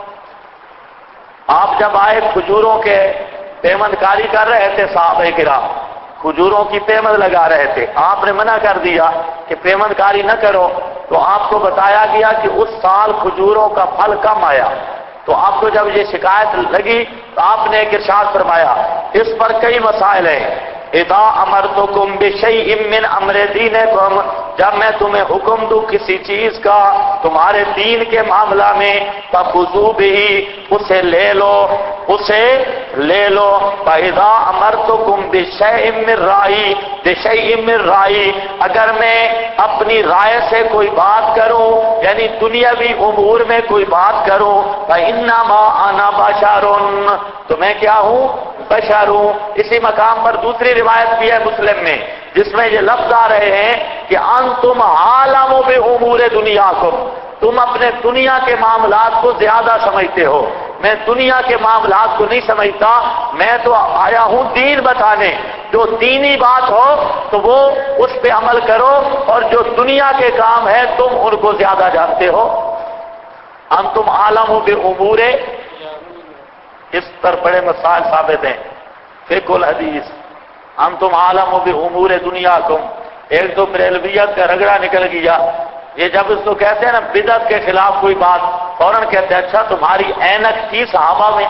آپ جب آئے کھجوروں کے پیمند کاری کر رہے تھے، صحابہ کرام کھجوروں کی پیمند لگا رہے تھے، آپ نے منع کر دیا کہ پیمند کاری نہ کرو، تو آپ کو بتایا گیا کہ اس سال کھجوروں کا پھل کم آیا، تو آپ کو جب یہ شکایت لگی تو آپ نے ایک ارشاد فرمایا، اس پر کئی مسائل ہیں۔ اذا امرتکم بشیء من امر دینکم، جب میں تمہیں حکم دوں کسی چیز کا تمہارے دین کے معاملہ میں، فخذوا به، اسے لے لو، اسے لے لو۔ فاذا امرتکم بشیء من رأی، بشیء من رأی، اگر میں اپنی رائے سے کوئی بات کروں، یعنی دنیاوی امور میں کوئی بات کروں، فانما انا بشر، تو میں کیا ہوں؟ بشر ہوں۔ اسی مقام پر دوسری روایت بھی ہے مسلم میں، جس میں یہ لفظ آ رہے ہیں کہ انتم عالم بامور دنیاکم، تم اپنے دنیا کے معاملات کو زیادہ سمجھتے ہو، میں دنیا کے معاملات کو نہیں سمجھتا، میں تو آیا ہوں دین بتانے، جو دینی بات ہو تو وہ اس پہ عمل کرو، اور جو دنیا کے کام ہے تم ان کو زیادہ جانتے ہو۔ انتم عالم بامور، اس پر بڑے مسائل ثابت ہیں، فقہ الحدیث، انتم عالم بامور دنیاکم۔ ایک تو بریلویت کا رگڑا نکل گیا، یہ جب اس کو کہتے ہیں نا بدعت کے خلاف کوئی بات، فوراً کہتے ہیں اچھا تمہاری اینک تھی صحابہ میں،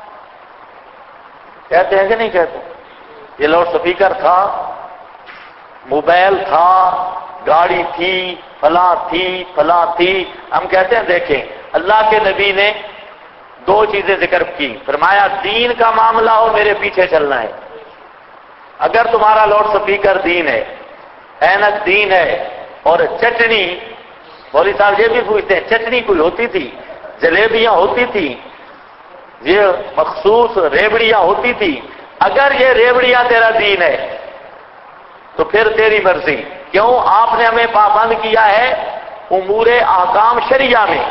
کہتے ہیں کہ نہیں کہتے؟ یہ لاؤڈ سپیکر تھا، موبائل تھا، گاڑی تھی، فلاں تھی، فلاں تھی۔ ہم کہتے ہیں دیکھیں اللہ کے نبی نے 2 چیزیں ذکر کی، فرمایا دین کا معاملہ ہو میرے پیچھے چلنا ہے، اگر تمہارا لاؤڈ سپیکر دین ہے، اینک دین ہے، اور چٹنی، مولوی صاحب یہ بھی پوچھتے ہیں چٹنی کوئی ہوتی تھی، جلیبیاں ہوتی تھی، یہ مخصوص ریبڑیاں ہوتی تھی، اگر یہ ریبڑیاں تیرا دین ہے تو پھر تیری مرضی، کیوں آپ نے ہمیں پابند کیا ہے امور احکام شریعہ میں،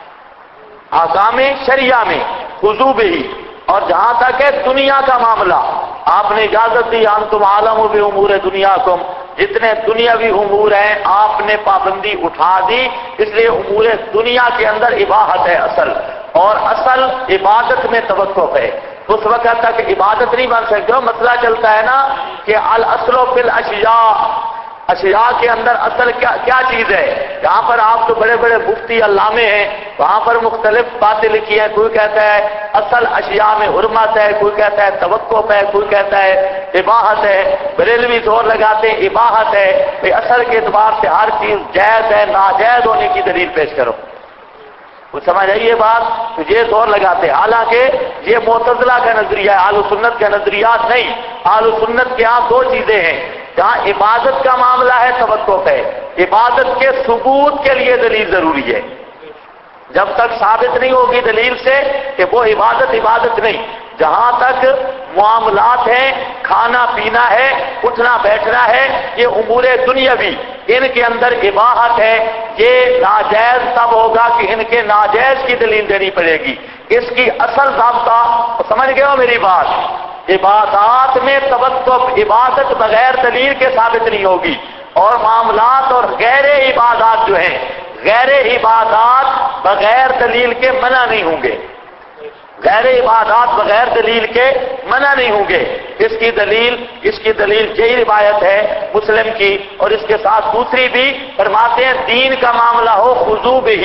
احکام شریعہ میں خضوع بھی، اور جہاں تک ہے دنیا کا معاملہ آپ نے اجازت دی، انتم عالم بامور دنیاکم، جتنے دنیاوی امور ہیں آپ نے پابندی اٹھا دی، اس لیے امور دنیا کے اندر اباحت ہے اصل، اور اصل عبادت میں توقف ہے، اس وقت تک عبادت نہیں بن سکتے ہو۔ مسئلہ چلتا ہے نا کہ الاصل فی الاشیاء، اشیاء کے اندر اصل کیا چیز ہے، جہاں پر آپ تو بڑے بڑے مفتی علامے ہیں، وہاں پر مختلف باتیں لکھی ہیں، کوئی کہتا ہے اصل اشیاء میں حرمت ہے، کوئی کہتا ہے توقف ہے، کوئی کہتا ہے اباحت ہے، بریلوی زور لگاتے ہیں اباحت ہے، بھئی اصل کے اعتبار سے ہر چیز جائز ہے، ناجائز ہونے کی دلیل پیش کرو، کچھ سمجھ آئیے بات، تو یہ زور لگاتے ہیں، حالانکہ یہ معتزلہ کا نظریہ ہے، اہل سنت کا نظریات نہیں، اہل سنت کے ہاں 2 چیزیں ہیں، جہاں عبادت کا معاملہ ہے توقف ہے، عبادت کے ثبوت کے لیے دلیل ضروری ہے، جب تک ثابت نہیں ہوگی دلیل سے کہ وہ عبادت نہیں، جہاں تک معاملات ہیں، کھانا پینا ہے، اٹھنا بیٹھنا ہے، یہ امور دنیاوی، ان کے اندر اباحت ہے، یہ ناجائز تب ہوگا کہ ان کے ناجائز کی دلیل دینی پڑے گی، اس کی اصل ضابطہ سمجھ گئے ہو میری بات، عبادات میں توقف، عبادت بغیر دلیل کے ثابت نہیں ہوگی، اور معاملات اور غیر عبادات جو ہیں، غیر عبادات بغیر دلیل کے منع نہیں ہوں گے، غیر عبادات بغیر دلیل کے منع نہیں ہوں گے، اس کی دلیل یہی روایت ہے مسلم کی، اور اس کے ساتھ دوسری بھی فرماتے ہیں دین کا معاملہ ہو خضوع بھی،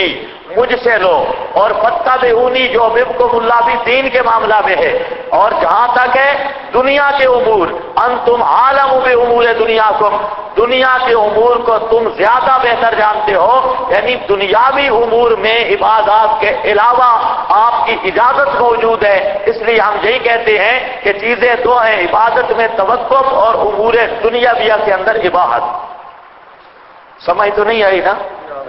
مجھ سے لو، اور فتبعونی جو بکم اللہ بھی دین کے معاملہ میں ہے، اور جہاں تک ہے دنیا کے امور، انتم عالم بامور دنیاکم، دنیا کے امور کو تم زیادہ بہتر جانتے ہو، یعنی دنیاوی امور میں عبادات کے علاوہ آپ کی اجازت موجود ہے، اس لیے ہم یہی کہتے ہیں کہ چیزیں دو ہیں، عبادت میں توقف اور امور دنیاویہ کے اندر اباحت۔ سمجھ تو نہیں آئی نا؟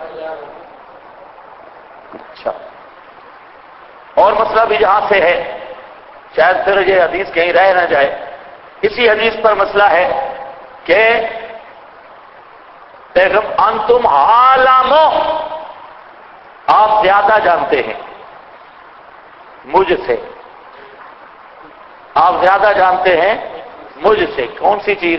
اچھا، اور مسئلہ بھی یہاں سے ہے، شاید پھر یہ حدیث کہیں رہ نہ جائے، اسی حدیث پر مسئلہ ہے کہ انتم عالم، آپ زیادہ جانتے ہیں مجھ سے، آپ زیادہ جانتے ہیں مجھ سے، کون سی چیز؟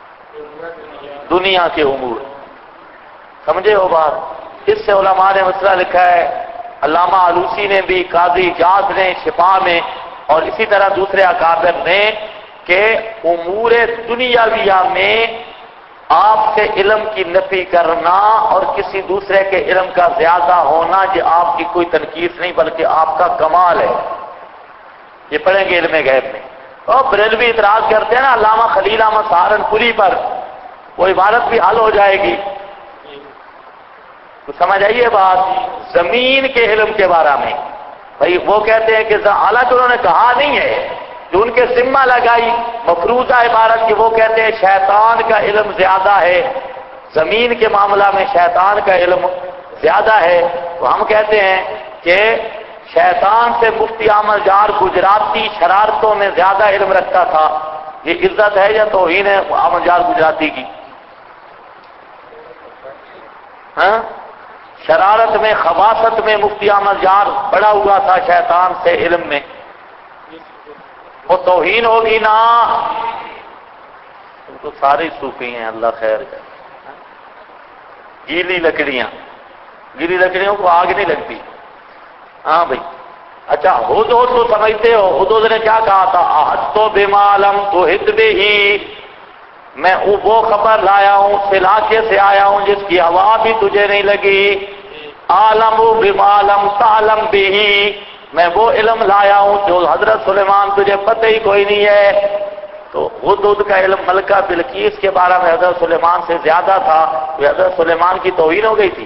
دنیا کے امور۔ سمجھے ہو بات؟ اس سے علماء نے مسئلہ لکھا ہے، علامہ آلوسی نے بھی، قاضی جاز نے شفا میں، اور اسی طرح دوسرے اکابر نے، کہ امور دنیاویہ میں آپ سے علم کی نفی کرنا اور کسی دوسرے کے علم کا زیادہ ہونا، یہ آپ کی کوئی تنقیص نہیں بلکہ آپ کا کمال ہے۔ یہ پڑھیں گے علم غیب میں۔ اور بریلوی اعتراض کرتے ہیں نا علامہ خلیل احمد سہارنپوری پر، وہ عبارت بھی حل ہو جائے گی۔ تو سمجھ آئیے بات، زمین کے علم کے بارے میں بھائی وہ کہتے ہیں کہ حالانکہ انہوں نے کہا نہیں ہے، جو ان کے ذمہ لگائی مفروضہ عبارت کی، وہ کہتے ہیں شیطان کا علم زیادہ ہے، زمین کے معاملہ میں شیطان کا علم زیادہ ہے۔ تو ہم کہتے ہیں کہ شیطان سے مفتی احمد جار گجراتی شرارتوں میں زیادہ علم رکھتا تھا، یہ عزت ہے یا توہین ہے احمد جار گجراتی کی؟ ہاں، شرارت میں، خباثت میں مفتی احمد جار بڑا ہوا تھا شیطان سے علم میں، وہ توہین ہوگی نا؟ تم تو سارے صوفی ہیں، اللہ خیر کرے۔ گیلی لکڑیوں کو آگ نہیں لگتی۔ ہاں بھائی، اچھا ہد تو سمجھتے ہو، ہد نے کیا کہا تھا؟ احط تو بما لم تحط بہ، میں وہ خبر لایا ہوں، اس علاقے سے آیا ہوں جس کی ہوا بھی تجھے نہیں لگی۔ عالم بما لم تعلم بہ، میں وہ علم لایا ہوں جو حضرت سلیمان تجھے پتہ ہی کوئی نہیں ہے۔ تو ہد کا علم ملکہ بلقیس کے بارے میں حضرت سلیمان سے زیادہ تھا، تو حضرت سلیمان کی توہین ہو گئی تھی؟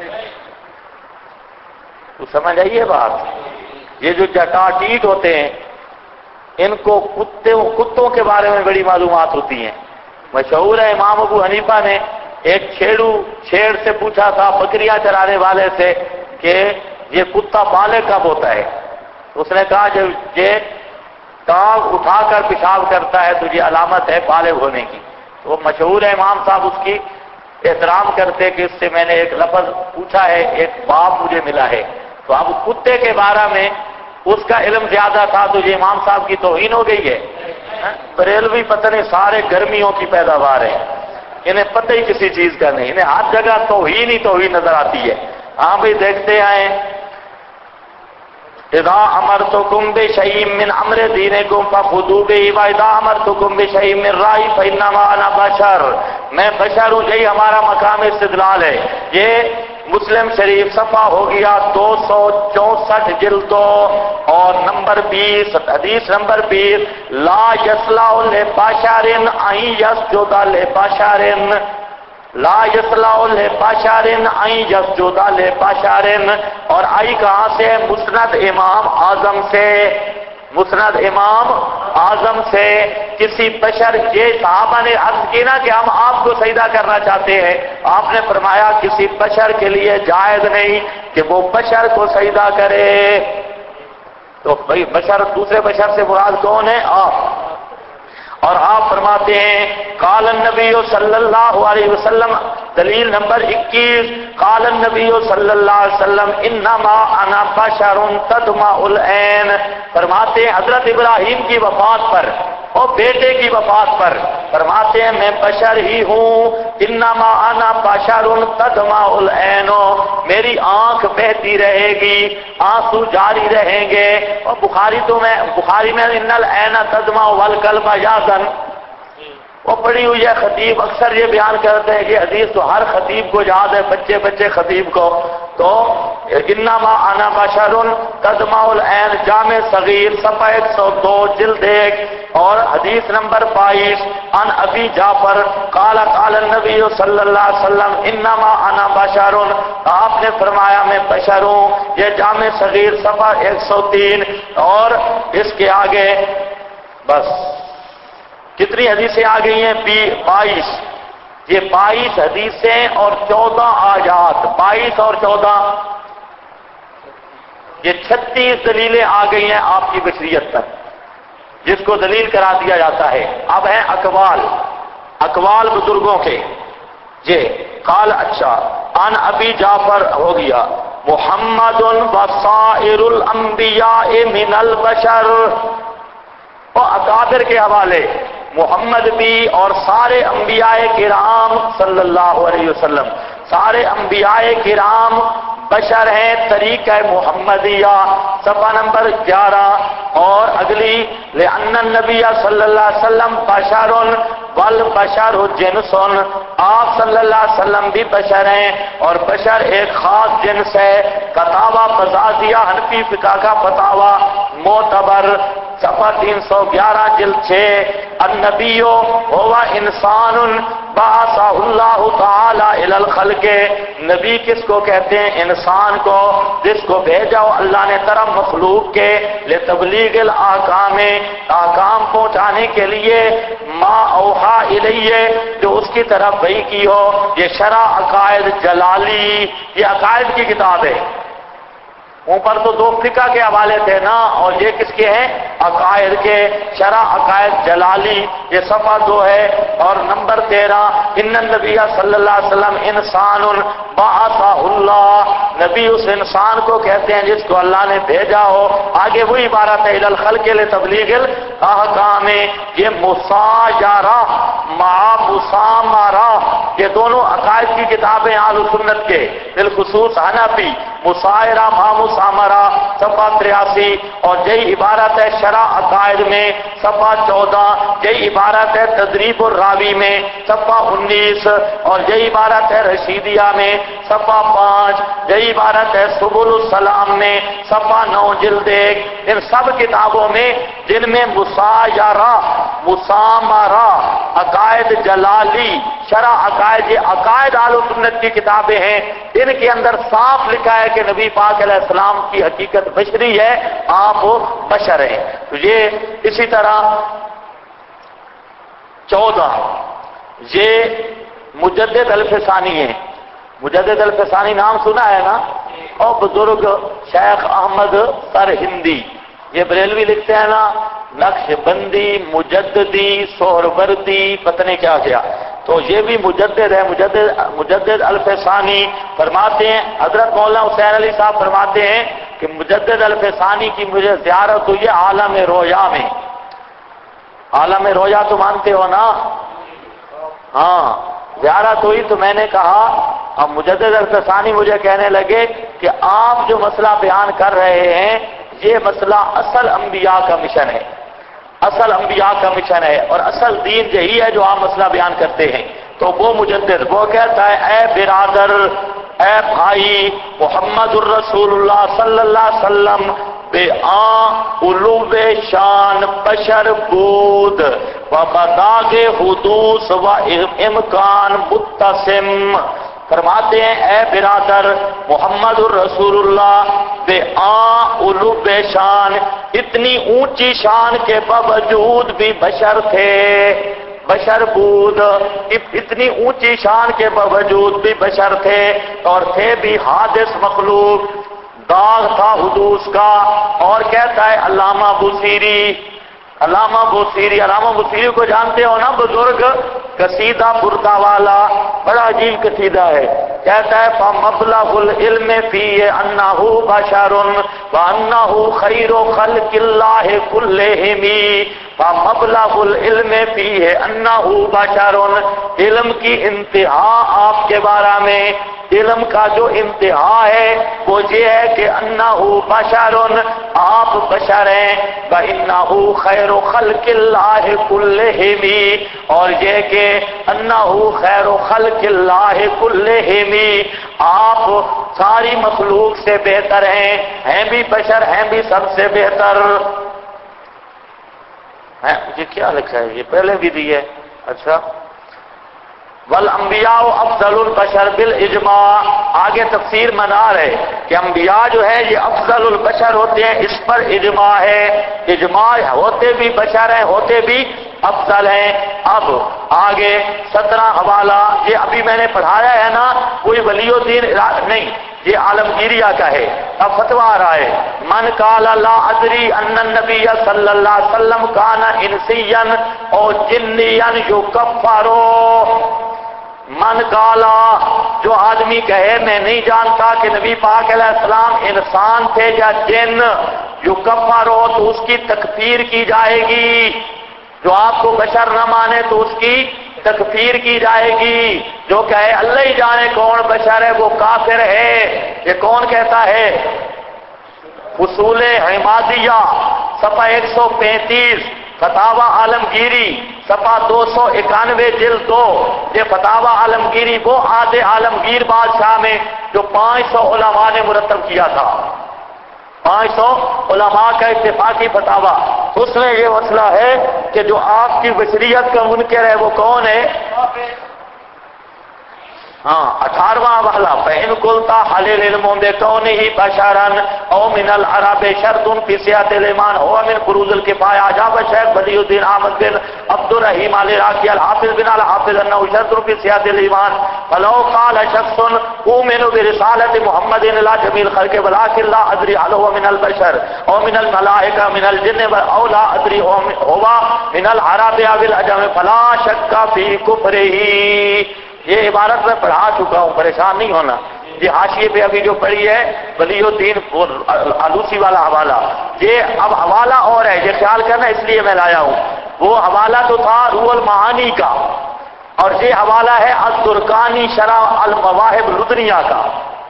تو سمجھ آئیے بات، یہ جو جٹاٹیٹ ہوتے ہیں ان کو کتوں کے بارے میں بڑی معلومات ہوتی ہیں۔ مشہور ہے امام ابو حنیفہ نے ایک چھیڑ سے پوچھا تھا بکریاں چرانے والے سے کہ یہ کتا بالغ کب ہوتا ہے؟ اس نے کہا جب یہ ٹانگ اٹھا کر پیشاب کرتا ہے تو یہ علامت ہے بالغ ہونے کی۔ تو وہ مشہور ہے امام صاحب اس کی احترام کرتے کہ اس سے میں نے ایک لفظ پوچھا ہے، ایک باب مجھے ملا ہے۔ تو اب کتے کے بارے میں اس کا علم زیادہ تھا تو یہ امام صاحب کی توہین ہو گئی ہے؟ بریلوی پتہ نہیں سارے گرمیوں کی پیداوار ہے، انہیں پتہ ہی کسی چیز کا نہیں، انہیں ہر جگہ توہین ہی توہین نظر آتی ہے۔ ہاں بھائی دیکھتے آئیں، اذا امرتکم بشیء من امر دینکم فخذوا بہ واذا امرتکم بشیء من رأی فانما انا بشر، میں بشر ہوں، یہی ہمارا مقام استدلال ہے۔ یہ مسلم شریف صفحہ ہو گیا 264 جلدوں اور نمبر 20، حدیث نمبر 20، لا یصلح لبشر ان یسجد لبشر، لا یصلح لبشر ان یسجد لبشر، اور آئی کہاں سے؟ مسند امام اعظم سے، مسند امام اعظم سے۔ کسی بشر، یہ صحابہ نے عرض کی نا کہ ہم آپ کو سجدہ کرنا چاہتے ہیں، آپ نے فرمایا کسی بشر کے لیے جائز نہیں کہ وہ بشر کو سجدہ کرے۔ تو بھائی بشر، دوسرے بشر سے مراد کون ہے؟ آپ۔ اور آپ فرماتے ہیں قال النبی صلی اللہ علیہ وسلم، دلیل نمبر 21، قال النبی صلی اللہ علیہ وسلم انما انا بشر تدمع العین، فرماتے ہیں حضرت ابراہیم کی وفات پر اور بیٹے کی وفات پر فرماتے ہیں میں بشر ہی ہوں، انما انا بشر تدمع العین، میری آنکھ بہتی رہے گی، آنسو جاری رہیں گے۔ اور بخاری میں ان العین تدمع والقلب یحزن، وہ پڑھی ہوئی ہے، خطیب اکثر یہ بیان کرتے ہیں کہ حدیث تو ہر خطیب کو یاد ہے، بچے بچے خطیب کو. تو انما انا بشر تدمع العین جامع صغیر صفحہ 102 جلد 1 اور حدیث نمبر 22 عن ابی جعفر قال قال النبی صلی اللہ علیہ وسلم انما انا بشر، آپ نے فرمایا میں بشر ہوں. یہ جامع صغیر صفحہ 103 اور اس کے آگے بس کتنی حدیثیں آ گئی ہیں؟ 22. یہ 22 حدیثیں اور 14 آیات، 22 اور 14 یہ 36 دلیلیں آ گئی ہیں آپ کی بشریت تک، جس کو دلیل کرا دیا جاتا ہے. اب ہیں اقوال بزرگوں کے. یہ قال اچھا عن ابی جعفر ہو گیا محمد وسائر الانبیاء من البشر، اور اکابر کے حوالے محمد بھی اور سارے انبیاء کرام صلی اللہ علیہ وسلم، سارے انبیاء کرام بشر ہیں. طریقہ محمدیہ صفحہ نمبر 11 اور اگلی لأن النبی صلی اللہ علیہ وسلم بشر والبشر جنس، آپ صلی اللہ علیہ وسلم بھی بشر ہیں اور بشر ایک خاص جنس ہے. فتاوی فزازیہ حنفی فقہ کا فتاوی معتبر صفحہ 311 جلد 6 النبی ہوا انسان بعثہ اللہ تعالی الی الخلق، نبی کس کو کہتے ہیں؟ انسان کو جس کو بھیجا ہو اللہ نے طرف مخلوق کے لتبلیغ الاحکام، احکام پہنچانے کے لیے ما اوحا الیہ، جو اس کی طرف وحی کی ہو. یہ شرع عقائد جلالی، یہ عقائد کی کتاب ہے. اوپر تو 2 فقہ کے حوالے تھے نا، اور یہ کس کے ہیں؟ عقائد کے. شرع عقائد جلالی یہ صفحہ 2 ہے اور نمبر 13 ان النبی صلی اللہ علیہ وسلم انسان بعثہ اللہ، نبی اس انسان کو کہتے ہیں جس کو اللہ نے بھیجا ہو. آگے وہی عبارت ہے الی الخلق لتبلیغ الاحکام. یہ مساجرہ مع مسامرہ، یہ دونوں عقائد کی کتابیں اہل سنت کے، بالخصوص حنفی مسائرہ مع مسامرہ صفحہ 83 اور یہی عبارت ہے شرع عقائد میں صفحہ 14، یہی عبارت ہے تدریب الراوی میں صفحہ 19 اور یہی عبارت ہے رشیدیہ میں صفحہ 5، یہی عبارت ہے سبل السلام میں صفحہ 9 جلد 1. ان سب کتابوں میں جن میں مسایرہ مسامرہ عقائد جلالی شرع عقائد، یہ عقائد اہل سنت کی کتابیں ہیں، ان کے اندر صاف لکھا ہے کہ نبی پاک علیہ السلام کی حقیقت بشری ہے، آپ بشر ہیں. تو یہ اسی طرح 14 یہ مجدد الفسانی ہیں. مجدد الفسانی نام سنا ہے نا؟ اور بزرگ شیخ احمد سرہندی، یہ بریلوی لکھتے ہیں نا، نقش بندی مجددی سہروردی پتہ نہیں کیا کیا، تو یہ بھی مجدد ہے. مجدد الفسانی فرماتے ہیں، حضرت مولانا حسین علی صاحب فرماتے ہیں کہ مجدد الفسانی کی مجھے زیارت ہوئی ہے عالم رویا میں. عالم رویا تو مانتے ہو نا؟ ہاں زیارت ہوئی تو میں نے کہا، اب مجدد الفسانی مجھے کہنے لگے کہ آپ جو مسئلہ بیان کر رہے ہیں یہ مسئلہ اصل انبیاء کا مشن ہے، اصل انبیاء کا مشن ہے اور اصل دین یہی ہے جو آپ مسئلہ بیان کرتے ہیں. تو وہ مجدد وہ کہتا ہے اے برادر، اے بھائی، محمد الرسول اللہ صلی اللہ علیہ وسلم بے علو شان بشر بود و بداغ حدوث و امکان متسم. فرماتے ہیں اے برادر محمد الرسول اللہ بے علو شان، اتنی اونچی شان کے باوجود بھی بشر تھے، بشر بود، اتنی اونچی شان کے باوجود بھی بشر تھے اور تھے بھی حادث مخلوق، داغ تھا حدوث کا. اور کہتا ہے علامہ بوصیری، علامہ بوصیری کو جانتے ہو نا، بزرگ قصیدہ بردہ والا، بڑا عجیب قصیدہ ہے. کہتا ہے فَمَبْلَغُ الْعِلْمِ فِيهِ أَنَّهُ بَشَرٌ وَأَنَّهُ خَيْرُ خَلْقِ اللَّهِ كُلِّهِمْ فَمَبْلَغُ الْعِلْمِ فِيهِ أَنَّهُ بَشَرٌ، علم کی انتہا آپ کے بارے میں، علم کا جو انتہا ہے وہ یہ ہے کہ انہ بشر، آپ بشر ہیں، وانہ خیر خلق اللہ کلہم، اور یہ کہ انہ خیر خلق اللہ کلہم، آپ ساری مخلوق سے بہتر ہیں بھی بشر، ہیں بھی سب سے بہتر ہیں۔ یہ کیا لکھا ہے؟ یہ پہلے بھی دی ہے۔ اچھا، والانبیاء افضل البشر بالاجماع، آگے تفسیر منار ہے کہ انبیاء جو ہے یہ افضل البشر ہوتے ہیں، اس پر اجماع ہے، اجماع ہوتے بھی بشر ہیں، ہوتے بھی افضل ہیں۔ اب آگے 17 حوالہ، یہ ابھی میں نے پڑھایا ہے نا، کوئی ولی الدین نہیں، یہ عالمگیریہ کا ہے۔ اب فتویٰ آ رہا ہے، من قال لا ادری ان النبی صلی اللہ علیہ وسلم کان انسیا او جنیا یکفرو، من قالا، جو آدمی کہے میں نہیں جانتا کہ نبی پاک علیہ السلام انسان تھے یا جن، یکفرو تو اس کی تکفیر کی جائے گی، جو آپ کو بشر نہ مانے تو اس کی تکفیر کی جائے گی، جو کہے اللہ ہی جانے کون بشر ہے وہ کافر ہے۔ یہ کون کہتا ہے؟ اصول حمادیہ صفحہ 135، فتاوی عالمگیری صفحہ 291 جلد 2، یہ فتاوی عالمگیری وہ عہد عالمگیر بادشاہ میں جو 500 علماء نے مرتب کیا تھا، 500 علماء کا اتفاقی فتاوی، اس میں یہ مسئلہ ہے کہ جو آپ کی بشریت کا منکر ہے وہ کون ہے؟ ہاں 18واں حوالہ، فَإِن قُلْتَ هَلِ الْعِلْمُ بِكَوْنِهِ بَشَرًا أَوْ مِنَ الْعَرَبِ شَرْطٌ فِي صِحَّةِ الْإِيمَانِ هُوَ مِنْ فُرُوضِ الْكِفَايَةِ، أجاب الشيخ بديع الدين أحمد بن عبد الرحيم العراقي الحافظ بن الحافظ أنه شرط في صحة الإيمان، فلو قال شخص أؤمن برسالة محمد إلى جميع الخلق ولكن لا أدري هل هو من البشر أو من الملائكة من الجن أو لا أدري هو من العرب أو العجم فلا شك في كفره۔ یہ عبارت میں پڑھا چکا ہوں، پریشان نہیں ہونا، یہ حاشیے پہ ابھی جو پڑھی ہے ولی الدین آلوسی والا حوالہ، یہ اب حوالہ اور ہے، یہ خیال کرنا اس لیے میں لایا ہوں، وہ حوالہ تو تھا روح المعانی کا، اور یہ حوالہ ہے الزرقانی شرح المواہب لدنیہ کا،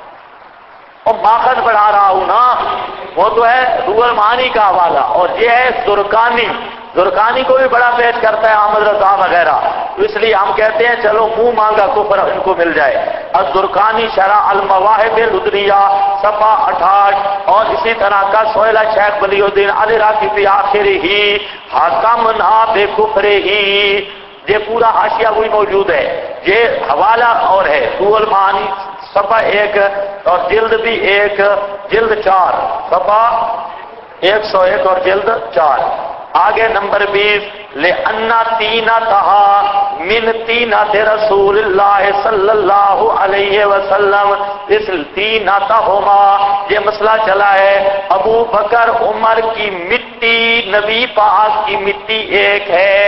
اور ماخذ پڑھا رہا ہوں نا، وہ تو ہے روح المعانی کا حوالہ، اور یہ ہے زرقانی کو بھی بڑا پیش کرتا ہے احمد رضا وغیرہ، تو اس لیے ہم کہتے ہیں چلو منہ مانگا کفر ان کو مل جائے۔ الزرقانی شرح المواہب لدنیہ صفحہ 68، اور اسی طرح کا سہیل شیخ ولی الدین العراقی فی آخرہ حکمنا بکفرہ، یہ پورا حاشیہ وہی موجود ہے، یہ حوالہ اور ہے روح المعانی صفحہ 1 اور جلد بھی 1 جلد 4 صفحہ 101 اور جلد 4۔ آگے نمبر 20، لِأَنَّ طِینَتَھَا مِن طِینَتِ رسول اللہ صلی اللہ علیہ وسلم، اس طینتہما یہ مسئلہ چلا ہے، ابو بکر عمر کی مٹی نبی پاک کی مٹی ایک ہے،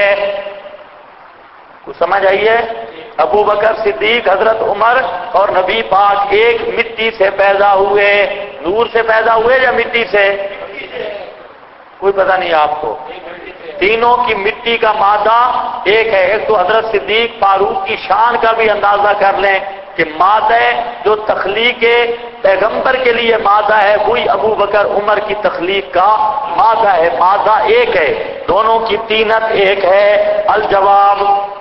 کچھ سمجھ آئیے؟ ابو بکر صدیق، حضرت عمر اور نبی پاک ایک مٹی سے پیدا ہوئے، نور سے پیدا ہوئے یا مٹی سے؟ کوئی پتہ نہیں آپ کو، تینوں کی مٹی کا مادہ ایک ہے۔ ایک تو حضرت صدیق فاروق کی شان کا بھی اندازہ کر لیں کہ مادہ جو تخلیق پیغمبر کے لیے مادہ ہے وہی ابو بکر عمر کی تخلیق کا مادہ ہے، مادہ ایک ہے، دونوں کی تینت ایک ہے۔ الجواب،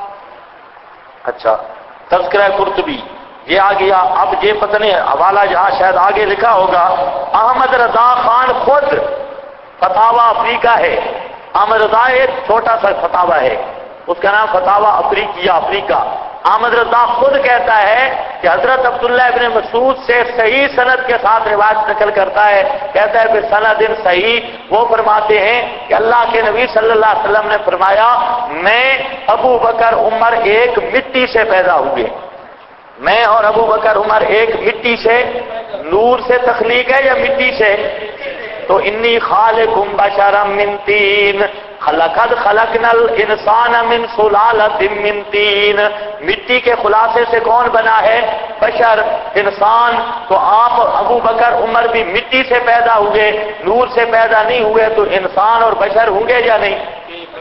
اچھا تذکرہ قرطبی یہ آ گیا، اب یہ پتہ نہیں حوالہ یہاں شاید آگے لکھا ہوگا، احمد رضا خان خود فتاوی افریقہ ہے، احمد رضا ایک چھوٹا سا فتاوی ہے، اس کا نام فتاوی افریقہ۔ احمد رضا خود کہتا ہے کہ حضرت عبداللہ ابن مسعود سے صحیح سند کے ساتھ روایت نقل کرتا ہے، کہتا ہے کہ سند صحیح، وہ فرماتے ہیں کہ اللہ کے نبی صلی اللہ علیہ وسلم نے فرمایا میں ابو بکر عمر ایک مٹی سے پیدا ہوئے، میں اور ابو بکر عمر ایک مٹی سے، نور سے تخلیق ہے یا مٹی سے؟ تو انی خالق بشرا من طین، لقد خلقنا الانسان من سلالۃ من طین، مٹی کے خلاصے سے کون بنا ہے؟ بشر، انسان۔ تو آپ ابو بکر عمر بھی مٹی سے پیدا ہوئے، نور سے پیدا نہیں ہوئے، تو انسان اور بشر ہوں گے یا نہیں؟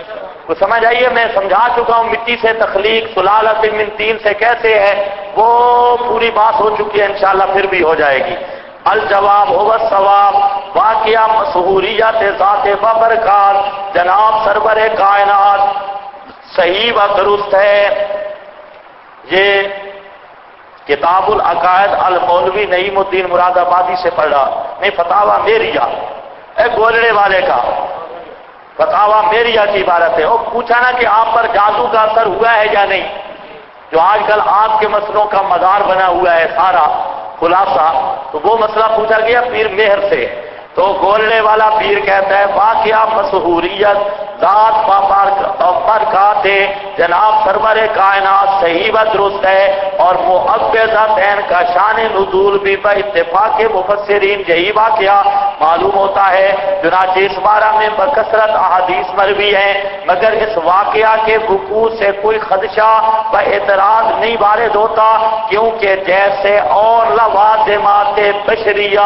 کو سمجھ آئیے؟ میں سمجھا چکا ہوں مٹی سے تخلیق سلالۃ من طین سے کیسے ہے، وہ پوری بات ہو چکی ہے، انشاءاللہ پھر بھی ہو جائے گی۔ الجواب هو الثواب، واقعہ مسحوریت ذات ببرکات جناب سرور کائنات صحیح و درست ہے۔ یہ کتاب العقائد المولوی نعیم الدین مراد آبادی سے پڑھا، نہیں فتاوی میریہ، اے گولڑے والے کا فتاوی میریہ کی عبارت ہے۔ وہ پوچھا نا کہ آپ پر جادو کا اثر ہوا ہے یا نہیں، جو آج کل آپ کے مسئلوں کا مدار بنا ہوا ہے سارا خلاصہ، تو وہ مسئلہ پوچھا گیا پیر مہر سے، تو گولنے والا پیر کہتا ہے واقعہ مسحوریت ذات برکات جناب سرور کائنات صحیح و درست ہے، اور معوذتین کا شان نزول بھی باتفاق مفسرین یہی واقعہ معلوم ہوتا ہے، چنانچہ اس بارے میں بکثرت احادیث مروی ہیں، مگر اس واقعہ کے وقوع سے کوئی خدشہ و اعتراض نہیں وارد ہوتا، کیونکہ جیسے اور لوازمات بشریہ،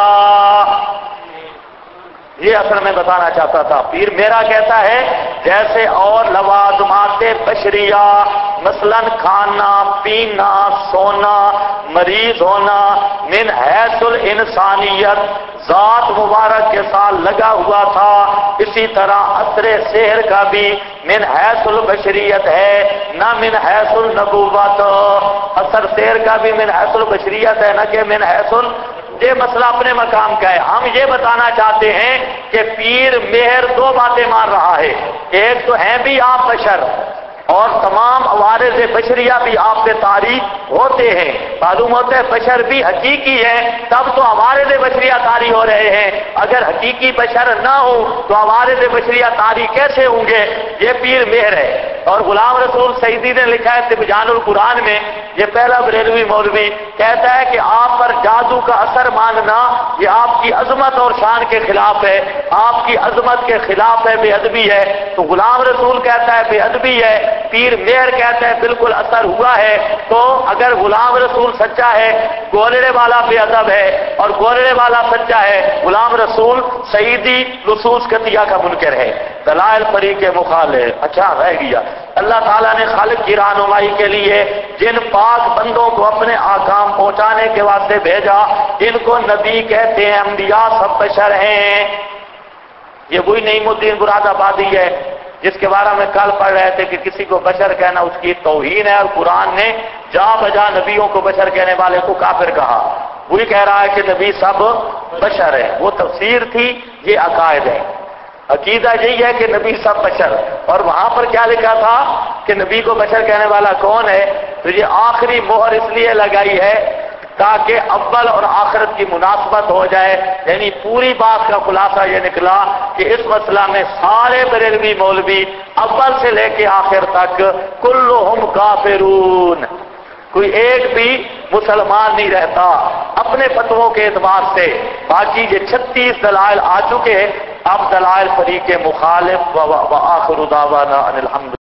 یہ اصل میں بتانا چاہتا تھا۔ پیر میرا کہتا ہے جیسے اور لوازمات بشریہ، مثلا کھانا پینا سونا مریض ہونا من حیث الانسانیت ذات مبارک کے ساتھ لگا ہوا تھا، اسی طرح اثر سحر کا بھی من حیث البشریت ہے، نہ من حیث النبوت۔ اثر سحر کا بھی من حیث البشریت ہے، نہ کہ من حیث یہ مسئلہ اپنے مقام کا ہے۔ ہم یہ بتانا چاہتے ہیں کہ پیر مہر دو باتیں مان رہا ہے، ایک تو ہیں بھی آپ بشر، اور تمام عوارض بشریہ بھی آپ سے طاری ہوتے ہیں، معلوم ہوتا ہے بشر بھی حقیقی ہے، تب تو عوارض بشریہ طاری ہو رہے ہیں، اگر حقیقی بشر نہ ہو تو عوارض بشریہ طاری کیسے ہوں گے؟ یہ پیر مہر ہے۔ اور غلام رسول سعیدی نے لکھا ہے تبیان القرآن میں، یہ پہلا بریلوی مولوی کہتا ہے کہ آپ پر جادو کا اثر ماننا یہ آپ کی عظمت اور شان کے خلاف ہے، آپ کی عظمت کے خلاف ہے، بے ادبی ہے۔ تو غلام رسول کہتا ہے بے ادبی ہے، پیر مہر کہتا ہے بالکل اثر ہوا ہے۔ تو اگر غلام رسول سچا ہے، گولڑے والا بے ادب ہے، اور گولڑے والا سچا ہے، غلام رسول سعیدی لصوص قطعیہ کا منکر ہے، دلائل فریق مخالف۔ اچھا رہ گیا، اللہ تعالیٰ نے خالق کی رہنمائی کے لیے جن پاک بندوں کو اپنے احکام پہنچانے کے واسطے بھیجا، ان کو نبی کہتے ہیں، انبیاء سب بشر ہیں۔ یہ وہی نعیم الدین مراد آبادی ہے جس کے بارے میں کل پڑھ رہے تھے کہ کسی کو بشر کہنا اس کی توہین ہے، اور قرآن نے جا بجا نبیوں کو بشر کہنے والے کو کافر کہا۔ وہی کہہ رہا ہے کہ نبی سب بشر ہے، وہ تفسیر تھی، یہ عقائد ہے۔ عقیدہ یہی ہے کہ نبی سب بشر، اور وہاں پر کیا لکھا تھا کہ نبی کو بشر کہنے والا کون ہے؟ تو یہ آخری مہر اس لیے لگائی ہے تاکہ اول اور آخرت کی مناسبت ہو جائے، یعنی پوری بات کا خلاصہ یہ نکلا کہ اس مسئلہ میں سارے بریلوی مولوی اول سے لے کے آخر تک کلہم کافرون، کوئی ایک بھی مسلمان نہیں رہتا اپنے فتووں کے اعتبار سے۔ باقی یہ 36 دلائل آ چکے، اب دلائل فریق مخالف و آخر دعوانا ان الحمد